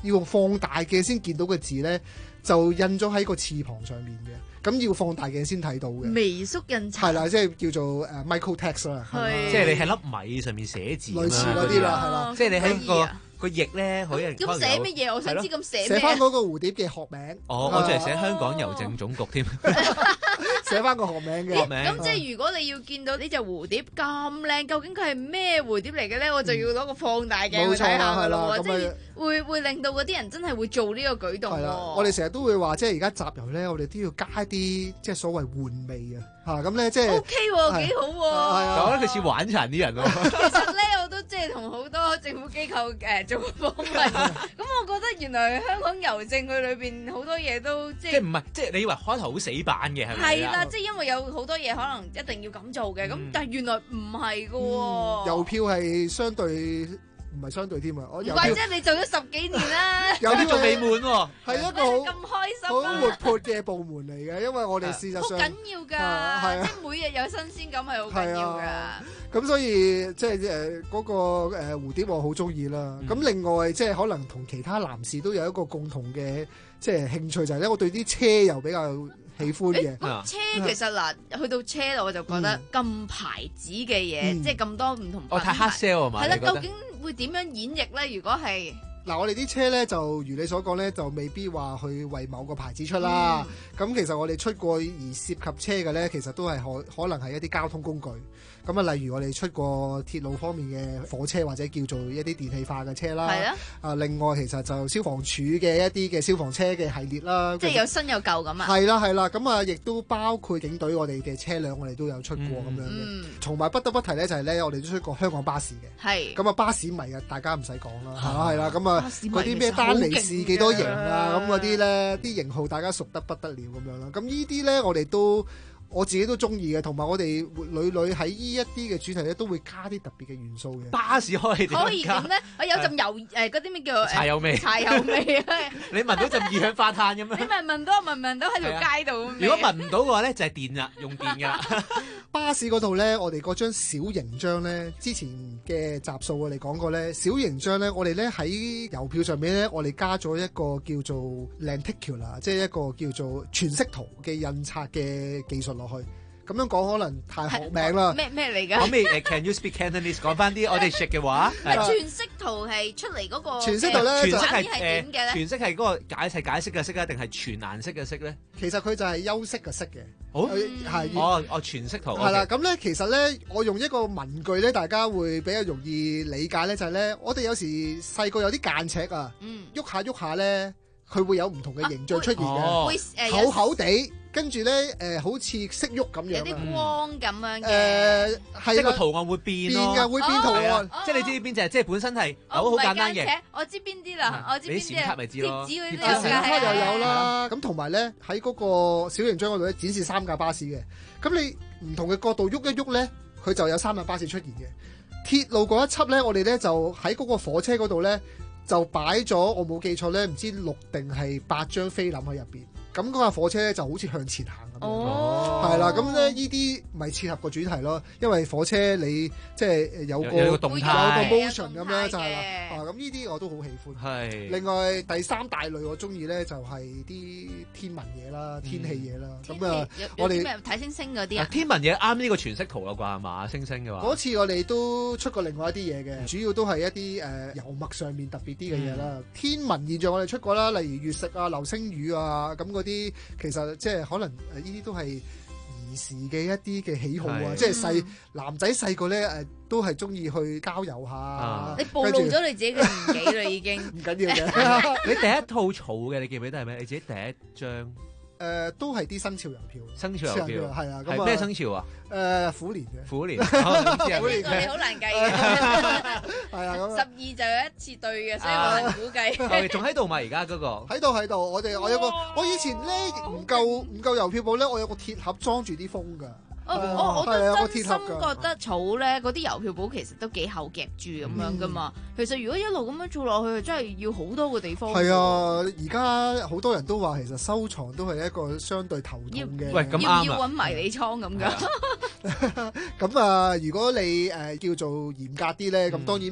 要用放大鏡先見到嘅字咧，就印咗喺個翅膀上面嘅。咁要放大鏡先睇到嘅， 微縮印刷係啦，即係叫做誒 micro text 啦， 即係你喺粒米上面寫字， 類似嗰啲啦，係啦， 即係你喺個個翼咧，可以咁寫乜嘢？我想知咁寫咩？ 寫翻嗰個蝴蝶嘅學名。 哦，我就係寫香港郵政總局添， 寫翻個學名嘅。學名咁即係如果你要見到呢隻蝴蝶咁靚，究竟佢係咩蝴蝶嚟嘅咧？我就要攞個放大鏡去睇下㗎咯喎，即係會會令到嗰啲人真係會做呢個舉動喎。 我哋成日都會話，即係而家集郵咧，我哋都要加啲即係所謂換味啊。嚇咁咧，即係 O K 喎，幾好喎。 我覺得佢似玩殘啲人咯。 其實咧，我都即係同好多政府機構誒做過訪問，咁我覺得原來香港郵政佢裏邊好多嘢都即係即係唔係即係你以為開頭好死板嘅係咪？ 係啦，即係因為有好多嘢可能一定要咁做嘅，咁但係原來唔係㗎喎。 郵票係相對。唔係相對添啊！我或者你做咗十幾年啦， 有啲仲未滿喎， 係一個好咁開心、 好活潑嘅部門嚟嘅，因為我哋事實上好緊要㗎， 係啊， 即係每日有新鮮感係好緊要㗎。 咁所以即係誒嗰個誒蝴蝶我好中意啦。咁、嗯、另外即係可能同其他男士都有一個共同嘅即係興趣，就係咧，我對啲車又比較喜歡嘅。 咁車其實嗱，去到車度我就覺得咁牌子嘅嘢，即係咁多唔同。 我太 hard sell 啊嘛， 係啦，究竟會點樣演繹咧？如果係嗱，我哋啲車咧就如你所講咧，就未必話去為某個牌子出啦。咁、嗯、其實我哋出過而涉及車嘅咧，其實都係可可能係一啲交通工具。咁啊，例如我哋出過鐵路方面嘅火車，或者叫做一啲電氣化嘅車啦。係啊。啊，另外其實就消防處嘅一啲嘅消防車嘅系列啦。 即係有新有舊咁啊。 係啦係啦，咁啊，亦都包括警隊我哋嘅車輛，我哋都有出過咁、嗯、樣嘅。同埋不得不提咧，就係咧，我哋都出過香港巴士嘅。係。咁啊，巴士迷啊，大家唔使講啦，係啦係啦，咁啊，嗰啲咩丹尼士幾多型啊，咁嗰啲咧，啲型號大家熟得不得了咁樣啦。咁呢啲咧，我哋都。我自己都中意嘅，同埋我哋屢屢喺呢一啲嘅主題咧，都會加啲特別嘅元素嘅。 巴士可以點可以點咧？我有陣油誒嗰啲咩叫柴油味， 柴油味啊！ 你聞到陣二氧化碳咁樣？ 你咪聞到，聞聞到喺條街度。 如果聞唔到嘅話咧，就係電啦，用電㗎。 巴士嗰度咧，我哋嗰張小型章咧，之前嘅集數我哋講過咧，小型章咧，我哋咧喺郵票上面咧，我哋加咗一個叫做 lenticular， 即係一個叫做全息圖嘅印刷嘅技術落去。咁樣講可能太學名啦。 咩咩嚟㗎？ 可唔可以誒 Can you speak Cantonese？ 講翻啲我哋識嘅話。 全息圖係出嚟嗰個。 全息圖咧， 全色係點嘅咧？ 全色係嗰個解係解釋嘅色啊，定係全顏色嘅色咧？ 其實佢就係休息嘅色嘅。 好係。 哦哦，全色圖。 係啦，咁咧其實咧，我用一個文具咧，大家會比較容易理解咧，就係咧，我哋有時細個有啲間尺啊，喐下喐下咧，佢會有唔同嘅形象出現嘅，厚厚地。跟住咧，誒好似識喐咁樣， 有啲光咁樣嘅。 誒係即係個圖案會變咯， 變㗎，會變圖案。 即係你知邊隻？即係本身係好好簡單嘅。 我知邊啲啦，我知邊啲。 你閃卡咪知咯， 貼紙嗰啲有閃卡又有啦。咁同埋咧喺嗰個小型章嗰度咧展示三架巴士嘅。咁你唔同嘅角度喐一喐咧，佢就有三架巴士出現嘅。鐵路嗰一輯咧，我哋咧就喺嗰個火車嗰度咧就擺咗，我冇記錯咧，唔知六定係八張菲林喺入邊。咁嗰架火車咧就好似向前行咁樣，係啦、哦。咁咧呢啲咪切合個主題咯，因為火車你即係有個有個動態， 有個 motion 咁樣就係啦。啊，咁呢啲我都好喜歡。 係。 另外第三大類我中意咧就係啲天文嘢啦、天氣嘢啦。咁、嗯、啊，我哋睇星星嗰啲啊。 天文嘢啱呢個全息圖啦啩係嘛？星星嘅話。 嗰次我哋都出過另外一啲嘢嘅，主要都係一啲誒油墨上面特別啲嘅嘢啦。嗯、天文現象我哋出過啦，例如月食啊、流星雨啊咁嗰啲，其實即係可能誒呢啲都係兒時嘅一啲嘅喜好啊，即係細男仔細個咧誒都係中意去郊遊下。啊、 你暴露咗你自己嘅年紀啦，已經唔緊要嘅。 你第一套草嘅，你記唔記得係咩？你自己第一張。 誒、呃、都係啲生肖郵票， 生肖郵票係啊， 係咩生肖啊？ 誒、呃、虎年嘅， 虎年， 呢個你好難計嘅， 係啊， 十二就有一次對嘅，所以冇人估計。 仲喺度嘛？而家嗰個喺度喺度，我哋我有個，我以前咧唔夠唔夠郵票簿咧，我有個鐵盒裝住啲封㗎。 我我我都真心覺得草咧，嗰啲郵票簿其實都幾厚夾住咁樣噶嘛。嗯、其實如果一路咁樣做落去，真係要好多個地方。係啊，而家好多人都話，其實收藏都係一個相對頭痛嘅。 喂，咁啱要唔要揾迷你倉咁噶？ 咁啊，如果你誒、呃、叫做嚴格啲咧，咁、嗯、當然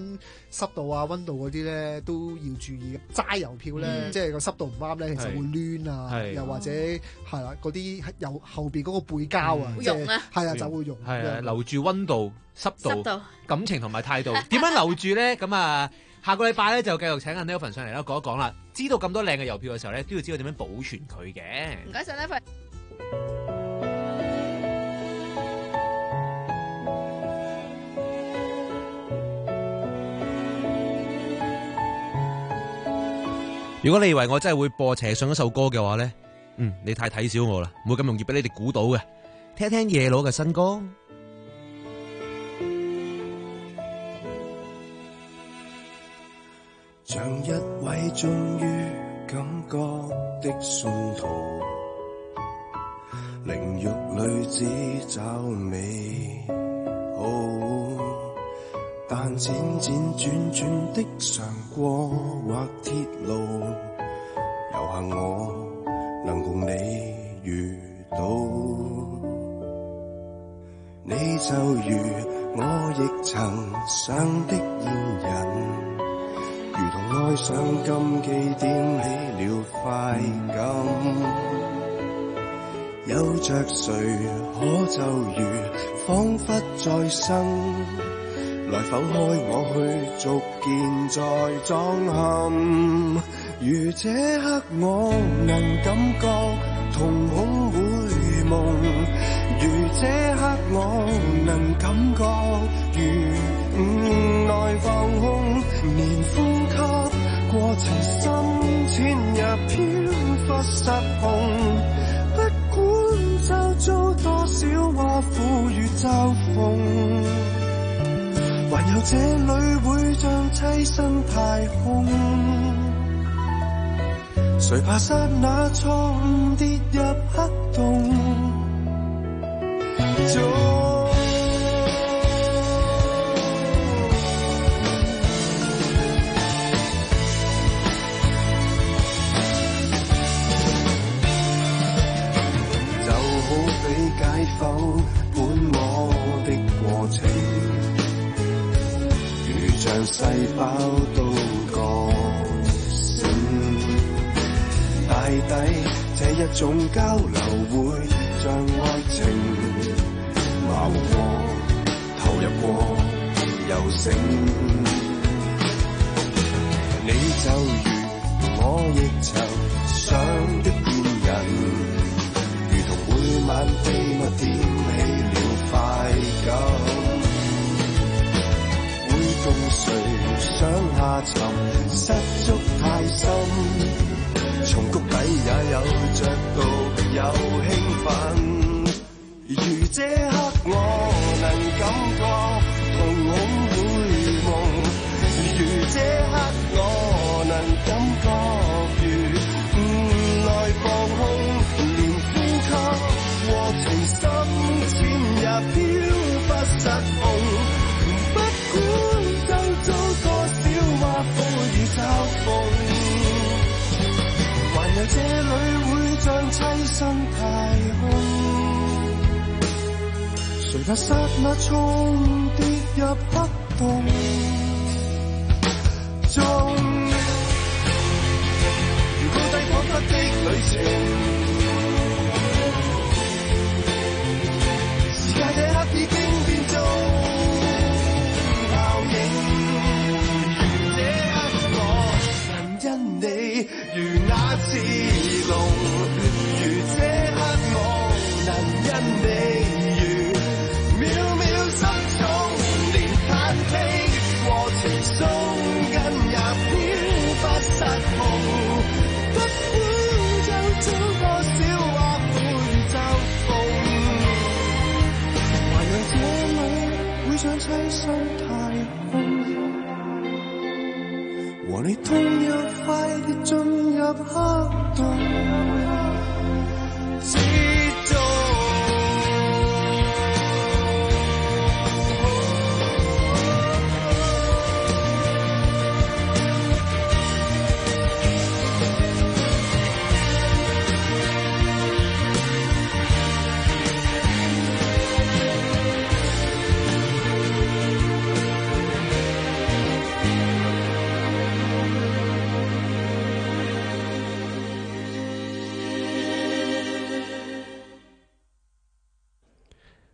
濕度啊、溫度嗰啲咧都要注意。齋郵票咧， 嗯、 即係個濕度唔啱咧，其實會攣啊，又或者係啦嗰啲有後邊嗰個背膠啊，即係係啊就會溶。 係啊，留住溫度、濕度、 濕度感情同埋態度，點樣留住咧？咁啊，下個禮拜咧就繼續請阿 Nelvin 上嚟啦，講一講啦。知道咁多靚嘅郵票嘅時候咧，都要知道點樣保存佢嘅。 唔該晒 Nelvin。 如果你以為我真係會播邪上一首歌嘅話咧，嗯，你太睇小我啦，唔會咁容易俾你哋估到嘅。聽一聽夜佬嘅新歌。 像一位終於感覺的信徒，靈肉裏只找美好，但輾輾轉轉的常過或鐵路，遊行我能共你遇到，你就如我亦曾想的戀人，如同愛上禁忌點起了快感，有着誰可就如彷彿再生，來剖開我去逐件再裝嵌，如這刻我能感覺瞳孔會夢，如這刻我能感覺如五內放空，連呼吸過程深淺也飄忽失控，不管周遭多少挖苦與嘲諷，還有這裏會將棲身太空，誰怕剎那錯誤跌入黑洞中。解剖本我的過程，如像細胞都覺醒，大抵這一種交流會像愛情，熬過投入過又醒，你就如我亦曾想的戀人，每晚秘密點起了快感，會共誰想下沉，失足太深，從谷底也有着到有興奮，如這刻我能感覺瞳孔會夢，如這刻我能感覺如五內放空，過程深淺也飄忽失控，不管周遭多少挖苦與嘲諷，還有這裏會像棲身太空，誰怕剎那錯誤跌入黑洞中，如高低彷彿的旅程，這刻已經變做泡影，如這刻我能因你如啞似聾，如這刻我能因你如渺渺失蹤，連嘆氣過程鬆筋也飄忽失控，不管就做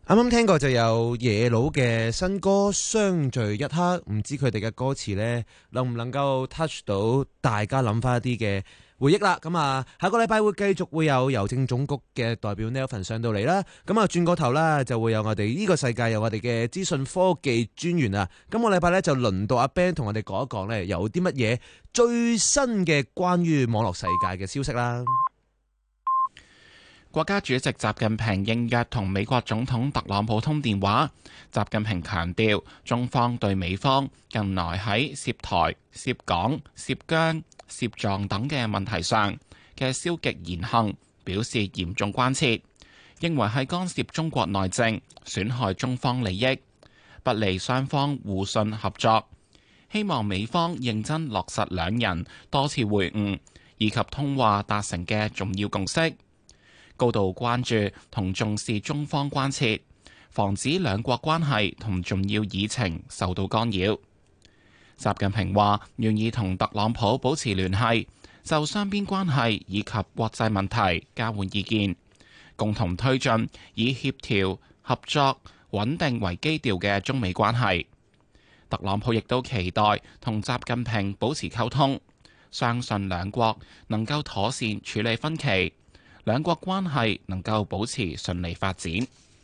啱啱聽過就有野佬嘅新歌《相聚一刻》，唔知佢哋嘅歌詞呢能唔能夠 touch 到大家諗翻一啲嘅回憶啦。咁啊，下個禮拜會繼續會有郵政總局嘅代表 Nelson 上到嚟啦。咁啊，轉個頭啦，就會有我哋呢個世界有我哋嘅資訊科技專員啊。今個禮拜呢，就輪到阿 Ben 同我哋講一講呢，有啲乜嘢最新嘅關於網絡世界嘅消息啦。 國家主席習近平應約同美國總統特朗普通電話，習近平強調中方對美方近來喺涉台、涉港、涉疆、涉藏等嘅問題上嘅消極言行表示嚴重關切，認為係干涉中國內政，損害中方利益，不利雙方互信合作。希望美方認真落實兩人多次會晤以及通話達成嘅重要共識，高度關注同重視中方關切，防止兩國關係同重要議程受到干擾。習近平話願意同特朗普保持聯繫，就雙邊關係以及國際問題交換意見，共同推進以協調、合作、穩定為基調嘅中美關係。特朗普亦都期待同習近平保持溝通，相信兩國能夠妥善處理分歧，兩國關係能夠保持順利發展。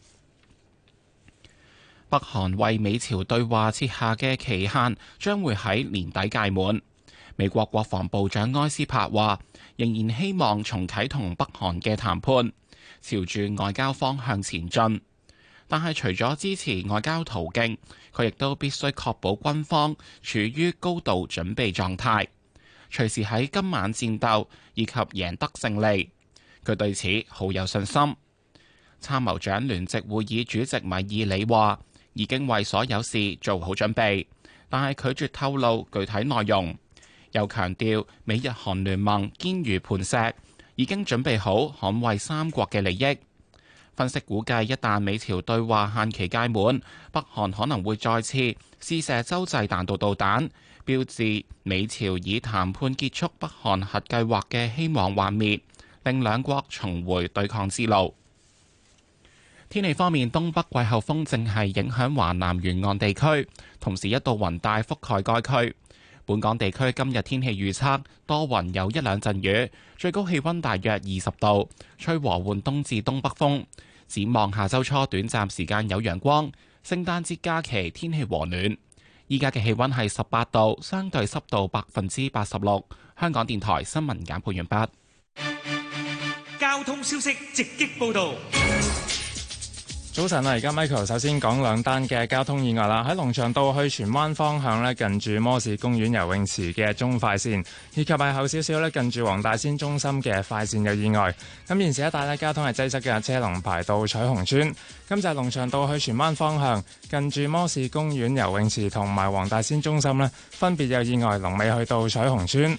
北韓為美朝對話設下嘅期限將會喺年底屆滿。美國國防部長埃斯珀話，仍然希望重啟同北韓嘅談判，朝住外交方向前進。但係除咗支持外交途徑，佢亦都必須確保軍方處於高度準備狀態，隨時喺今晚戰鬥以及贏得勝利。佢對此好有信心。參謀長聯席會議主席米爾里話，已經為所有事做好準備，但係拒絕透露具體內容。又強調美日韓聯盟堅如磐石，已經準備好捍衛三國嘅利益。分析估計，一旦美朝對話限期屆滿，北韓可能會再次試射洲際彈道導彈，標誌美朝以談判結束北韓核計劃嘅希望幻滅，令兩國重回對抗之路。天氣方面，東北季候風正係影響華南沿岸地區，同時一道雲帶覆蓋該區。本港地區今日天氣預測多雲，有一兩陣雨，最高氣溫大約二十度，吹和緩東至東北風。展望下周初短暫時間有陽光，聖誕節假期天氣和暖。依家嘅氣溫係十八度，相對濕度百分之八十六。香港電台新聞簡報完畢。 交通消息直擊報道。 早晨啊，而家 Michael 首先講兩單嘅交通意外啦。喺龍翔道去荃灣方向咧，近住摩士公園游泳池嘅中快線，以及係後少少咧，近住黃大仙中心嘅快線有意外。咁現時一帶咧，交通係擠塞嘅，車龍排到彩虹村。咁就係龍翔道去荃灣方向，近住摩士公園游泳池同埋黃大仙中心咧，分別有意外，龍尾去到彩虹村。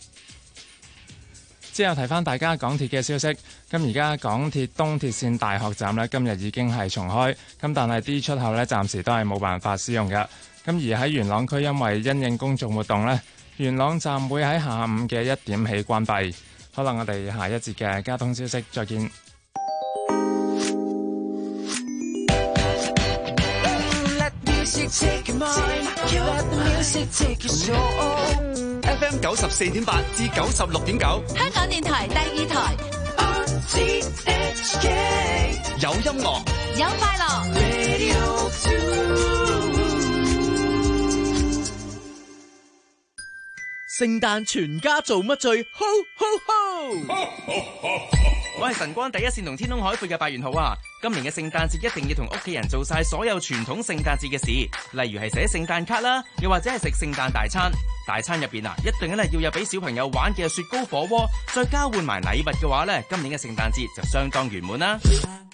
之後提翻大家港鐵嘅消息，咁而家港鐵東鐵線大學站呢，今日已經係重開，咁但係 D 出口呢，暫時都係冇辦法使用嘅。咁而喺元朗區，因為因應公眾活動呢，元朗站會喺下午嘅一點起關閉。好啦，我哋下一節嘅交通消息再見。 F M 九十四點八至九十六點九， 香港電台第二台。 有音樂， 有快樂。 聖誕全家做乜最 ho ho ho？我係晨光第一線同天空海闊嘅八元豪啊！今年嘅聖誕節一定要同屋企人做晒所有傳統聖誕節嘅事，例如係寫聖誕卡啦，又或者係食聖誕大餐。大餐入邊啊，一定咧要有俾小朋友玩嘅雪糕火鍋，再交換埋禮物嘅話咧，今年嘅聖誕節就相當圓滿啦。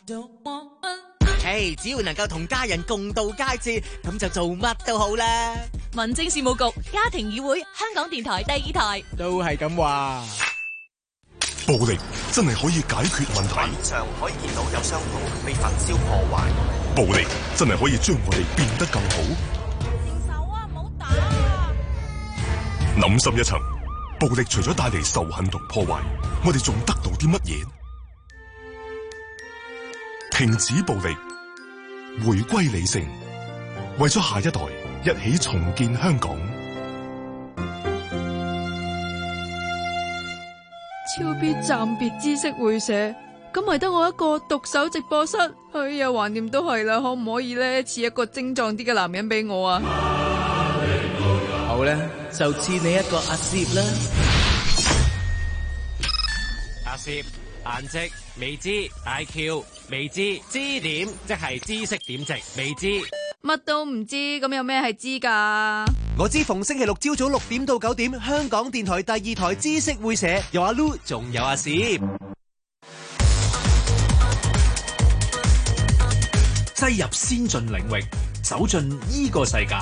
嘿， hey, 只要能夠同家人共度佳節，咁就做乜都好啦。 民政事務局家庭議會，香港電台第二台都係咁話。 暴力真係可以解決問題。 畫面上可以見到有商鋪被焚燒破壞。 暴力真係可以將我哋變得更好。 停手啊！唔好打啊！ 諗深一層，暴力除咗帶嚟仇恨同破壞，我哋仲得到啲乜嘢？停止暴力， 回歸理性，為咗下一代一起重建香港。 超必暫別知識會社，咁咪得我一個獨守直播室。哎呀，橫掂都係啦，可唔可以咧賜一個精壯啲嘅男人俾我啊？ 好啦，就賜你一個阿攝啦。 阿攝顏值未知 ，I Q 未知，知點即係知識點值未知。 乜都唔知，咁有咩係知㗎？ 我知逢星期六朝早六點到九點，香港電台第二台知識會社有阿 Lu， 仲有阿攝。 擠入先進領域，走進依個世界。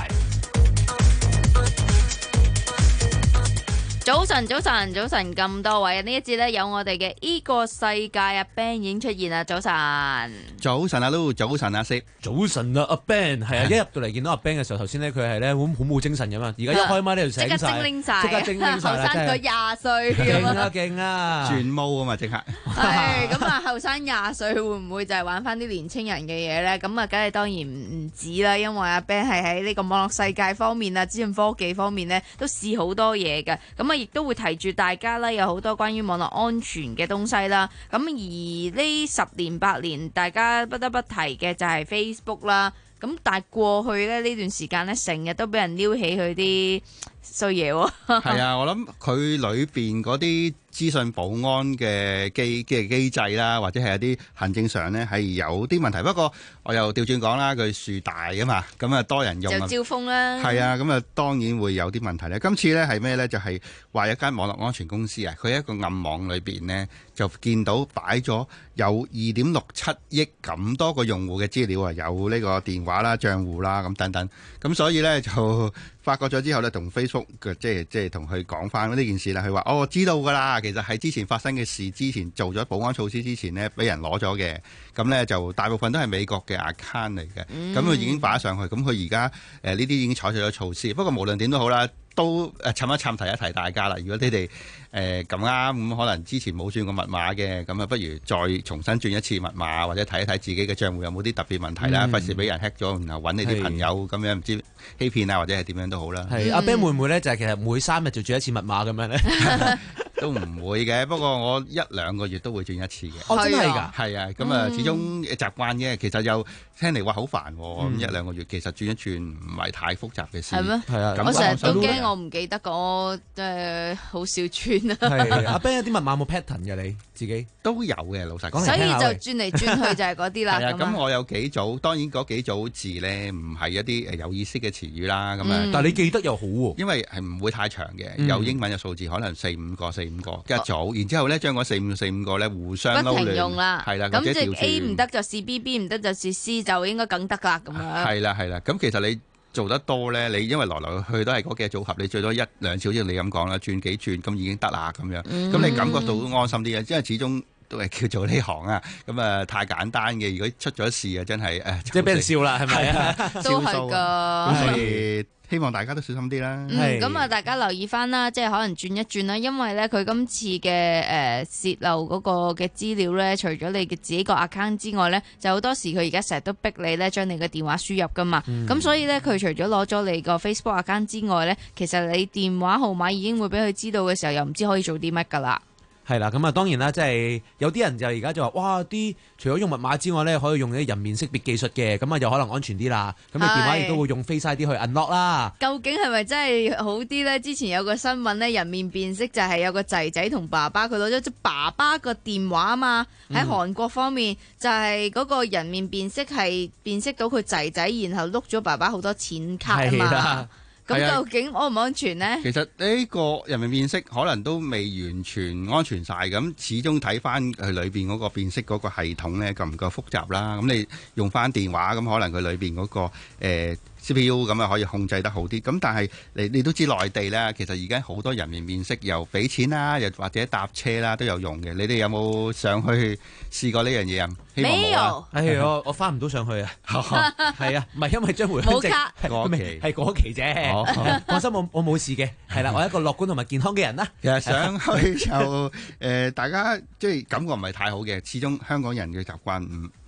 早晨，早晨，早晨，咁多位呢一節呢，有我哋嘅依個世界阿 Ben 已經出現啦。早晨， 早晨阿 Lu， 早晨阿 Sir， 早晨啊阿 Ben， 係啊，一入到嚟見到阿 Ben 嘅時候，頭先咧佢係咧好好冇精神㗎嘛，而家一開麥呢就醒晒， 即刻精靈晒， 即刻精靈晒啦， 後生佢廿歲， 勁啊勁啊， 轉毛啊嘛，即刻。 係咁啊，後生廿歲會唔會就係玩翻啲年青人嘅嘢咧？咁啊，梗係當然唔唔止啦，因為阿 Ben 係喺呢個網絡世界方面啊，資訊科技方面咧都試好多嘢嘅。咁啊，亦都會提住大家啦，有好多關於網絡安全嘅東西啦。咁而呢十年八年，大家不得不提嘅就係 Facebook 啦。咁但係過去咧呢段時間咧，成日都俾人撩起佢啲衰嘢喎。 係啊，我諗佢裏邊嗰啲資訊保安嘅機嘅機制啦，或者係一啲行政上咧係有啲問題。不過我又調轉講啦，佢樹大噶嘛，咁啊多人用就招風啦。係啊，咁啊當然會有啲問題咧。今次咧係咩咧？就係、是、話一間網絡安全公司啊，佢喺一個暗網裏邊呢，就見到擺咗有二點六七億咁多個用戶嘅資料啊，有呢個電話啦、賬戶啦咁等等。咁所以咧就發覺咗之後咧，同 Facebook 嘅即係即係同佢講翻呢件事啦。佢話：哦，我知道㗎啦。其實喺之前發生嘅事之前做咗保安措施之前呢，俾人攞咗嘅。咁咧就大部分都係美國嘅 account 嚟嘅。咁佢、嗯、已經擺上去。咁佢而家誒呢啲已經採取咗措施。不過無論點都好啦，都誒氹一氹提一提大家啦。如果你哋誒咁啱咁，可能之前冇轉過密碼嘅，咁啊不如再重新轉一次密碼，或者睇一睇自己嘅賬戶有冇啲特別問題啦。費事俾人 hack 咗，然後揾你啲朋友咁樣唔知欺騙啊，或者係點樣都好啦。 係阿 Ben 會唔會咧？就係其實每三日就轉一次密碼咁樣咧？ 都唔會嘅，不過我一兩個月都會轉一次嘅。 哦，真係㗎？ 係啊，咁啊，始終習慣嘅。其實又聽嚟話好煩，咁、嗯、一兩個月其實轉一轉唔係太複雜嘅事。 係咩？ 係啊， 我成日都驚我唔記得個，我誒好少轉啊。 係阿 Ben 有啲密碼冇 pattern 嘅，你自己都有嘅，老實講。 所以就轉嚟轉去就係嗰啲啦。 係啊，咁我有幾組，當然嗰幾組字咧唔係一啲誒有意思嘅詞語啦。咁啊、嗯， 但係你記得又好喎， 因為係唔會太長嘅， 嗯、 有英文嘅數字可能四五個、四五個一組，然之後咧將嗰四五四五個咧互相不停用啦。 係啦， 咁即係 A 唔得就試 B，B 唔得就試 C， 就應該梗得啦咁樣。 係啦係啦，咁其實你做得多咧，你因為來來去去都係嗰幾個組合，你最多一兩次好似你咁講啦，轉幾轉咁已經得啦咁樣。咁、嗯、你感覺到安心啲嘅，因為始終都係叫做呢行啊。咁啊太簡單嘅，如果出咗事啊，真係誒， 即係俾人笑啦，係咪啊？ 都係㗎。 咁所以希望大家都小心啲啦。 嗯，咁啊，大家留意翻啦，即係可能轉一轉啦，因為咧佢今次嘅誒泄漏嗰個嘅資料咧，除咗你嘅自己個 account 之外咧，就好多時佢而家成日都逼你咧將你嘅電話輸入噶嘛。咁、嗯、所以咧，佢除咗攞咗你個 Facebook account 之外咧，其實你電話號碼已經會俾佢知道嘅時候，又唔知可以做啲乜噶啦。 係啦，咁啊當然啦，即係有啲人就而家就話，哇！啲除咗用密碼之外咧，可以用啲人面識別技術嘅，咁啊又可能安全啲啦。咁你電話亦都會用 Face I D 去 unlock 啦。 究竟係咪真係好啲咧？之前有個新聞咧，人面辨識就係有個仔仔同爸爸，佢攞咗隻爸爸個電話啊嘛。喺韓國方面、嗯、就係嗰個人面辨識係辨識到佢仔仔，然後碌咗爸爸好多錢卡啊嘛。咁究竟安唔安全呢？ 其實呢個人面辨識可能都未完全安全晒，咁始終睇翻佢裏邊嗰個辨識嗰個系統咧，夠唔夠複雜啦？咁你用翻電話，咁可能佢裏邊嗰個誒。呃C P U 咁啊可以控制得好啲，咁但係你你都知內地咧，其實而家好多人面辨識，又俾錢啦，又或者搭車啦都有用嘅。你哋有冇上去試過呢樣嘢啊？希望冇啊！ 哎呀，我我翻唔到上去啊！係啊，唔係因為張回鄉證係過期，係過期啫。哦、放心，我我冇事嘅。係啦，我係一個樂觀同埋健康嘅人啦。 其實上去就誒、呃，大家即係感覺唔係太好嘅，始終香港人嘅習慣唔。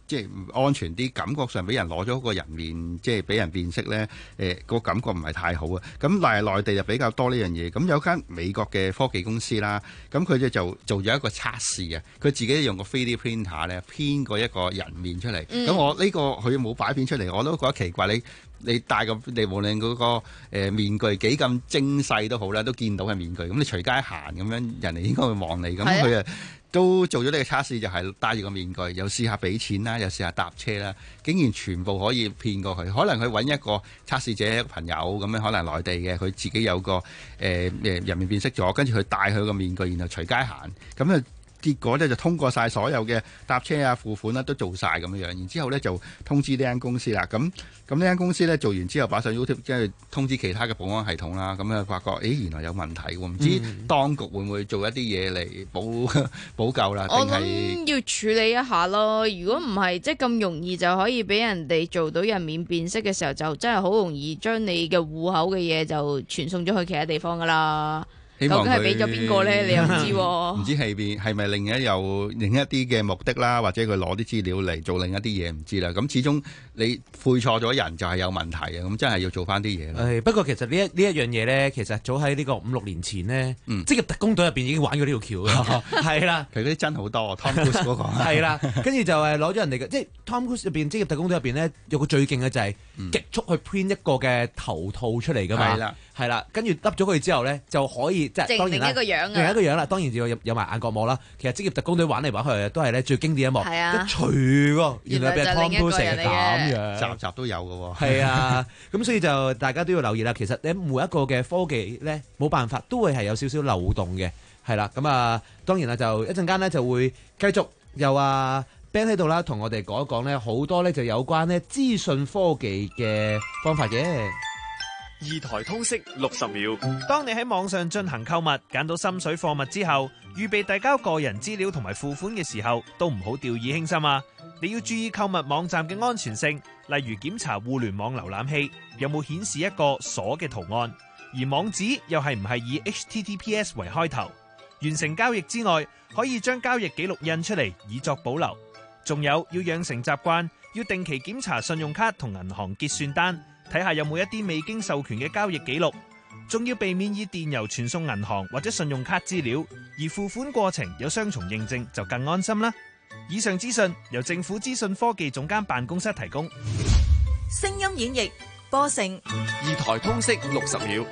即係安全啲，感覺上俾人攞咗個人面，即係俾人辨識咧，誒、呃、個感覺唔係太好啊。咁但係內地就比較多呢樣嘢。咁有間美國嘅科技公司啦，咁佢哋就做咗一個測試嘅，佢自己用個 三 D printer 咧編過一個人面出嚟。咁、嗯、我呢、呢個佢冇擺片出嚟，我都覺得奇怪。你你戴個你無論嗰個誒面具幾咁精細都好啦，都見到係面具。咁你隨街行咁樣，人哋應該會望你。咁佢啊都做咗呢個測試，就係戴住個面具，又試下俾錢啦，又試下搭車啦，竟然全部可以騙過去。可能佢揾一個測試者一個朋友咁樣，可能內地嘅，佢自己有個誒誒、呃、人面辨識咗，跟住佢戴佢個面具，然後隨街行咁啊。結果咧就通過晒所有嘅搭車啊、付款啦、啊、都做晒咁樣樣，然之後咧就通知呢間公司啦。咁咁呢間公司咧做完之後，擺上 YouTube， 即係通知其他嘅保安系統啦。咁啊發覺，誒原來有問題喎，唔知當局會唔會做一啲嘢嚟補補救啦？定係要處理一下咯。如果唔係，即係咁容易就可以俾人哋做到人面辨識嘅時候，就真係好容易將你嘅戶口嘅嘢就傳送咗去其他地方噶啦。究竟係俾咗邊個咧？你又唔知喎、啊。 唔知係邊係咪另一有另一啲嘅目的啦，或者佢攞啲資料嚟做另一啲嘢唔知啦。咁始終你配錯咗人就係有問題啊！咁真係要做翻啲嘢啦。 不過其實呢一呢一樣嘢咧，其實早喺呢個五六年前呢，嗯、職業特工隊入邊已經玩過呢條橋嘅。係啦， 佢嗰啲真好多 ，Tom Cruise 嗰個。係啦，跟住就係攞咗人哋嘅，即係 Tom Cruise 入邊職業特工隊入邊呢，有個最勁嘅就係極速去 print 一個嘅頭套出嚟㗎嘛。係啦。係啦，跟住笠咗佢之後咧，就可以即係當然啦， 另一個樣啊， 另一個樣啦，當然要有有埋眼角膜啦。其實職業特工隊玩嚟玩去都係咧最經典一幕， 啊、 一除喎，原來俾 Tom Cruise 成咁樣， 集集都有嘅喎。 係啊，咁所以就大家都要留意啦。其實你每一個嘅科技咧，冇辦法都會係有少少漏洞嘅，係啦。咁啊，當然啦，就一陣間咧就會繼續又啊 Ben 喺度啦，同我哋講一講咧好多咧就有關咧資訊科技嘅方法嘅。 二台通識六十秒。 當你喺網上進行購物，揀到心水貨物之後，預備遞交個人資料同埋付款嘅時候，都唔好掉以輕心啊！你要注意購物網站嘅安全性，例如檢查互聯網瀏覽器有冇顯示一個鎖嘅圖案，而網址又係唔係以 H T T P S 為開頭。完成交易之外，可以將交易記錄印出嚟以作保留。仲有要養成習慣，要定期檢查信用卡同銀行結算單，睇下有冇一啲未經授權嘅交易記錄，仲要避免以電郵傳送銀行或者信用卡資料，而付款過程有雙重認證就更安心啦。以上資訊由政府資訊科技總監辦公室提供。 聲音演繹播成二台通識六十秒，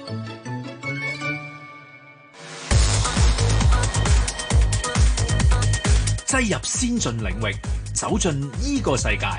擠入先進領域，走進呢個世界。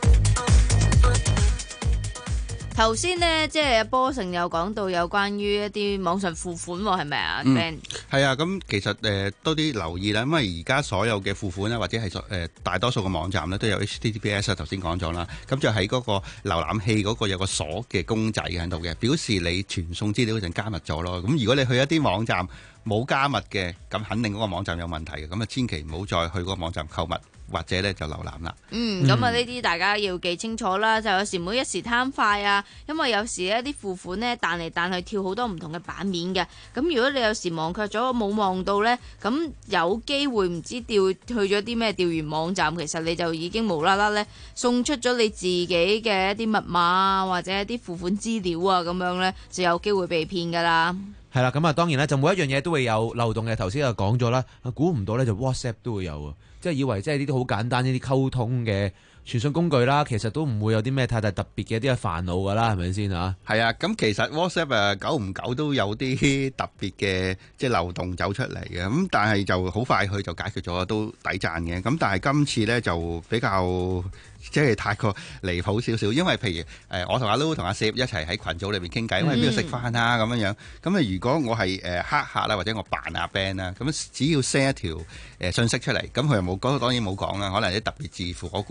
頭先呢，即係波成有講到有關於一啲網上付款喎，係咪啊 Ben？ 係啊，咁其實誒、呃、多啲留意啦，因為而家所有嘅付款啦，或者係誒、呃、大多數嘅網站咧都有 H T T P S 啊，頭先講咗啦，咁就喺嗰個瀏覽器嗰個有個鎖嘅公仔喺度嘅，表示你傳送資料嗰陣加密咗咯。咁如果你去一啲網站冇加密嘅，咁肯定嗰個網站有問題嘅，咁啊千祈唔好再去嗰個網站購物。或者咧就瀏覽啦。 嗯，咁啊呢啲大家要記清楚啦。就有時唔好一時貪快啊，因為有時一啲付款呢彈嚟彈去跳好多唔同嘅版面嘅。咁如果你有時忘卻咗冇望到呢，咁有機會唔知調去咗啲咩調完網站，其實你就已經無啦啦呢送出咗你自己嘅一啲密碼啊，或者一啲付款資料啊，咁樣呢就有機會被騙噶啦。 係啦，咁啊當然咧就每一樣嘢都會有漏洞嘅。頭先就講咗啦，估唔到呢就 WhatsApp 都會有啊。即係以為即係呢啲好簡單呢啲溝通嘅傳訊工具啦，其實都唔會有啲咩太大特別嘅一啲煩惱㗎啦，係咪先啊？ 係啊，咁其實 WhatsApp 誒久唔久都有啲特別嘅即係漏洞走出嚟嘅，咁但係就好快去就解決咗，都抵讚嘅。咁但係今次咧就比較即係太過離譜少少，因為譬如誒我同阿 Loo 同阿 Sir 一齊喺群組裏邊傾偈，因為邊度食飯啊咁樣樣。咁啊如果我係誒黑客啦，或者我扮阿 Ben 啦，咁只要 send 一條誒信息出嚟，咁佢又冇講，當然冇講啦，可能啲特別字符，我估計係有啲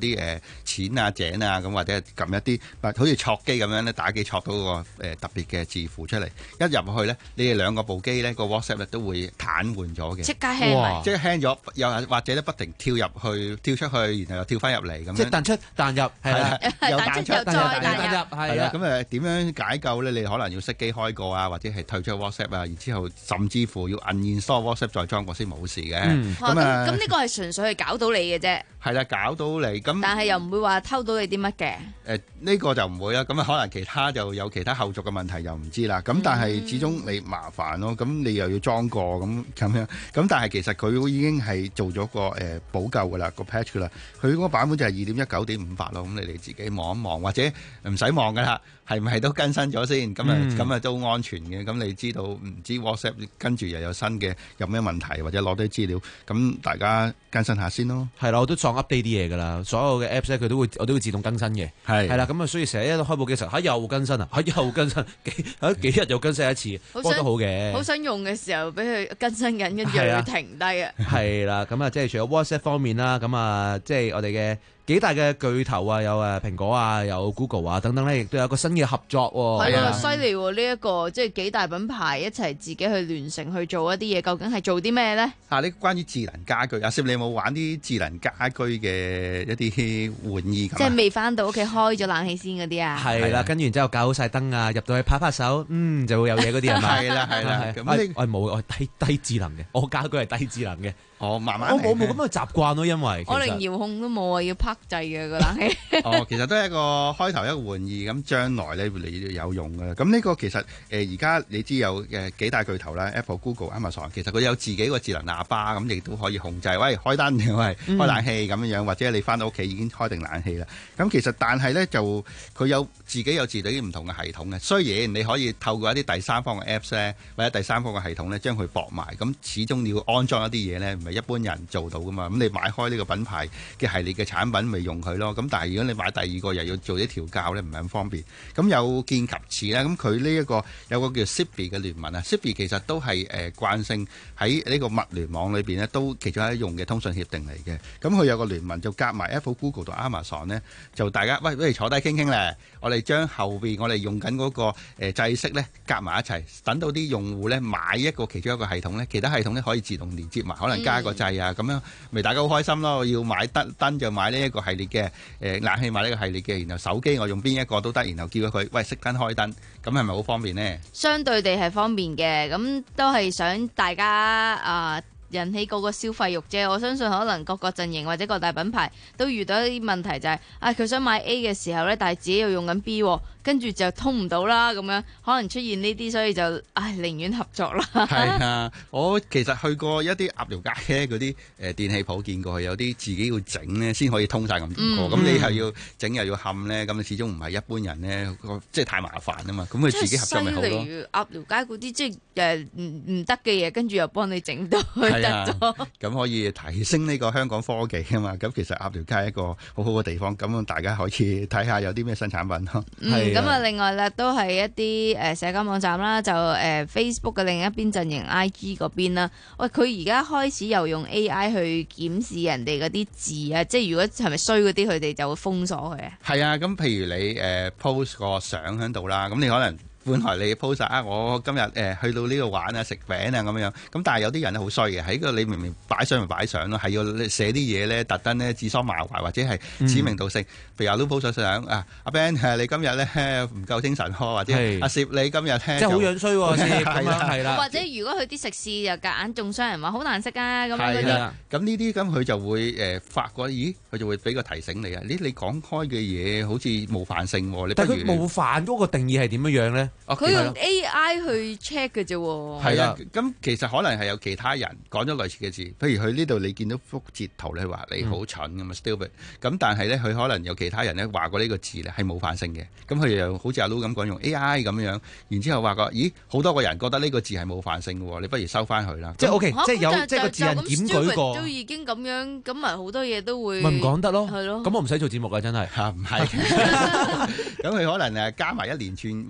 啲誒錢啊井啊咁，或者撳一啲好似戳機咁樣咧，打機戳到個誒特別嘅字符出嚟，一入去咧，你哋兩個部機咧個 WhatsApp 咧都會癱瘓咗嘅， 即刻 hang 埋， 即係 hang 咗，又或者咧不停跳入去、跳出去，然後又跳翻入嚟咁樣， 即係彈出彈入，係啦， 又彈出又再彈入， 係啦。咁誒點樣解救咧？你可能要熄機開過啊，或者係退出 WhatsApp 啊，然之後甚至乎要 uninstall WhatsApp 再裝過先冇事嘅。 咁啊，咁呢個係純粹係搞到你嘅啫。 係啦，搞到你咁， 但係又唔會話偷到你啲乜嘅。 誒呢個就唔會啦，咁啊可能其他就有其他後續嘅問題又唔知啦。咁但係始終你麻煩咯，咁你又要裝過咁咁樣，咁但係其實佢已經係做咗個誒補救㗎啦，個 patch 㗎啦。佢嗰個版本就係二點一九點五八咯，咁你哋自己望一望，或者唔使望㗎啦，係唔係都更新咗先？咁啊咁啊都安全嘅。咁你知道唔知 WhatsApp 跟住又有新嘅有咩問題，或者攞啲資料，咁大家更新下先咯。 係啦，我都撞 update 啲嘢㗎啦，所有嘅 apps 咧佢都會我都會自動更新嘅。係係啦，咁啊所以成日一開部機時候，嚇又更新啊，嚇又更新，幾嚇幾日又更新一次，不過都好嘅。 好想用嘅時候俾佢更新緊，跟住又要停低啊。 係啦，咁啊即係除咗 WhatsApp 方面啦，咁啊即係我哋嘅幾大嘅巨頭啊，有誒蘋果啊，有 Google 啊等等咧，亦都有一個新嘅合作喎。 係啊，犀利喎！呢一個即係幾大品牌一齊自己去聯成去做一啲嘢，究竟係做啲咩咧？ 啊，呢關於智能家居，阿 Sir 你有冇玩啲智能家居嘅一啲玩意咁？ 即係未翻到屋企開咗冷氣先嗰啲啊？ 係啦，跟住然之後校好晒燈啊，入到去拍拍手，嗯就會有嘢嗰啲係嘛？ 係啦係啦， 咁你我冇我低低智能嘅，我家居係低智能嘅。 哦，慢慢我我冇咁嘅習慣咯，因為我連遙控都冇啊，要拍掣嘅個冷氣。 哦，其實都係一個開頭一個玩意，咁將來咧會嚟有用嘅。咁呢個其實誒而家你知有誒幾大巨頭啦 ，Apple、Google、Amazon，其實佢有自己個智能喇叭，咁亦都可以控制，喂開燈，喂開冷氣咁樣樣，或者你翻到屋企已經開定冷氣啦。咁其實但係咧就佢有自己有自己唔同嘅系統嘅。雖然你可以透過一啲第三方嘅 Apps 咧，或者第三方嘅系統咧，將佢駁埋，咁始終你要安裝一啲嘢咧，唔係一般人做到噶嘛。咁你買開呢個品牌嘅系列嘅產品，咪用佢咯。咁但係如果你買第二個又要做啲調校咧，唔係咁方便。咁有見及此咧，咁佢呢一個有個叫 Zigbee 嘅聯盟啊 Zigbee 其實都係誒慣性喺呢個物聯網裏邊咧，都其中一用嘅通訊協定嚟嘅。咁佢有個聯盟就夾埋 Apple、Google 同 Amazon 咧，就大家喂不如坐低傾傾咧，我哋將後邊我哋用緊嗰個誒制式咧夾埋一齊，等到啲用戶咧買一個其中一個系統咧，其他系統咧可以自動連接埋，可能加個掣啊咁樣，咪大家好開心咯。要買燈燈就買呢一個系列嘅，誒冷氣買呢個系列嘅，然後手機我用邊一個都得，然後叫咗佢喂熄燈開燈，咁係咪好方便呢？ 相對地係方便嘅，咁都係想大家啊。呃引起嗰個消費欲啫，我相信可能各個陣營或者各大品牌都遇到一啲問題，就係、是、啊佢想買 A 嘅時候呢，但係自己又用緊 B，跟住就通唔到啦，咁樣可能出現呢啲，所以就唉寧願合作啦。 係啊，我其實去過一啲鴨寮街嗰啲誒電器鋪見過，有啲自己要整呢先可以通晒咁多個，咁、嗯、你又要整又要冚呢，咁你始終唔係一般人呢，即係太麻煩啊嘛，咁佢自己合作咪好咯。 例如鴨寮街嗰啲即係誒唔唔得嘅嘢，跟住又幫你整到。 係啊，咁可以提升呢個香港科技啊嘛，咁其實鴨寮街係一個好好嘅地方，咁大家可以睇下有啲咩新產品咯。 嗯，咁啊，另外咧都係一啲誒社交網站啦，就誒 Facebook 嘅另一邊陣營 I G 嗰邊啦。喂，佢而家開始又用 A I 去檢視人哋嗰啲字啊，即係如果係咪衰嗰啲，佢哋就會封鎖佢啊。 係啊，咁譬如你誒 post 個相喺度啦，咁你可能。本來你 post 啊，我今日誒、呃、去到呢度玩啊，食餅啊咁樣，咁但係有啲人咧好衰嘅，喺個你明明擺相咪擺相咯，係要寫啲嘢咧，特登咧指桑罵槐或者係指名道姓，譬、嗯、如阿 Lu post 相啊，阿 Ben 你今日咧唔夠精神呵，或者阿攝你今日咧即係好樣衰喎， 係啦係啦， 或者如果佢啲食肆又夾硬中傷人話好難食啊咁樣嗰啲， 咁呢啲咁佢就會誒、呃、發覺，咦佢就會俾個提醒你啊，你你講開嘅嘢好似冒犯性喎，你不如但係佢冒犯嗰個定義係點樣樣咧？ 佢用 A I 去 check 嘅啫喎。 係啊，咁其實可能係有其他人講咗類似嘅字，譬如佢呢度你見到幅截圖咧話你好蠢咁啊 stupid，咁但係咧佢可能有其他人咧話過呢個字咧係冒犯性嘅，咁佢又好似阿 Lu 咁講用 A I 咁樣，然之後話過咦好多個人覺得呢個字係冒犯性嘅喎，你不如收翻佢啦。 即係 OK，即係有即係個字人檢舉過， 都已經咁樣，咁咪好多嘢都會咪唔講得咯， 係咯。 咁我唔使做節目啊，真係嚇唔係，咁佢可能誒加埋一連串慢慢 A I。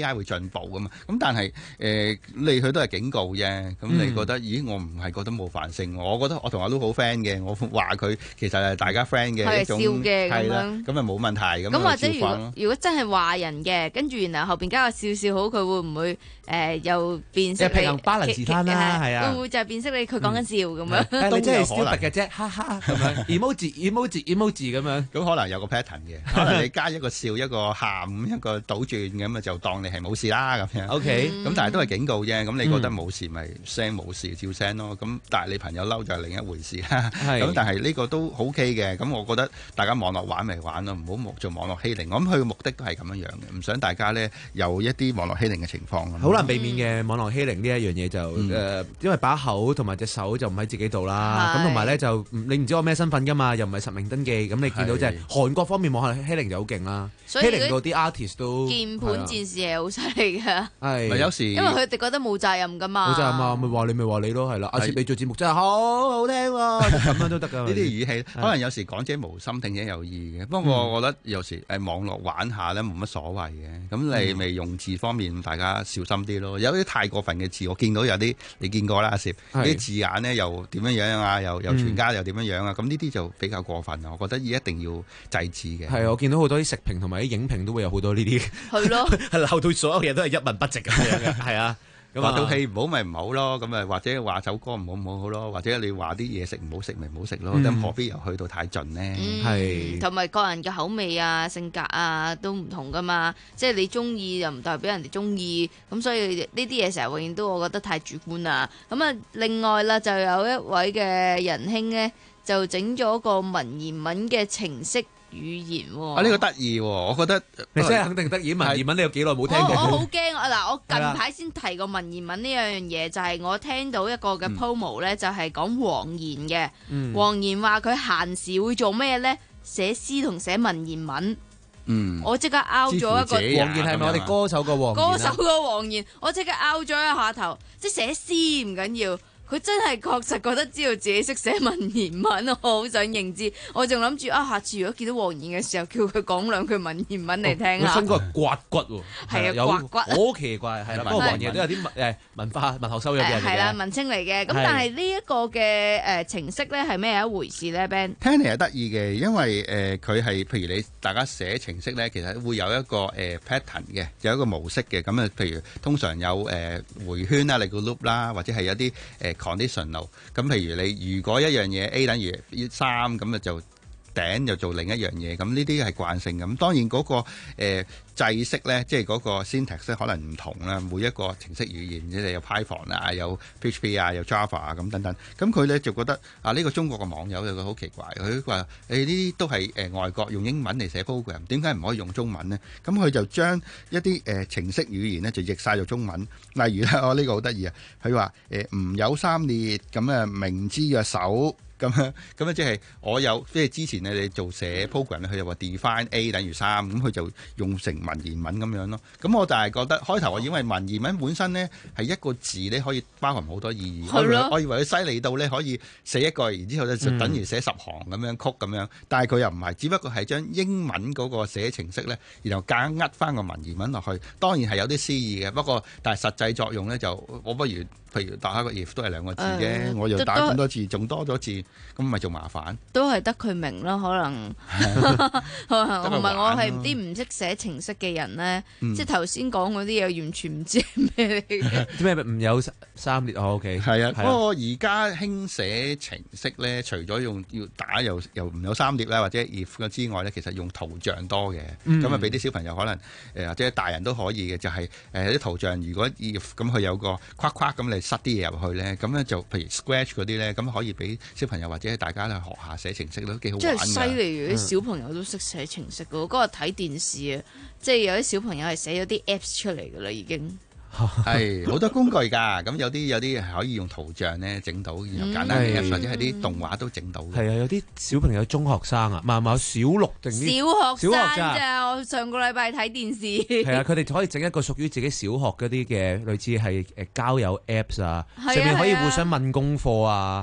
I 會進步噶嘛。咁但係誒你佢都係警告啫。咁你覺得，咦？我唔係覺得冒犯性，我覺得我同阿 Lu 好 friend 嘅，我話佢其實係大家 friend 嘅一種，係啦，咁啊冇問題咁。 咁或者如果如果真係話人嘅，跟住然後後邊加個笑笑好，佢會唔會誒又辨識你？ 平衡巴倫時攤啦，係啊， 會唔會就係辨識你佢講緊笑咁樣？ 你真係 stupid嘅啫，哈哈咁樣 emoji emoji emoji 咁樣， 咁可能有個 pattern 嘅，可能你加一個笑一個喊一個倒轉咁啊，就當你係冇事啦咁樣。 OK， 咁但係都係警告啫。咁你覺得冇事咪聲冇事照聲咯。咁但係你朋友嬲就係另一回事啦。咁但係呢個都 OK 嘅。咁我覺得大家網絡玩咪玩咯，唔好做網絡欺凌。我諗佢嘅目的都係咁樣樣嘅，唔想大家咧有一啲網絡欺凌嘅情況。 好難避免嘅網絡欺凌呢一樣嘢就誒，因為把口同埋隻手就唔喺自己度啦。咁同埋咧就你唔知我咩身份㗎嘛，又唔係實名登記。咁你見到即係韓國方面網絡欺凌就好勁啦，欺凌到啲 artist 都鍵盤戰士係好犀利㗎。 係，有時因為佢哋覺得冇責任㗎嘛。 冇責任啊，咪話你咪話你咯，係啦。阿攝你做節目真係好好聽喎，咁樣都得㗎。 呢啲語氣可能有時講者無心，聽者有意嘅。不過我覺得有時誒網絡玩下咧冇乜所謂嘅。咁你咪用字方面大家小心啲咯。有啲太過分嘅字，我見到有啲你見過啦，阿攝啲字眼咧又點樣樣啊，又又全家又點樣樣啊。咁呢啲就比較過分啊。我覺得一定要制止嘅。 係，我見到好多啲食評同埋啲影評都會有好多呢啲。 係咯， 係鬧到所有嘢都係一文不值咁樣嘅。係啊。 話套戲唔好咪唔好咯，咁啊或者話首歌唔好唔好好咯，或者你話啲嘢食唔好食咪唔好食咯，咁、嗯、何必又去到太盡呢？ 係同埋個人嘅口味啊、性格啊都唔同噶嘛，即係你中意又唔代表人哋中意，咁所以呢啲嘢成日永遠都我覺得太主觀啦。咁啊，另外啦，就有一位嘅仁兄呢，就整咗個文言文嘅程式語言喎。 啊，呢個得意喎，我覺得你真係肯定得意。文言文你有幾耐冇聽過？ 我我好驚啊！嗱，我近排先提過文言文呢樣嘢，就係我聽到一個嘅 promo 咧，就係講黃妍嘅。黃妍話佢閒時會做咩咧？寫詩同寫文言文。 嗯， 我即刻拗咗一個。 黃妍係咪我哋歌手個黃妍？ 歌手個黃妍，我即刻拗咗一下頭，即係寫詩唔緊要。佢真係確實覺得知道自己識寫文言文，我好想認知。我仲諗住啊，下次如果見到黃妍嘅時候，叫佢講兩句文言文嚟聽下。 佢身高係刮骨喎， 係啊，刮骨， 好奇怪，係啦。不過黃妍都有啲誒文化文學修養嘅人嚟嘅。 係啦，文青嚟嘅。咁但係呢一個嘅誒程式咧係咩一回事咧 ？Ben 聽嚟係得意嘅，因為誒佢係譬如你大家寫程式咧，其實會有一個誒 pattern 嘅，有一個模式嘅。咁啊，譬如通常有誒迴圈啦，你個 loop 啦，或者係有啲誒。conditional 咁，譬如你如果一樣嘢 A 等於三，咁啊就頂就做另一樣嘢，咁呢啲係慣性咁。當然嗰、那個、呃、制式咧，即係嗰個 syntax 咧，可能唔同啦。每一個程式語言，即係有 Python 啊，有 P H P 啊，有 Java 啊，咁等等。咁佢咧就覺得啊，呢、這個中國嘅網友有個好奇怪，佢話誒呢啲都係誒、呃、外國用英文嚟寫 program， 點解唔可以用中文呢？咁佢就將一啲誒、呃、程式語言咧就譯晒做中文。例如咧，我、哦、呢、這個好得意啊，佢話誒唔有三列咁啊，明知嘅手。咁樣咁啊，即係我有即係之前你哋做寫 program 咧，佢就話 define A 等於三，咁佢就用成文言文咁樣咯。咁我就係覺得開頭我以為文言文本身咧係一個字咧可以包含好多意義，我我以為佢犀利到咧可以寫一句，然之後咧就等於寫十行咁樣曲咁樣，但係佢又唔係，只不過係將英文嗰個寫程式咧，然後夾硬呃翻個文言文落去，當然係有啲詩意嘅，不過但係實際作用咧就我不如譬如打個 if 都係兩個字啫，呃、我又打咁多字，仲多咗字。咁咪仲麻煩，都係得佢明咯，可能同埋我係啲唔識寫程式嘅人咧，嗯、即係頭先講嗰啲嘢完全唔知咩嚟嘅。咩唔有三列？哦 OK，係啊。不過而家興寫程式咧，除咗用要打又又唔有三列啦，或者 if 嘅之外咧，其實用圖像多嘅。咁啊，俾啲小朋友可能誒或者大人都可以嘅，就係誒啲圖像。如果 if 咁佢有個框框咁，你塞啲嘢入去咧，咁咧就譬如 Scratch 嗰啲咧，咁可以俾小朋友或者大家咧學下寫程式都幾好玩㗎。真係犀利嘅，啲小朋友都識寫程式㗎。嗰日睇電視啊，即係有啲小朋友係寫咗啲 Apps 出嚟㗎啦，已經係好多工具㗎。咁有啲有啲係可以用圖像咧整到，然後簡單嘅 Apps 或者係啲動畫都整到。係啊，有啲小朋友中學生啊，慢慢小六定啲小學生咋？我上個禮拜睇電視係啊，佢哋可以整一個屬於自己小學嗰啲嘅類似係誒交友 Apps 啊，上面可以互相問功課啊。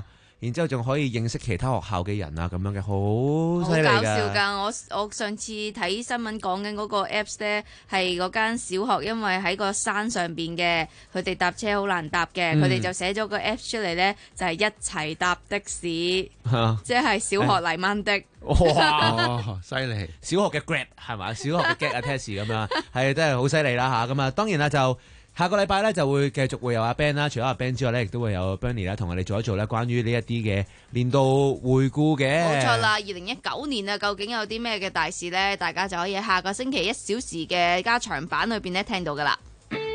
然之後仲可以認識其他學校嘅人啊，咁樣嘅好犀利㗎。 好搞笑㗎！我我上次睇新聞講緊嗰個 Apps 咧，係嗰間小學，因為喺個山上邊嘅，佢哋搭車好難搭嘅，佢哋、嗯、就寫咗個 Apps 出嚟咧，就係、是、一齊搭的士，啊、即係小學嚟掹的。 哇！ 犀利！ 小學嘅 Grab 係嘛？小學嘅 Get 啊 Test 咁樣，係真係好犀利啦嚇！咁啊，當然啦就。下個禮拜咧就會繼續會有阿 Ben 啦，除咗阿 Ben 之外咧，亦都會有 Bernie 啦，同我哋做一做咧關於呢一啲嘅年度回顧嘅。 冇錯啦，二零一九年啊，究竟有啲咩嘅大事咧？大家就可以下個星期一小時嘅加長版裏邊咧聽到噶啦。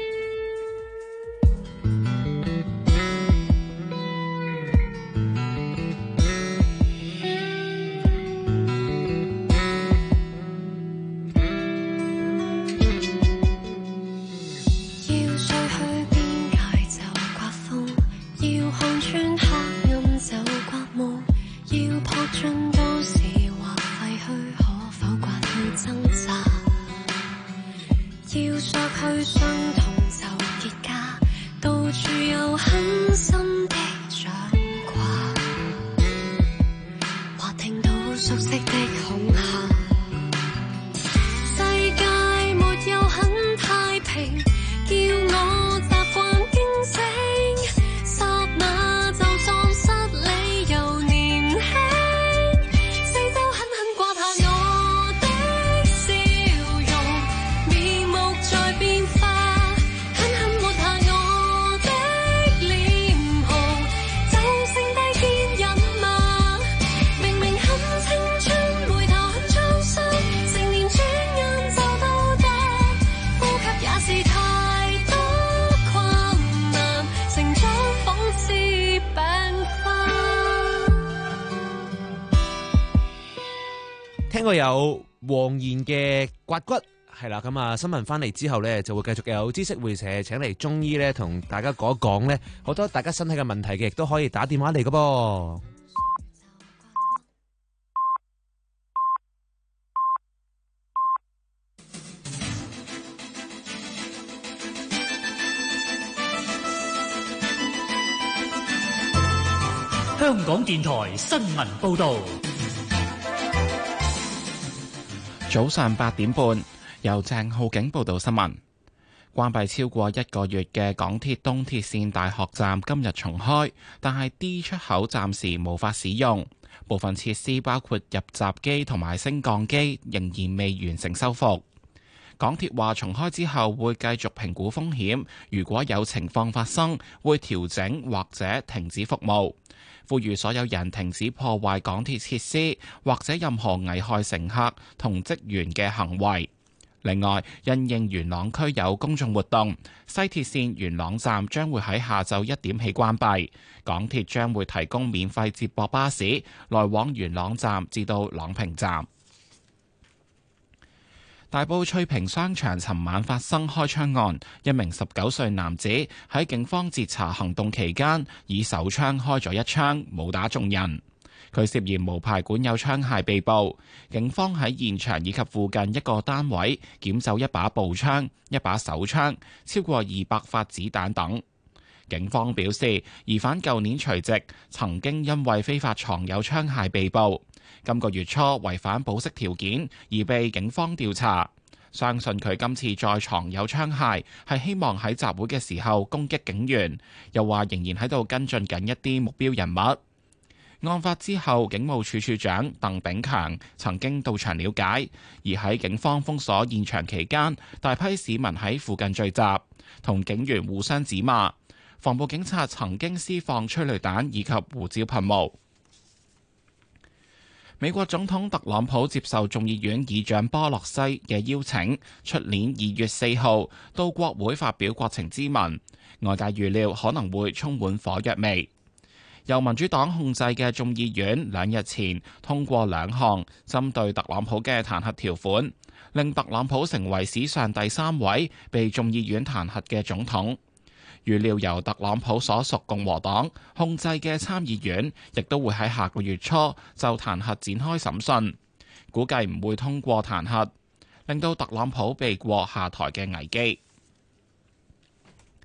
聽過有黃妍嘅刮骨係啦，咁啊新聞翻嚟之後呢，就會繼續有知識會社請嚟中醫呢，同大家講一講呢好多大家身體嘅問題嘅，亦都可以打電話嚟㗎噃。 香港電台新聞報導。 早上八點半，由鄭浩景報道新聞。關閉超過一個月嘅港鐵東鐵線大學站今日重開，但係 D 出口暫時無法使用，部分設施包括入閘機同埋升降機仍然未完成修復。港鐵話重開之後會繼續評估風險，如果有情況發生，會調整或者停止服務。呼籲所有人停止破壞港鐵設施或者任何危害乘客同職員嘅行為。另外，因應元朗區有公眾活動，西鐵線元朗站將會喺下晝一點起關閉。港鐵將會提供免費接駁巴士來往元朗站至到朗屏站。大埔翠屏商場尋晚發生開槍案，一名十九歲男子喺警方截查行動期間，以手槍開咗一槍，冇打中人。佢涉嫌無牌管有槍械被捕。警方喺現場以及附近一個單位檢走一把步槍、一把手槍、超過二百發子彈等。警方表示，疑犯舊年除夕曾經因為非法藏有槍械被捕。今個月初違反保釋條件而被警方調查，相信佢今次再藏有槍械係希望喺集會嘅時候攻擊警員，又話仍然喺度跟進緊一啲目標人物。案發之後，警務處處長鄧炳強曾經到場了解，而喺警方封鎖現場期間，大批市民喺附近聚集，同警員互相指罵。防暴警察曾經施放催淚彈以及胡椒噴霧。美國總統特朗普接受眾議院議長波洛西嘅邀請，出年二月四號到國會發表國情咨文，外界預料可能會充滿火藥味。由民主黨控制嘅眾議院兩日前通過兩項針對特朗普嘅彈劾條款，令特朗普成為史上第三位被眾議院彈劾嘅總統。預料由特朗普所屬共和黨控制嘅參議院，亦都會喺下個月初就彈劾展開審訊，估計唔會通過彈劾，令到特朗普避過下台嘅危機。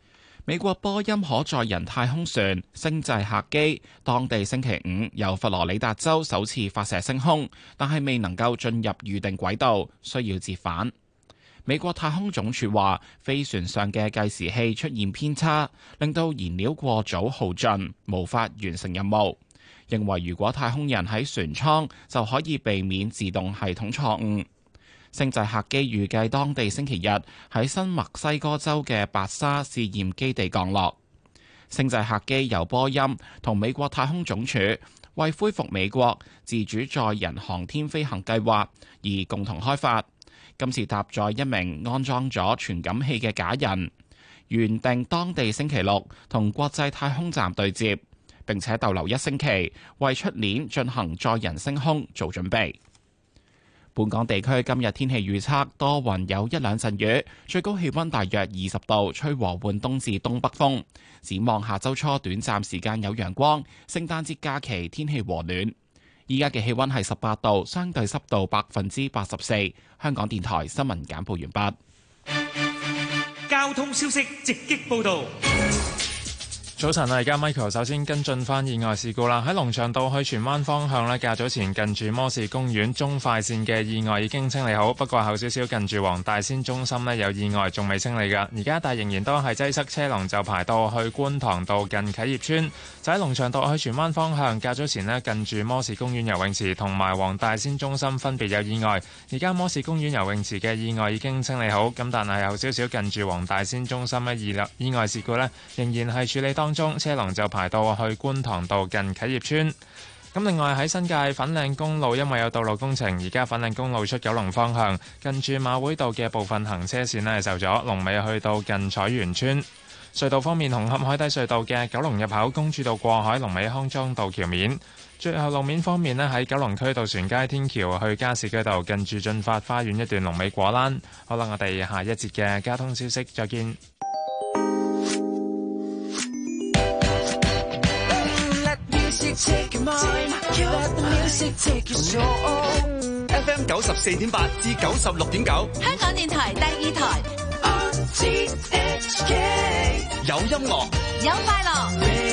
美國波音可載人太空船星際客機，當地星期五由佛羅里達州首次發射升空，但係未能夠進入預定軌道，需要折返。美國太空總署話，飛船上嘅計時器出現偏差，令到燃料過早耗盡，無法完成任務。認為如果太空人喺船艙，就可以避免自動系統錯誤。星際客機預計當地星期日喺新墨西哥州嘅白沙試驗基地降落。星際客機由波音同美國太空總署為恢復美國自主載人航天飛行計劃而共同開發。今次搭載一名安裝咗傳感器嘅假人，原定當地星期六同國際太空站對接，並且逗留一星期，為出年進行載人升空做準備。本港地區今日天氣預測多雲有一兩陣雨，最高氣溫大約二十度，吹和緩東至東北風。展望下周初短暫時間有陽光，聖誕節假期天氣和暖。依家嘅氣溫係十八度，相對濕度百分之八十四。香港電台新聞簡報完畢。 交通消息直擊報道。 早晨啊，而家 Michael 首先跟進翻意外事故啦。喺龍翔道去荃灣方向呢，較早前近住摩士公園中快線嘅意外已經清理好，不過後少少近住黃大仙中心呢，有意外仲未清理㗎。而家但仍然都係擠塞，車龍就排到去觀塘道近啟業邨。就喺龍翔道去荃灣方向，較早前呢，近住摩士公園游泳池同埋黃大仙中心分別有意外。而家摩士公園游泳池嘅意外已經清理好，咁但係後少少近住黃大仙中心呢，意意外事故呢，仍然係處理當中，車龍就排到去觀塘道近啟業邨。咁另外喺新界粉嶺公路，因為有道路工程，而家粉嶺公路出九龍方向近住馬會道嘅部分行車線呢，受阻，龍尾去到近彩園村。隧道方面，紅磡海底隧道嘅九龍入口公主道過海，龍尾康莊道橋面。最後路面方面呢，喺九龍區渡船街天橋去加士居道近住進發花園一段龍尾果欄。好啦，我哋下一節嘅交通消息再見。 F M 九十四點八至九十六點九， 香港電台第二台。 有音樂， 有快樂。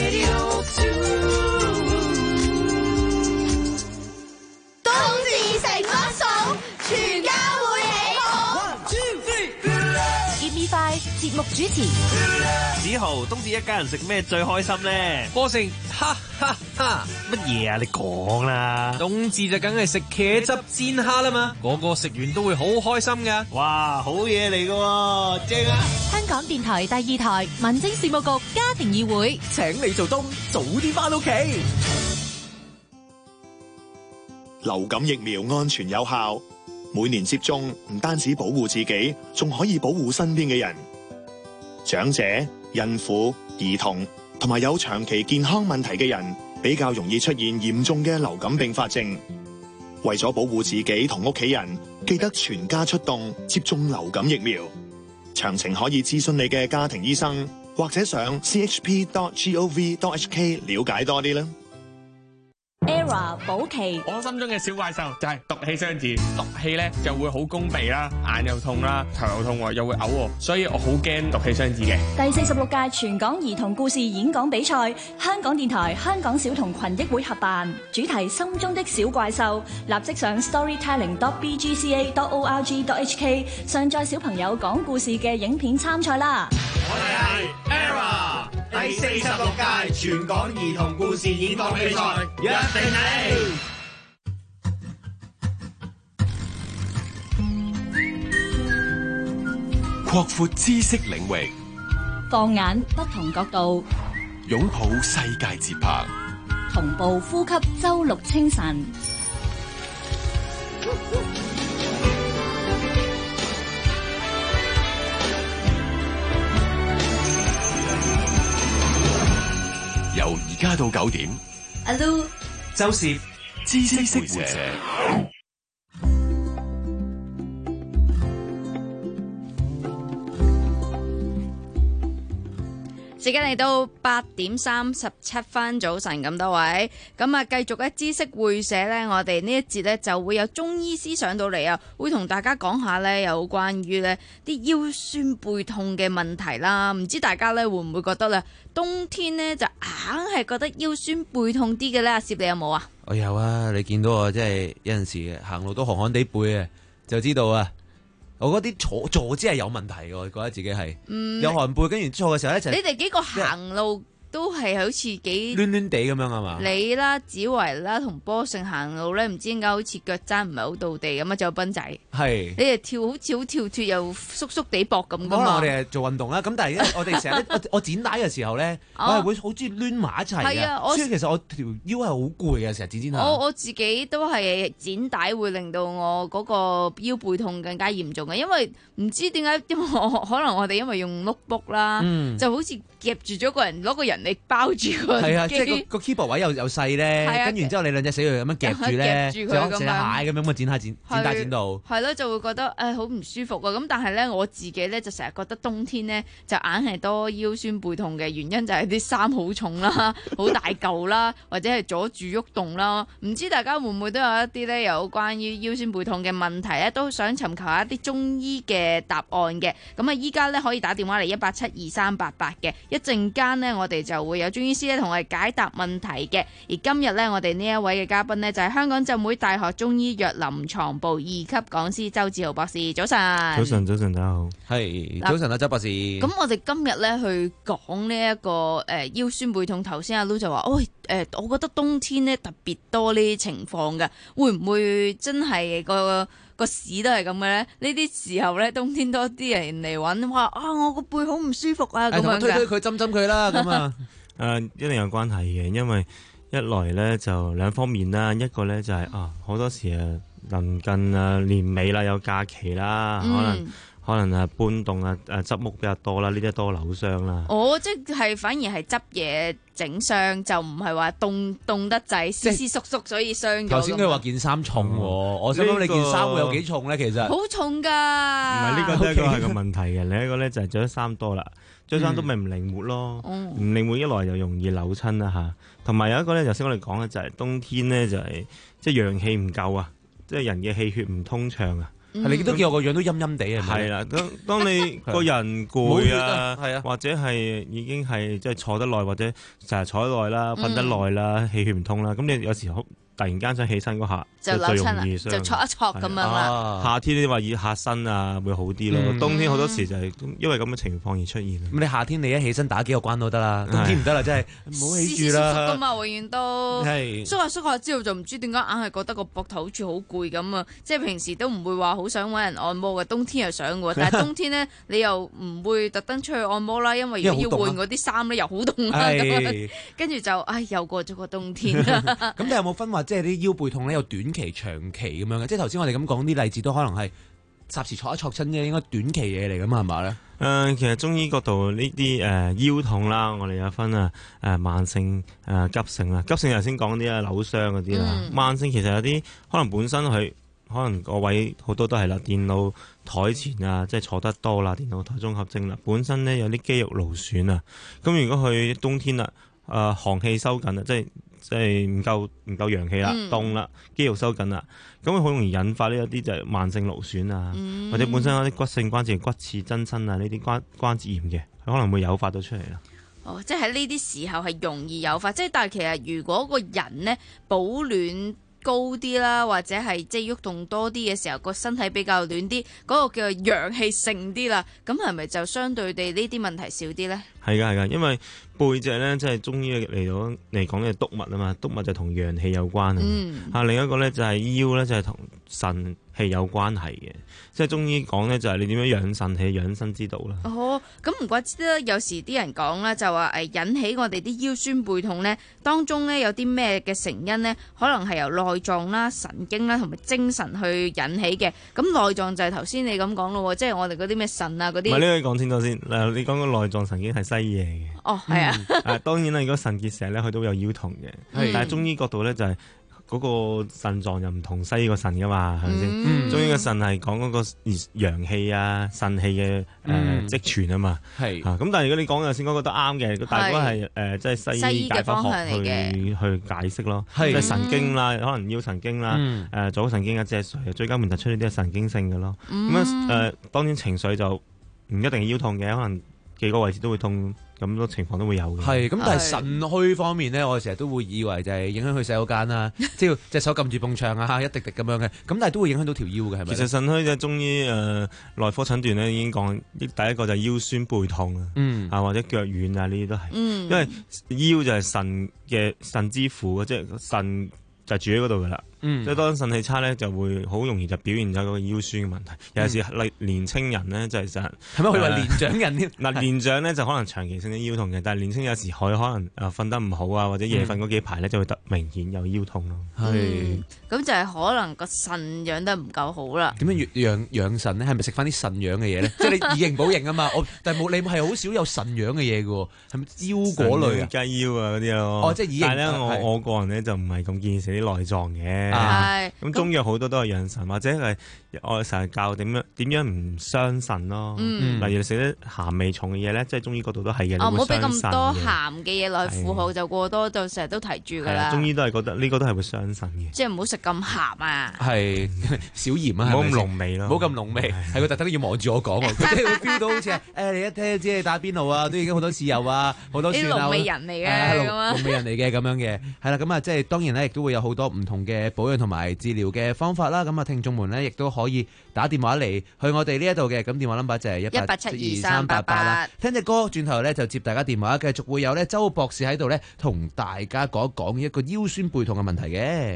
冬至食乜餸？全家會起哄。One two three，Give me five。節目主持子豪，冬至一家人食咩最開心呢？ 波成，哈哈哈！ 乜嘢啊？你講啦！ 冬至就梗係食茄汁煎蝦啦嘛，個個食完都會好開心噶。 哇，好嘢嚟噶，正啊！ 香港電台第二台民政事務局家庭議會， 請你做冬，早啲翻屋企。 流感疫苗安全有效，每年接種唔單止保護自己，仲可以保護身邊嘅人。長者、孕婦、兒童同埋有長期健康問題嘅人，比較容易出現嚴重嘅流感併發症。為咗保護自己同屋企人，記得全家出動接種流感疫苗。詳情可以諮詢你嘅家庭醫生，或者上 c h p dot gov dot h k 了解多啲啦。 ERA 保期， 我心中嘅小怪獸就係毒氣雙子，毒氣咧就會好攻鼻啦，眼又痛啦，頭又痛又會嘔，所以我好驚毒氣雙子嘅。 第四十六屆全港兒童故事演講比賽，香港電台香港小童群益會合辦，主題心中的小怪獸，立即上 storytelling dot b g c a dot o r g dot h k 上載小朋友講故事嘅影片參賽啦。 我哋係 ERA 第四十六屆全港兒童故事演講比賽，約定你。 擴闊知識領域， 放眼不同角度， 擁抱世界節拍， 同步呼吸周六清晨。 由而家到九點， 阿 Lu 周攝知識會社。 時間嚟到八點三十七分，早晨咁多位，咁啊繼續咧知識會社呢，我哋呢一節呢就會有中醫師上到嚟啊，會同大家講下呢有關於呢啲腰酸背痛嘅問題啦。唔知大家呢會唔會覺得咧冬天呢就硬係覺得腰酸背痛啲嘅呢？阿攝你有冇啊？ 我有啊，你見到我即係有陣時行路都寒寒地背啊，就知道啊。我覺得啲坐坐姿係有問題嘅，我覺得自己係、嗯、有寒背，跟住坐嘅時候咧就你哋幾個行路都係好似幾攣攣地咁樣係嘛？ 你啦、子維啦同波勝行路咧，唔知點解好似腳踭唔係好到地咁啊！仲有斌仔，係你哋跳好似好跳脫又縮縮地膊咁噶嘛？可能我哋係做運動啦，咁但係我哋成日我我剪帶嘅時候咧，我係會好中意攣埋一齊嘅，所以其實我條腰係好攰嘅，成日剪剪下。 我我自己都係剪帶會令到我嗰個腰背痛更加嚴重嘅，因為唔知點解，因為我可能我哋因為用 notebook 啦，嗯、就好似夾住咗個人攞個人嚟包住個機， 係啊，即係個個 keyboard 位又又細咧，跟住然之後你兩隻死佢咁樣夾住咧，就好似蟹咁樣咁剪下剪剪帶剪到， 係咯，就會覺得誒好唔舒服啊！咁但係咧我自己咧就成日覺得冬天咧就硬係多腰酸背痛嘅原因就係啲衫好重啦，好大嚿啦，或者係阻住喐動啦。唔知大家會唔會都有一啲咧有關於腰酸背痛嘅問題咧，都想尋求一啲中醫嘅答案嘅。咁啊，依家咧可以打電話嚟一八七二三八八嘅。一陣間呢，我哋就會有中醫師咧同我哋解答問題嘅。而今日呢，我哋呢一位嘅嘉賓呢，就係香港浸會大學中醫藥臨床部二級講師周志豪博士。早晨， 早晨，早晨，大家好。 係早晨啊，周博士。 咁我哋今日呢，去講呢一個誒腰酸背痛。頭先阿 Lu 就話，哦，誒，我覺得冬天呢特別多呢啲情況嘅，會唔會真係個？個市都係咁嘅咧，呢啲時候咧，冬天多啲人嚟揾，話啊我個背好唔舒服啊咁樣嘅， 推推佢針針佢啦咁啊。 誒，一定有關係嘅，因為一來咧就兩方面啦，一個咧就係、是、啊好多時啊臨近啊年尾啦，有假期啦，嗯、可能。可能啊搬動啊誒執屋比較多啦，呢啲多扭傷啦。 哦，即係反而係執嘢整傷，就唔係話凍凍得滯，絲絲縮縮，所以傷咗。 頭先佢話件衫重喎，嗯、我想講你件衫會有幾重咧？其實好重㗎。 唔係呢個都係一個係個問題嘅，另一個咧就係着得衫多啦，着衫都咪唔靈活咯，唔、嗯、靈活一來就容易扭親啦嚇。同埋有一個咧，頭先我哋講嘅就係冬天咧就係即係陽氣唔夠啊，即係人嘅氣血唔通暢啊。 嗯、你都見我個樣都陰陰地啊！ 係啦，當當你個人攰啊，啊或者係已經係即係坐得耐，或者成日坐得耐啦，瞓得耐啦，氣血唔通啦，咁你有時好突然間想起身嗰下就最容易傷， 就戳一戳咁樣啦。 夏天你話熱下身啊，會好啲咯。嗯、冬天好多時就係因為咁嘅情況而出現。咁、 嗯、你夏天你一起身打幾個關都得啦，冬天唔得啦，真係唔好起住啦。 絲絲縮縮㗎嘛，永遠都縮下縮下之後就唔知點解硬係覺得個膊頭好似好攰咁啊！即係平時都唔會話好想揾人按摩嘅，冬天又想喎。但係冬天咧你又唔會特登出去按摩啦，因為如果要換嗰啲衫咧又好凍啦，咁跟住就唉又過咗個冬天啦。 咁你有冇分話即係啲腰背痛咧有短期、長期咁樣嘅？即係頭先我哋咁講啲例子都可能係霎時挫一挫親嘅，應該短期嘢嚟㗎嘛係嘛咧？誒、 呃，其實中醫角度呢啲誒腰痛啦，我哋有分啊誒、呃、慢性誒、呃、急性啦。急性頭先講啲啊扭傷嗰啲啦，嗯、慢性其實有啲可能本身佢可能個位好多都係啦，電腦台前啊，即係坐得多啦，電腦台綜合症啦，本身咧有啲肌肉勞損啊。咁如果佢冬天啦，誒、呃、寒氣收緊啊，即係。即係唔夠唔夠陽氣啦，凍啦、嗯，肌肉收緊啦，咁好容易引發呢一啲就係慢性勞損啊，嗯、或者本身有啲骨性關節、骨刺增生啊，呢啲關關節炎嘅，佢可能會誘發到出嚟啦。 哦，即係喺呢啲時候係容易誘發，即係但係其實如果個人呢保暖高啲啦，或者係即係喐動多啲嘅時候，個身體比較暖啲，嗰、嗰個叫做陽氣盛啲啦，咁係咪就相對地呢啲問題少啲咧？係㗎係㗎，因為背脊咧即係中醫嚟講嚟講嘅督脈啊嘛，督脈就同陽氣有關啊。嗯。啊，另一個咧就係腰咧就係同腎氣有關係嘅，即係中醫講咧就係你點樣養腎氣、養生之道啦。 哦，咁唔怪之得有時啲人講咧就話誒引起我哋啲腰酸背痛咧，當中咧有啲咩嘅成因咧，可能係由內臟啦、神經啦同埋精神去引起嘅。咁內臟就係頭先你咁講咯，即係我哋嗰啲咩腎啊嗰啲。唔係， 呢個講清楚先。嗱，你講個內臟神經係西醫嚟嘅。 哦，係啊。 誒、嗯，當然啦，如果腎結石咧，佢都有腰痛嘅。嗯、但係中醫角度咧就係、是。 嗰個腎臟又唔同西醫個腎噶嘛，係咪先？ 嗯中醫嘅腎係講嗰個陽氣啊、腎氣嘅誒積存啊嘛。 係啊，咁但係如果你講嘅先，我覺得啱嘅，但係嗰個係誒即係西醫解剖學去去解釋咯，即係神經啦，可能腰神經啦，誒左神經啊、脊髓、椎間盤突出呢啲係神經性嘅咯。咁啊誒，當然情緒就唔一定係腰痛嘅，可能幾個位置都會痛。咁多情況都會有嘅。 係咁，但係腎虛方面咧，我哋成日都會以為就係影響佢洗手間啦，即係隻手撳住埲牆啊，一滴滴咁樣嘅。咁但係都會影響到條腰嘅，係咪？ 其實腎虛嘅中醫誒內科診斷咧已經講，第一個就係腰酸背痛啊， 嗯啊或者腳軟啊呢啲都係， 嗯、 因為腰就係腎嘅腎之府，即係腎就住喺嗰度噶啦。 嗯、 即係當腎氣差咧，就會好容易就表現咗嗰個腰酸嘅問題。尤其是例年青人咧，就係實係咪可以話年長人添？ 嗱年長咧就可能長期性嘅腰痛嘅，但係年青有時可可能誒瞓得唔好啊，或者夜瞓嗰幾排咧就會特明顯有腰痛咯。 係咁就係可能個腎養得唔夠好啦。 點樣養養腎咧？係咪食翻啲腎養嘅嘢咧？即係你以形補形啊嘛。我但係冇你係好少有腎養嘅嘢嘅喎，係咪腰果類啊？ 雞腰啊嗰啲咯。 哦，即係以形。 但係咧，我我個人咧就唔係咁建議食啲內臟嘅。 係。 咁中藥好多都係養腎，或者係我成日教點樣點樣唔傷腎咯。 嗯、 例如食啲鹹味重嘅嘢咧，即係中醫嗰度都係嘅。 哦，唔好俾咁多鹹嘅嘢落去，負荷就過多，就成日都提住㗎啦。 中醫都係覺得呢、呢個都係會傷腎嘅。 即係唔好食咁鹹啊！ 係少鹽啊， 唔好咁濃味咯， 唔好咁濃味。係佢特登要望住我講喎，佢即係會 feel 到好似係誒你一聽知你打邊爐啊，都已經好多豉油啊，好多蒜啊。 啲濃味人嚟嘅咁啊， 濃味人嚟嘅咁樣嘅，係啦，咁啊即係當然咧，亦都會有好多唔同嘅保養同埋治療嘅方法啦。咁啊，聽眾們咧亦都可以打電話嚟去我哋呢一度嘅，咁電話 number 就係一八七二三八八啦。聽隻歌，轉頭咧就接大家電話，繼續會有咧周博士喺度咧同大家講一講一個腰酸背痛嘅問題嘅。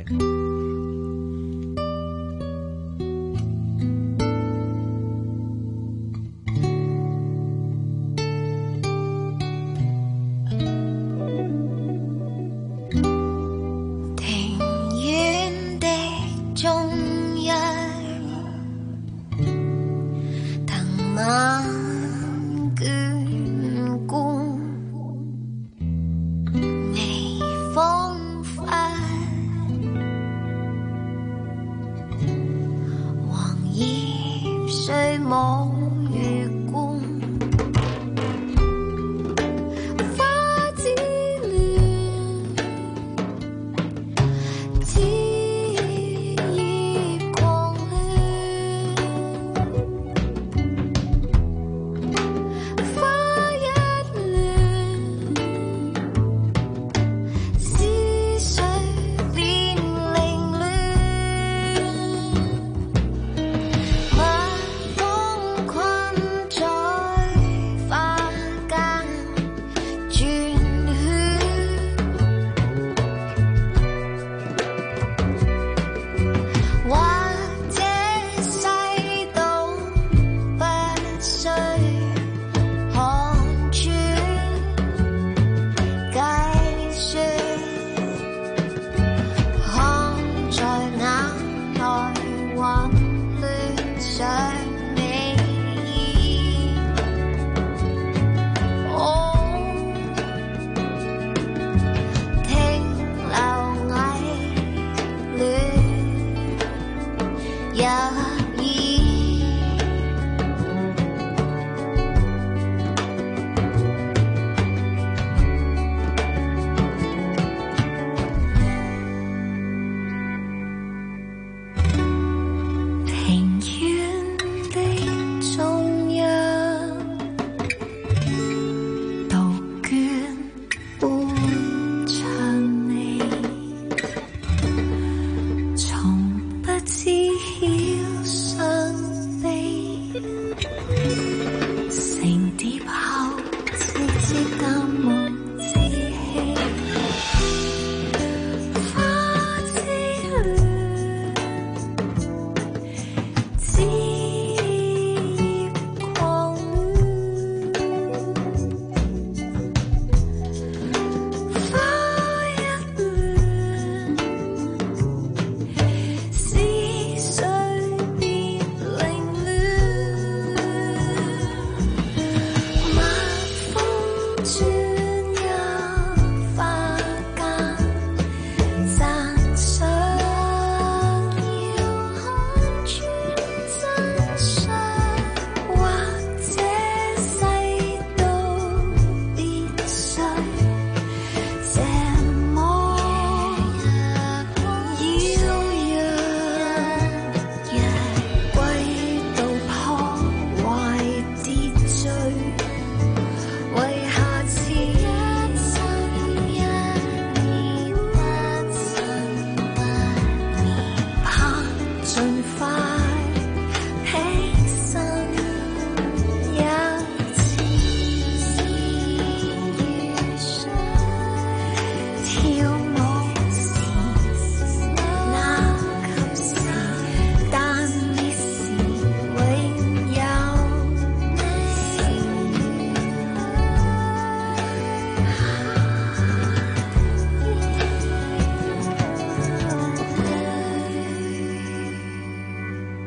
從不知曉。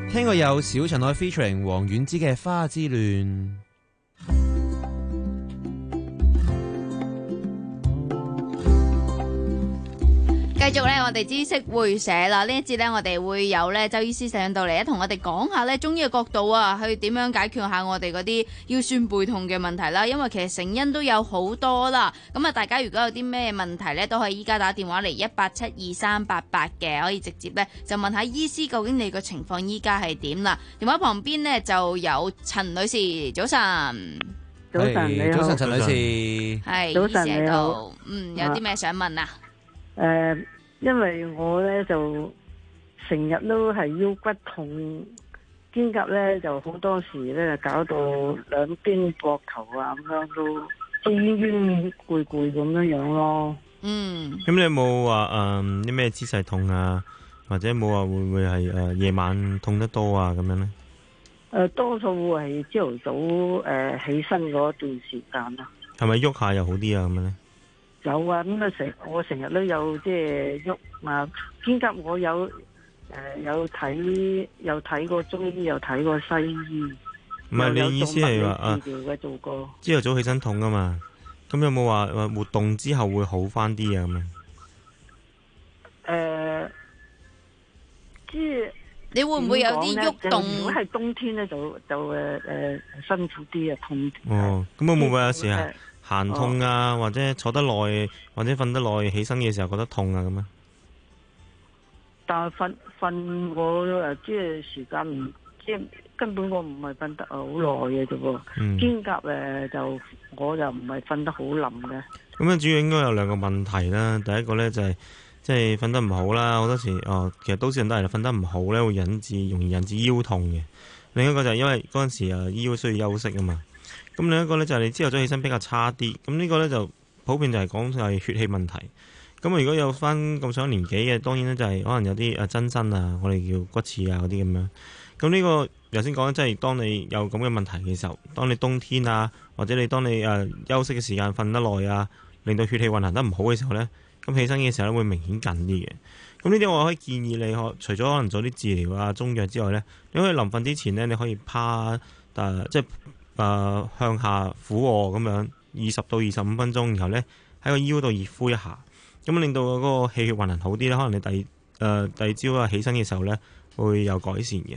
聽過有小塵埃 featuring 黃婉之嘅《花之戀》。 繼續咧，我哋知識會社啦。呢一節咧，我哋會有咧周醫師上到嚟咧，同我哋講下咧中醫嘅角度啊，去點樣解決下我哋嗰啲腰酸背痛嘅問題啦。因為其實成因都有好多啦。咁啊，大家如果有啲咩問題咧，都可以依家打電話嚟一八七二三八八嘅，可以直接咧就問下醫師究竟你個情況依家係點啦。電話旁邊呢就有陳女士，早晨。 早晨你好， 早晨陳女士， 係早晨你好。 嗯，有啲咩想問啊？ 誒、呃，因為我咧就成日都係腰骨痛，肩胛咧就好多時咧搞到兩邊膊頭啊咁樣都冤冤攰攰咁樣樣咯。 嗯。 咁你有冇話誒啲咩姿勢痛啊？或者冇話會唔會係誒夜晚痛得多啊咁樣咧？誒、 呃，多數係朝頭早誒、呃、起身嗰段時間啦。 係咪喐下又好啲啊？咁樣咧？ 有啊，咁啊成我成日都有即係喐啊，肩胛我有誒、呃、有睇有睇過中醫，有睇過西醫。 唔係你意思係話啊？ 治療嘅做過。 朝頭早起身痛噶嘛？咁有冇話話活動之後會好翻啲啊？咁樣？ 誒，即係你會唔會有啲喐動？ 如果係冬天咧，就就誒誒辛苦啲啊，痛。 哦，咁我會唔會有時啊？行痛啊，或者坐得耐，或者瞓得耐，起身嘅時候覺得痛啊咁啊？ 但係瞓瞓我誒，即係時間唔即係根本我唔係瞓得好耐嘅啫喎。 嗯、 肩胛誒就我就唔係瞓得好冧嘅。 咁啊，主要應該有兩個問題啦。第一個咧就係即係瞓得唔好啦，好多時哦，其實都市人都係瞓得唔好咧，會引致容易引致腰痛嘅。另一個就係因為嗰陣時啊腰需要休息啊嘛。咁另一個咧就係你朝頭早起身比較差啲，咁呢個咧就普遍就係講就係血氣問題。咁如果有翻咁上年紀嘅，當然咧就係可能有啲誒增生啊，我哋叫骨刺啊嗰啲咁樣。咁呢個頭先講即係當你有咁嘅問題嘅時候，當你冬天啊，或者你當你誒休息嘅時間瞓得耐啊，令到血氣運行得唔好嘅時候咧，咁起身嘅時候咧會明顯緊啲嘅。咁呢啲我可以建議你，可除咗可能做啲治療啊、中藥之外咧，你可以臨瞓之前咧，你可以趴誒、呃、即係。誒、呃，向下俯臥咁樣，二十到二十五分鐘，然後咧喺個腰度熱敷一下，咁令到嗰個氣血運行好啲咧。可能你第誒、呃、第二朝啊起身嘅時候咧，會有改善嘅。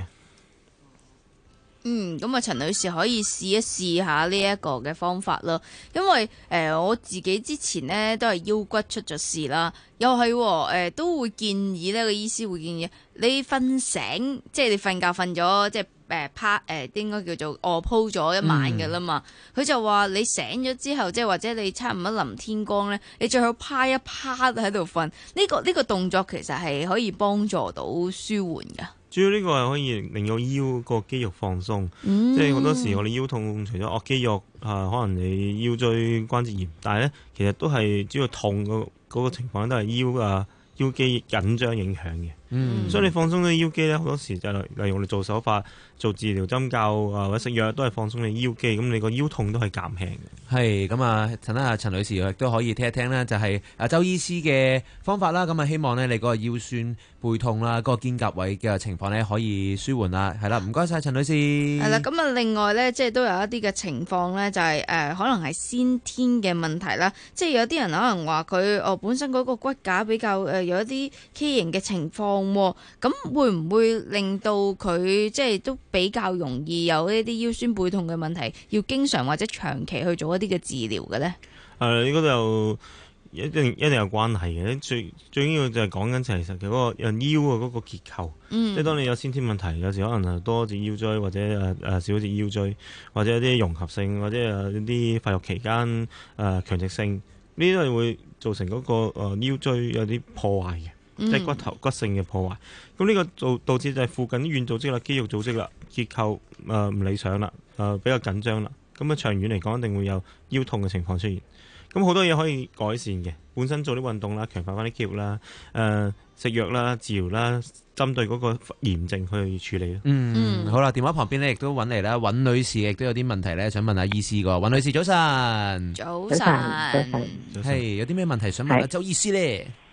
嗯，咁啊，陳女士可以試一試下呢一個嘅方法咯。因為誒、呃、我自己之前呢都係腰骨出咗事啦，又係誒、呃、都會建議呢個醫師會建議你瞓醒，即係你瞓覺瞓咗即係。誒趴誒應該叫做臥鋪咗一晚嘅啦嘛，佢、嗯、就話你醒咗之後，即係或者你差唔多臨天光咧，你最好趴一趴喺度瞓。呢、這個呢、這個動作其實係可以幫助到舒緩㗎。 主要呢個係可以令到腰個肌肉放鬆， 嗯、 即係好多時我哋腰痛除咗惡肌肉啊，可能你腰椎關節炎，但係咧其實都係主要痛嗰嗰個情況都係腰啊腰肌緊張影響嘅。嗯，所以你放鬆啲腰肌咧，好多時就例如我哋做手法、做治療針灸啊，或者食藥都係放鬆你腰肌，咁你個腰痛都係減輕嘅。 係咁啊，陳啊陳女士亦都可以聽一聽啦，就係啊周醫師嘅方法啦。咁啊，希望咧你嗰個腰酸背痛啦，嗰、嗰個肩胛位嘅情況咧可以舒緩啦。係啦，唔該晒陳女士。係啦，咁啊，另外咧，即係都有一啲嘅情況咧，就係、是、誒、呃、可能係先天嘅問題啦。即係有啲人可能話佢哦本身嗰個骨架比較誒、呃、有一啲畸形嘅情況。咁會唔會令到佢即係都比較容易有一啲腰酸背痛嘅問題，要經常或者長期去做一啲嘅治療嘅咧？ 誒，呢個就一定一定有關係嘅。最最緊要就係講緊其實佢嗰個人腰嘅嗰個結構，嗯、即係當你有先天問題，有時可能係多節腰椎或者誒誒少節腰椎，或者一啲融合性或者誒一啲發育期間誒、呃、強直性，呢啲都係會造成嗰、那個誒、呃、腰椎有啲破壞嘅。即係骨頭骨性嘅破壞，咁呢個導導致就係附近啲軟組織啦、肌肉組織啦，結構誒唔理想啦，誒、呃、比較緊張啦，咁啊長遠嚟講一定會有腰痛嘅情況出現。咁好多嘢可以改善嘅，本身做啲運動啦，強化翻啲肌肉啦，誒、呃、食藥啦、治療啦，針對嗰個炎症去處理咯。 嗯，好啦，電話旁邊咧亦都揾嚟啦，尹女士亦都有啲問題咧，想問下醫師個。尹女士早晨， 早晨， 係有啲咩問題想問下周醫師咧？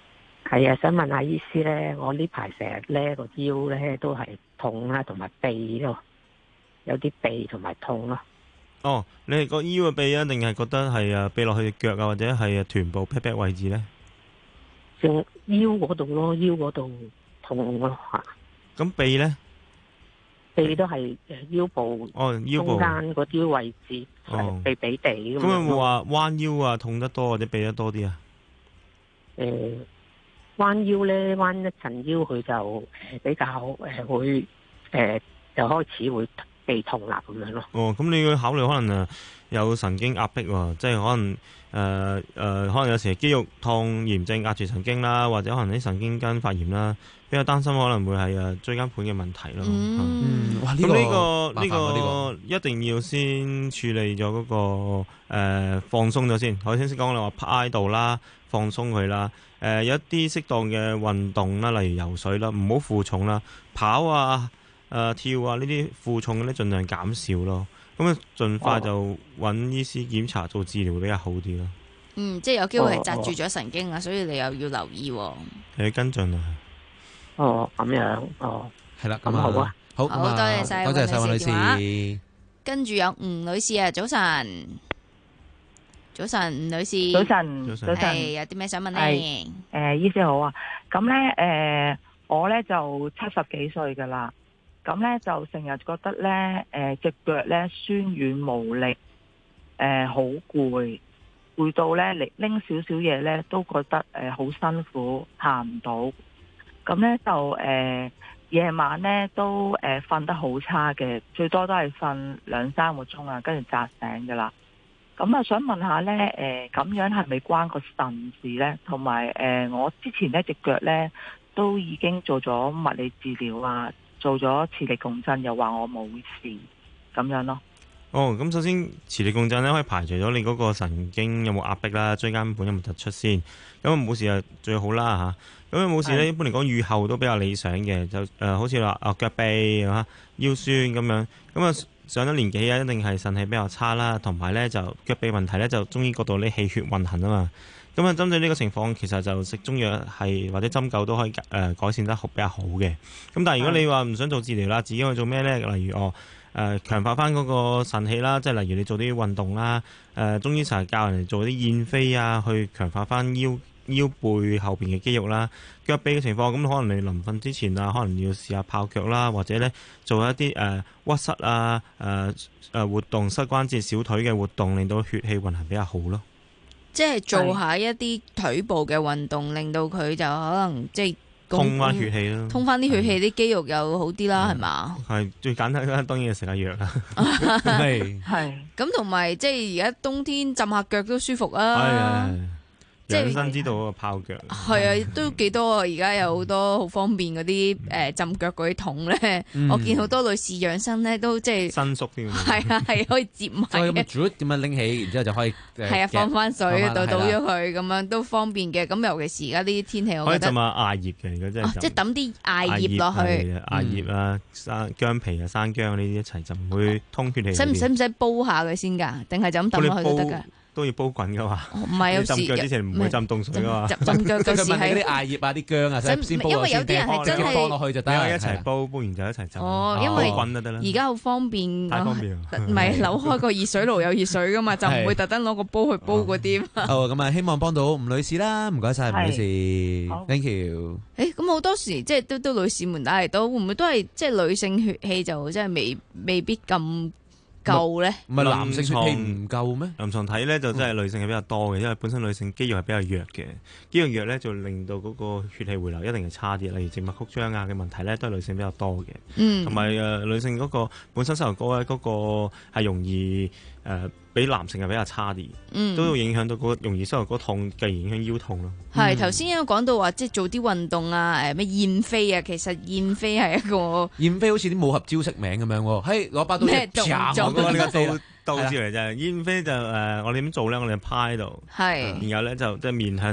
係啊，想問下醫師咧，我呢排成日咧個腰咧都係痛啦，同埋臂咯，有啲臂同埋痛咯。 哦，你係個腰嘅臂啊，定係覺得係啊臂落去腳啊，或者係啊臀部 pat pat 位置咧？ 正腰嗰度咯，腰嗰度痛咯吓。 咁臂咧？ 臂都係誒腰部哦，腰部中間嗰啲位置係痹痹地咁樣。 咁有冇話彎腰啊痛得多或者痹得多啲啊？ 誒、呃，彎腰咧，彎一層腰佢就誒比較誒會誒就開始會痹痛啦咁樣咯。 哦，咁你要考慮可能誒有神經壓迫喎，即係可能誒誒、呃呃、可能有時肌肉痛炎症壓住神經啦，或者可能啲神經根發炎啦。比較擔心可能會係誒椎間盤嘅問題咯。 嗯，哇！呢、 咁個呢個呢麻煩啊呢個一定要先處理咗嗰個誒放鬆咗先。我先先講你話趴喺度啦，放鬆佢啦。誒有一啲適當嘅運動啦，例如游水啦，唔好負重啦，跑啊、誒跳啊呢啲負重嘅咧，盡量減少咯。咁啊，盡快就揾醫師檢查做治療會比較好啲咯。 嗯，即係有機會係窒住咗神經啊，所以你又要留意喎。 係跟進啊。 哦，咁樣，哦， 係啦， 咁好啊， 好， 好多謝晒多謝晒尹女士。 跟住有吳女士啊，早晨，早晨，吳女士， 早晨，早晨， 係有啲咩想問咧？ 誒、呃，醫師好啊，咁咧，誒、呃，我咧就七十幾歲噶啦，咁咧就成日覺得咧，誒、呃，隻腳咧酸軟無力，誒、呃，好攰，攰到咧拎拎少少嘢咧都覺得誒好、呃、辛苦，行唔到。咁咧就誒夜、呃、晚咧都誒瞓、呃、得好差嘅，最多都係瞓兩三個鐘啊，跟住扎醒噶啦。咁啊想問下咧誒咁樣係咪關個腎事咧？同埋誒我之前呢隻腳咧都已經做咗物理治療啊，做咗磁力共振，又話我冇事咁樣咯。 哦，咁首先磁力共振咧可以排除咗你嗰個神經有冇壓迫啦，椎間盤有冇突出先，咁冇事就最好啦嚇。咁冇事咧，一般嚟講預後都比較理想嘅，就誒、呃、好似話啊腳臂嚇腰酸咁樣，咁啊上咗年紀啊，一定係腎氣比較差啦，同埋咧就腳臂問題咧就中醫角度啲氣血運行啊嘛。咁啊針對呢個情況，其實就食中藥係或者針灸都可以誒、呃、改善得好比較好嘅。咁但係如果你話唔想做治療啦，自己去做咩咧？例如哦。誒、呃、強化翻嗰個腎氣啦，即係例如你做啲運動啦，誒、呃、中醫成日教人哋做啲燕飛啊，去強化翻腰腰背後邊嘅肌肉啦。腳臂嘅情況，咁可能你臨瞓之前啊，可能要試下泡腳啦，或者咧做一啲誒、呃、屈膝啊，誒、呃、誒活動膝關節、小腿嘅活動，令到血氣運行比較好咯。 即係做下一啲腿部嘅運動，令到佢就可能即係。 通翻血氣咯， 通翻啲血氣，啲肌肉又好啲啦，係嘛？ 係最簡單啦，當然係食下藥啦。 係係。咁同埋即係而家冬天浸下腳都舒服啊！ 即係養生之道嗰個泡腳。 係啊，都幾多啊！而家有好多好方便嗰啲誒浸腳嗰啲桶咧，我見好多女士養生咧都即係伸縮添。 係啊，係可以接埋。 咁樣煮點樣拎起，然之後就可以係啊，放翻水倒倒咗佢，咁樣都方便嘅。咁尤其是而家呢啲天氣，我覺得可以浸下艾葉嘅，如果真係即係揼啲艾葉落去， 艾葉啊、生薑皮啊、生薑呢啲一齊浸，會通血氣。 使唔使唔使煲下佢先㗎？定係就咁揼落去都得㗎？ 都要煲滾噶嘛， 唔係有時浸腳之前唔會浸凍水噶嘛， 浸腳嗰時係啲艾葉啊、啲薑啊，先煲因為有啲人係真係放落去就得， 一齊煲，煲完就一齊浸。 哦，因為滾就得啦。 而家好方便， 太方便。 唔係扭開個熱水爐有熱水噶嘛，就唔會特登攞個煲去煲嗰啲。 好，咁啊，希望幫到吳女士啦，唔該晒吳女士 ，thank you。 誒，咁好多時即係都都女士們打嚟都會唔會都係即係女性血氣就真係未未必咁夠咧？ 唔係男性血氣唔夠咩？ 臨床睇咧就真係女性係比較多嘅，因為本身女性肌肉係比較弱嘅，肌肉弱咧就令到嗰個血氣回流一定係差啲，例如靜脈曲張啊嘅問題咧都係女性比較多嘅。嗯，同埋誒女性嗰個本身膝頭哥咧嗰個係容易誒、呃、比男性係比較差啲，嗯，都會影響到嗰個容易膝頭哥痛，繼而影響腰痛咯。 係頭先有講到話即係做啲運動啊，誒咩燕飛啊，其實燕飛係一個燕飛好似啲武俠招式名咁樣喎，嘿攞把刀咩動作？ 呢個刀刀字嚟啫，燕飛就誒、呃、我哋點做咧？我哋趴喺度，係，然後咧就即係面向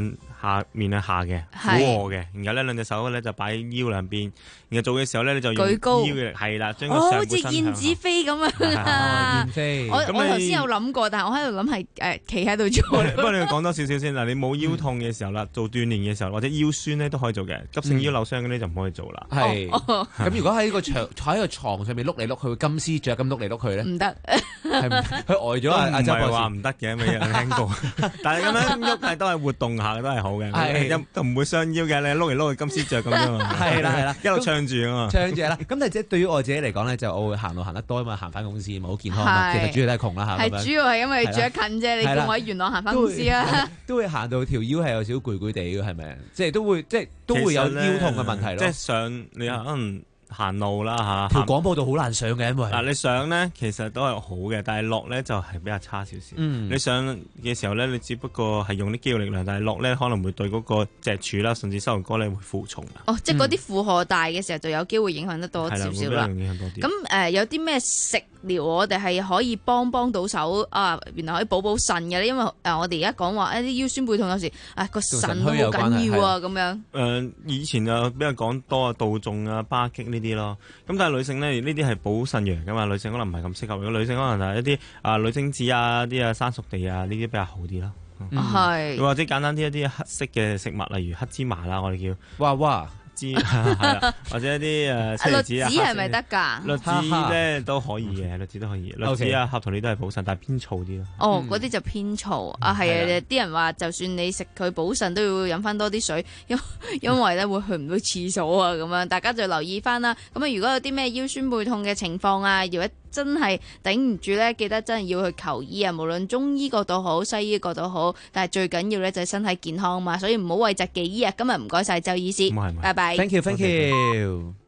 下面係下嘅，俯係卧嘅，然後咧兩隻手咧就擺喺腰兩邊，然後做嘅時候咧你就用舉高腰嘅力，係啦，將個哦，好上半身似燕向下。 子飛咁樣啊！ 燕飛我我咁你頭先有諗過，但係我喺度諗係誒企喺度做。 不過你要講多少少先嗱，你冇腰痛嘅時候啦，做鍛鍊嘅時候或者腰酸咧都可以做嘅，急性腰扭傷嗰啲就唔可以做啦。 係哦咁，如果喺個牆坐喺個床上面碌嚟碌去，金絲雀咁碌嚟碌去咧， 唔得， 係唔佢呆咗啊！ 都唔係阿周博士話唔得嘅，未有聽過。但係咁樣喐係都係活動下都係好嘅， 係都唔會傷腰嘅。你碌嚟碌去金絲雀咁啫嘛。 係啦係啦， 一路唱住啊嘛。 唱住啦。咁但係即係對於我自己嚟講咧，就我會行路行得多啊嘛，行翻公司咪好健康啊嘛。其係實主要都係窮啦嚇。咁樣係主要係因為你住得近啫，你係啦叫我喺元朗行翻公司啊。 都會行到條腰係有少少攰攰地嘅，係咪？即係都會即係都會有腰痛嘅問題咯。 即係上你可能行路啦嚇， 條廣播道好難上嘅，因為嗱你上咧其實都係好嘅，但係落咧就係比較差少少。 嗯你上嘅時候咧，你只不過係用啲肌肉力量，但係落咧可能會對嗰個脊柱啦，甚至膝頭哥咧會負重啊。 哦，即係嗰啲負荷大嘅時候就有機會影響得多係啦， 少少啦會比較。影響多啲。 咁誒、呃有啲咩食療我哋係可以幫幫到手啊？原來可以補補腎嘅咧，因為誒、呃我哋而家講話誒啲腰酸背痛有時啊個腎都好緊要啊咁樣。 誒、呃、以前就比較講多啊，杜仲啊、巴戟呢啲咯。咁但係女性咧，呢啲係補腎陽噶嘛，女性可能唔係咁適合。如果女性可能係一啲啊女精子啊、啲啊生熟地啊呢啲比較好啲咯。 係、 或者簡單啲一啲黑色嘅食物，例如黑芝麻啦，我哋叫哇哇芝係啦，或者一啲誒車厘子啊。 栗子係咪得㗎？ 栗子咧都可以嘅，栗子都可以。栗子啊、合桃呢都係補腎，但係偏燥啲咯。 哦，嗰啲就偏燥啊，係啊！啲人話就算你食佢補腎，都要飲翻多啲水，因因為咧會去唔到廁所啊咁樣，大家就留意翻啦。咁啊，如果有啲咩腰酸背痛嘅情況啊，如果真係頂唔住咧，記得真係要去求醫啊！無論中醫角度好，西醫角度好，但係最緊要咧就係身體健康嘛，所以唔好諱疾忌醫啊！今日唔該晒周醫師，拜拜。 Thank you, thank you。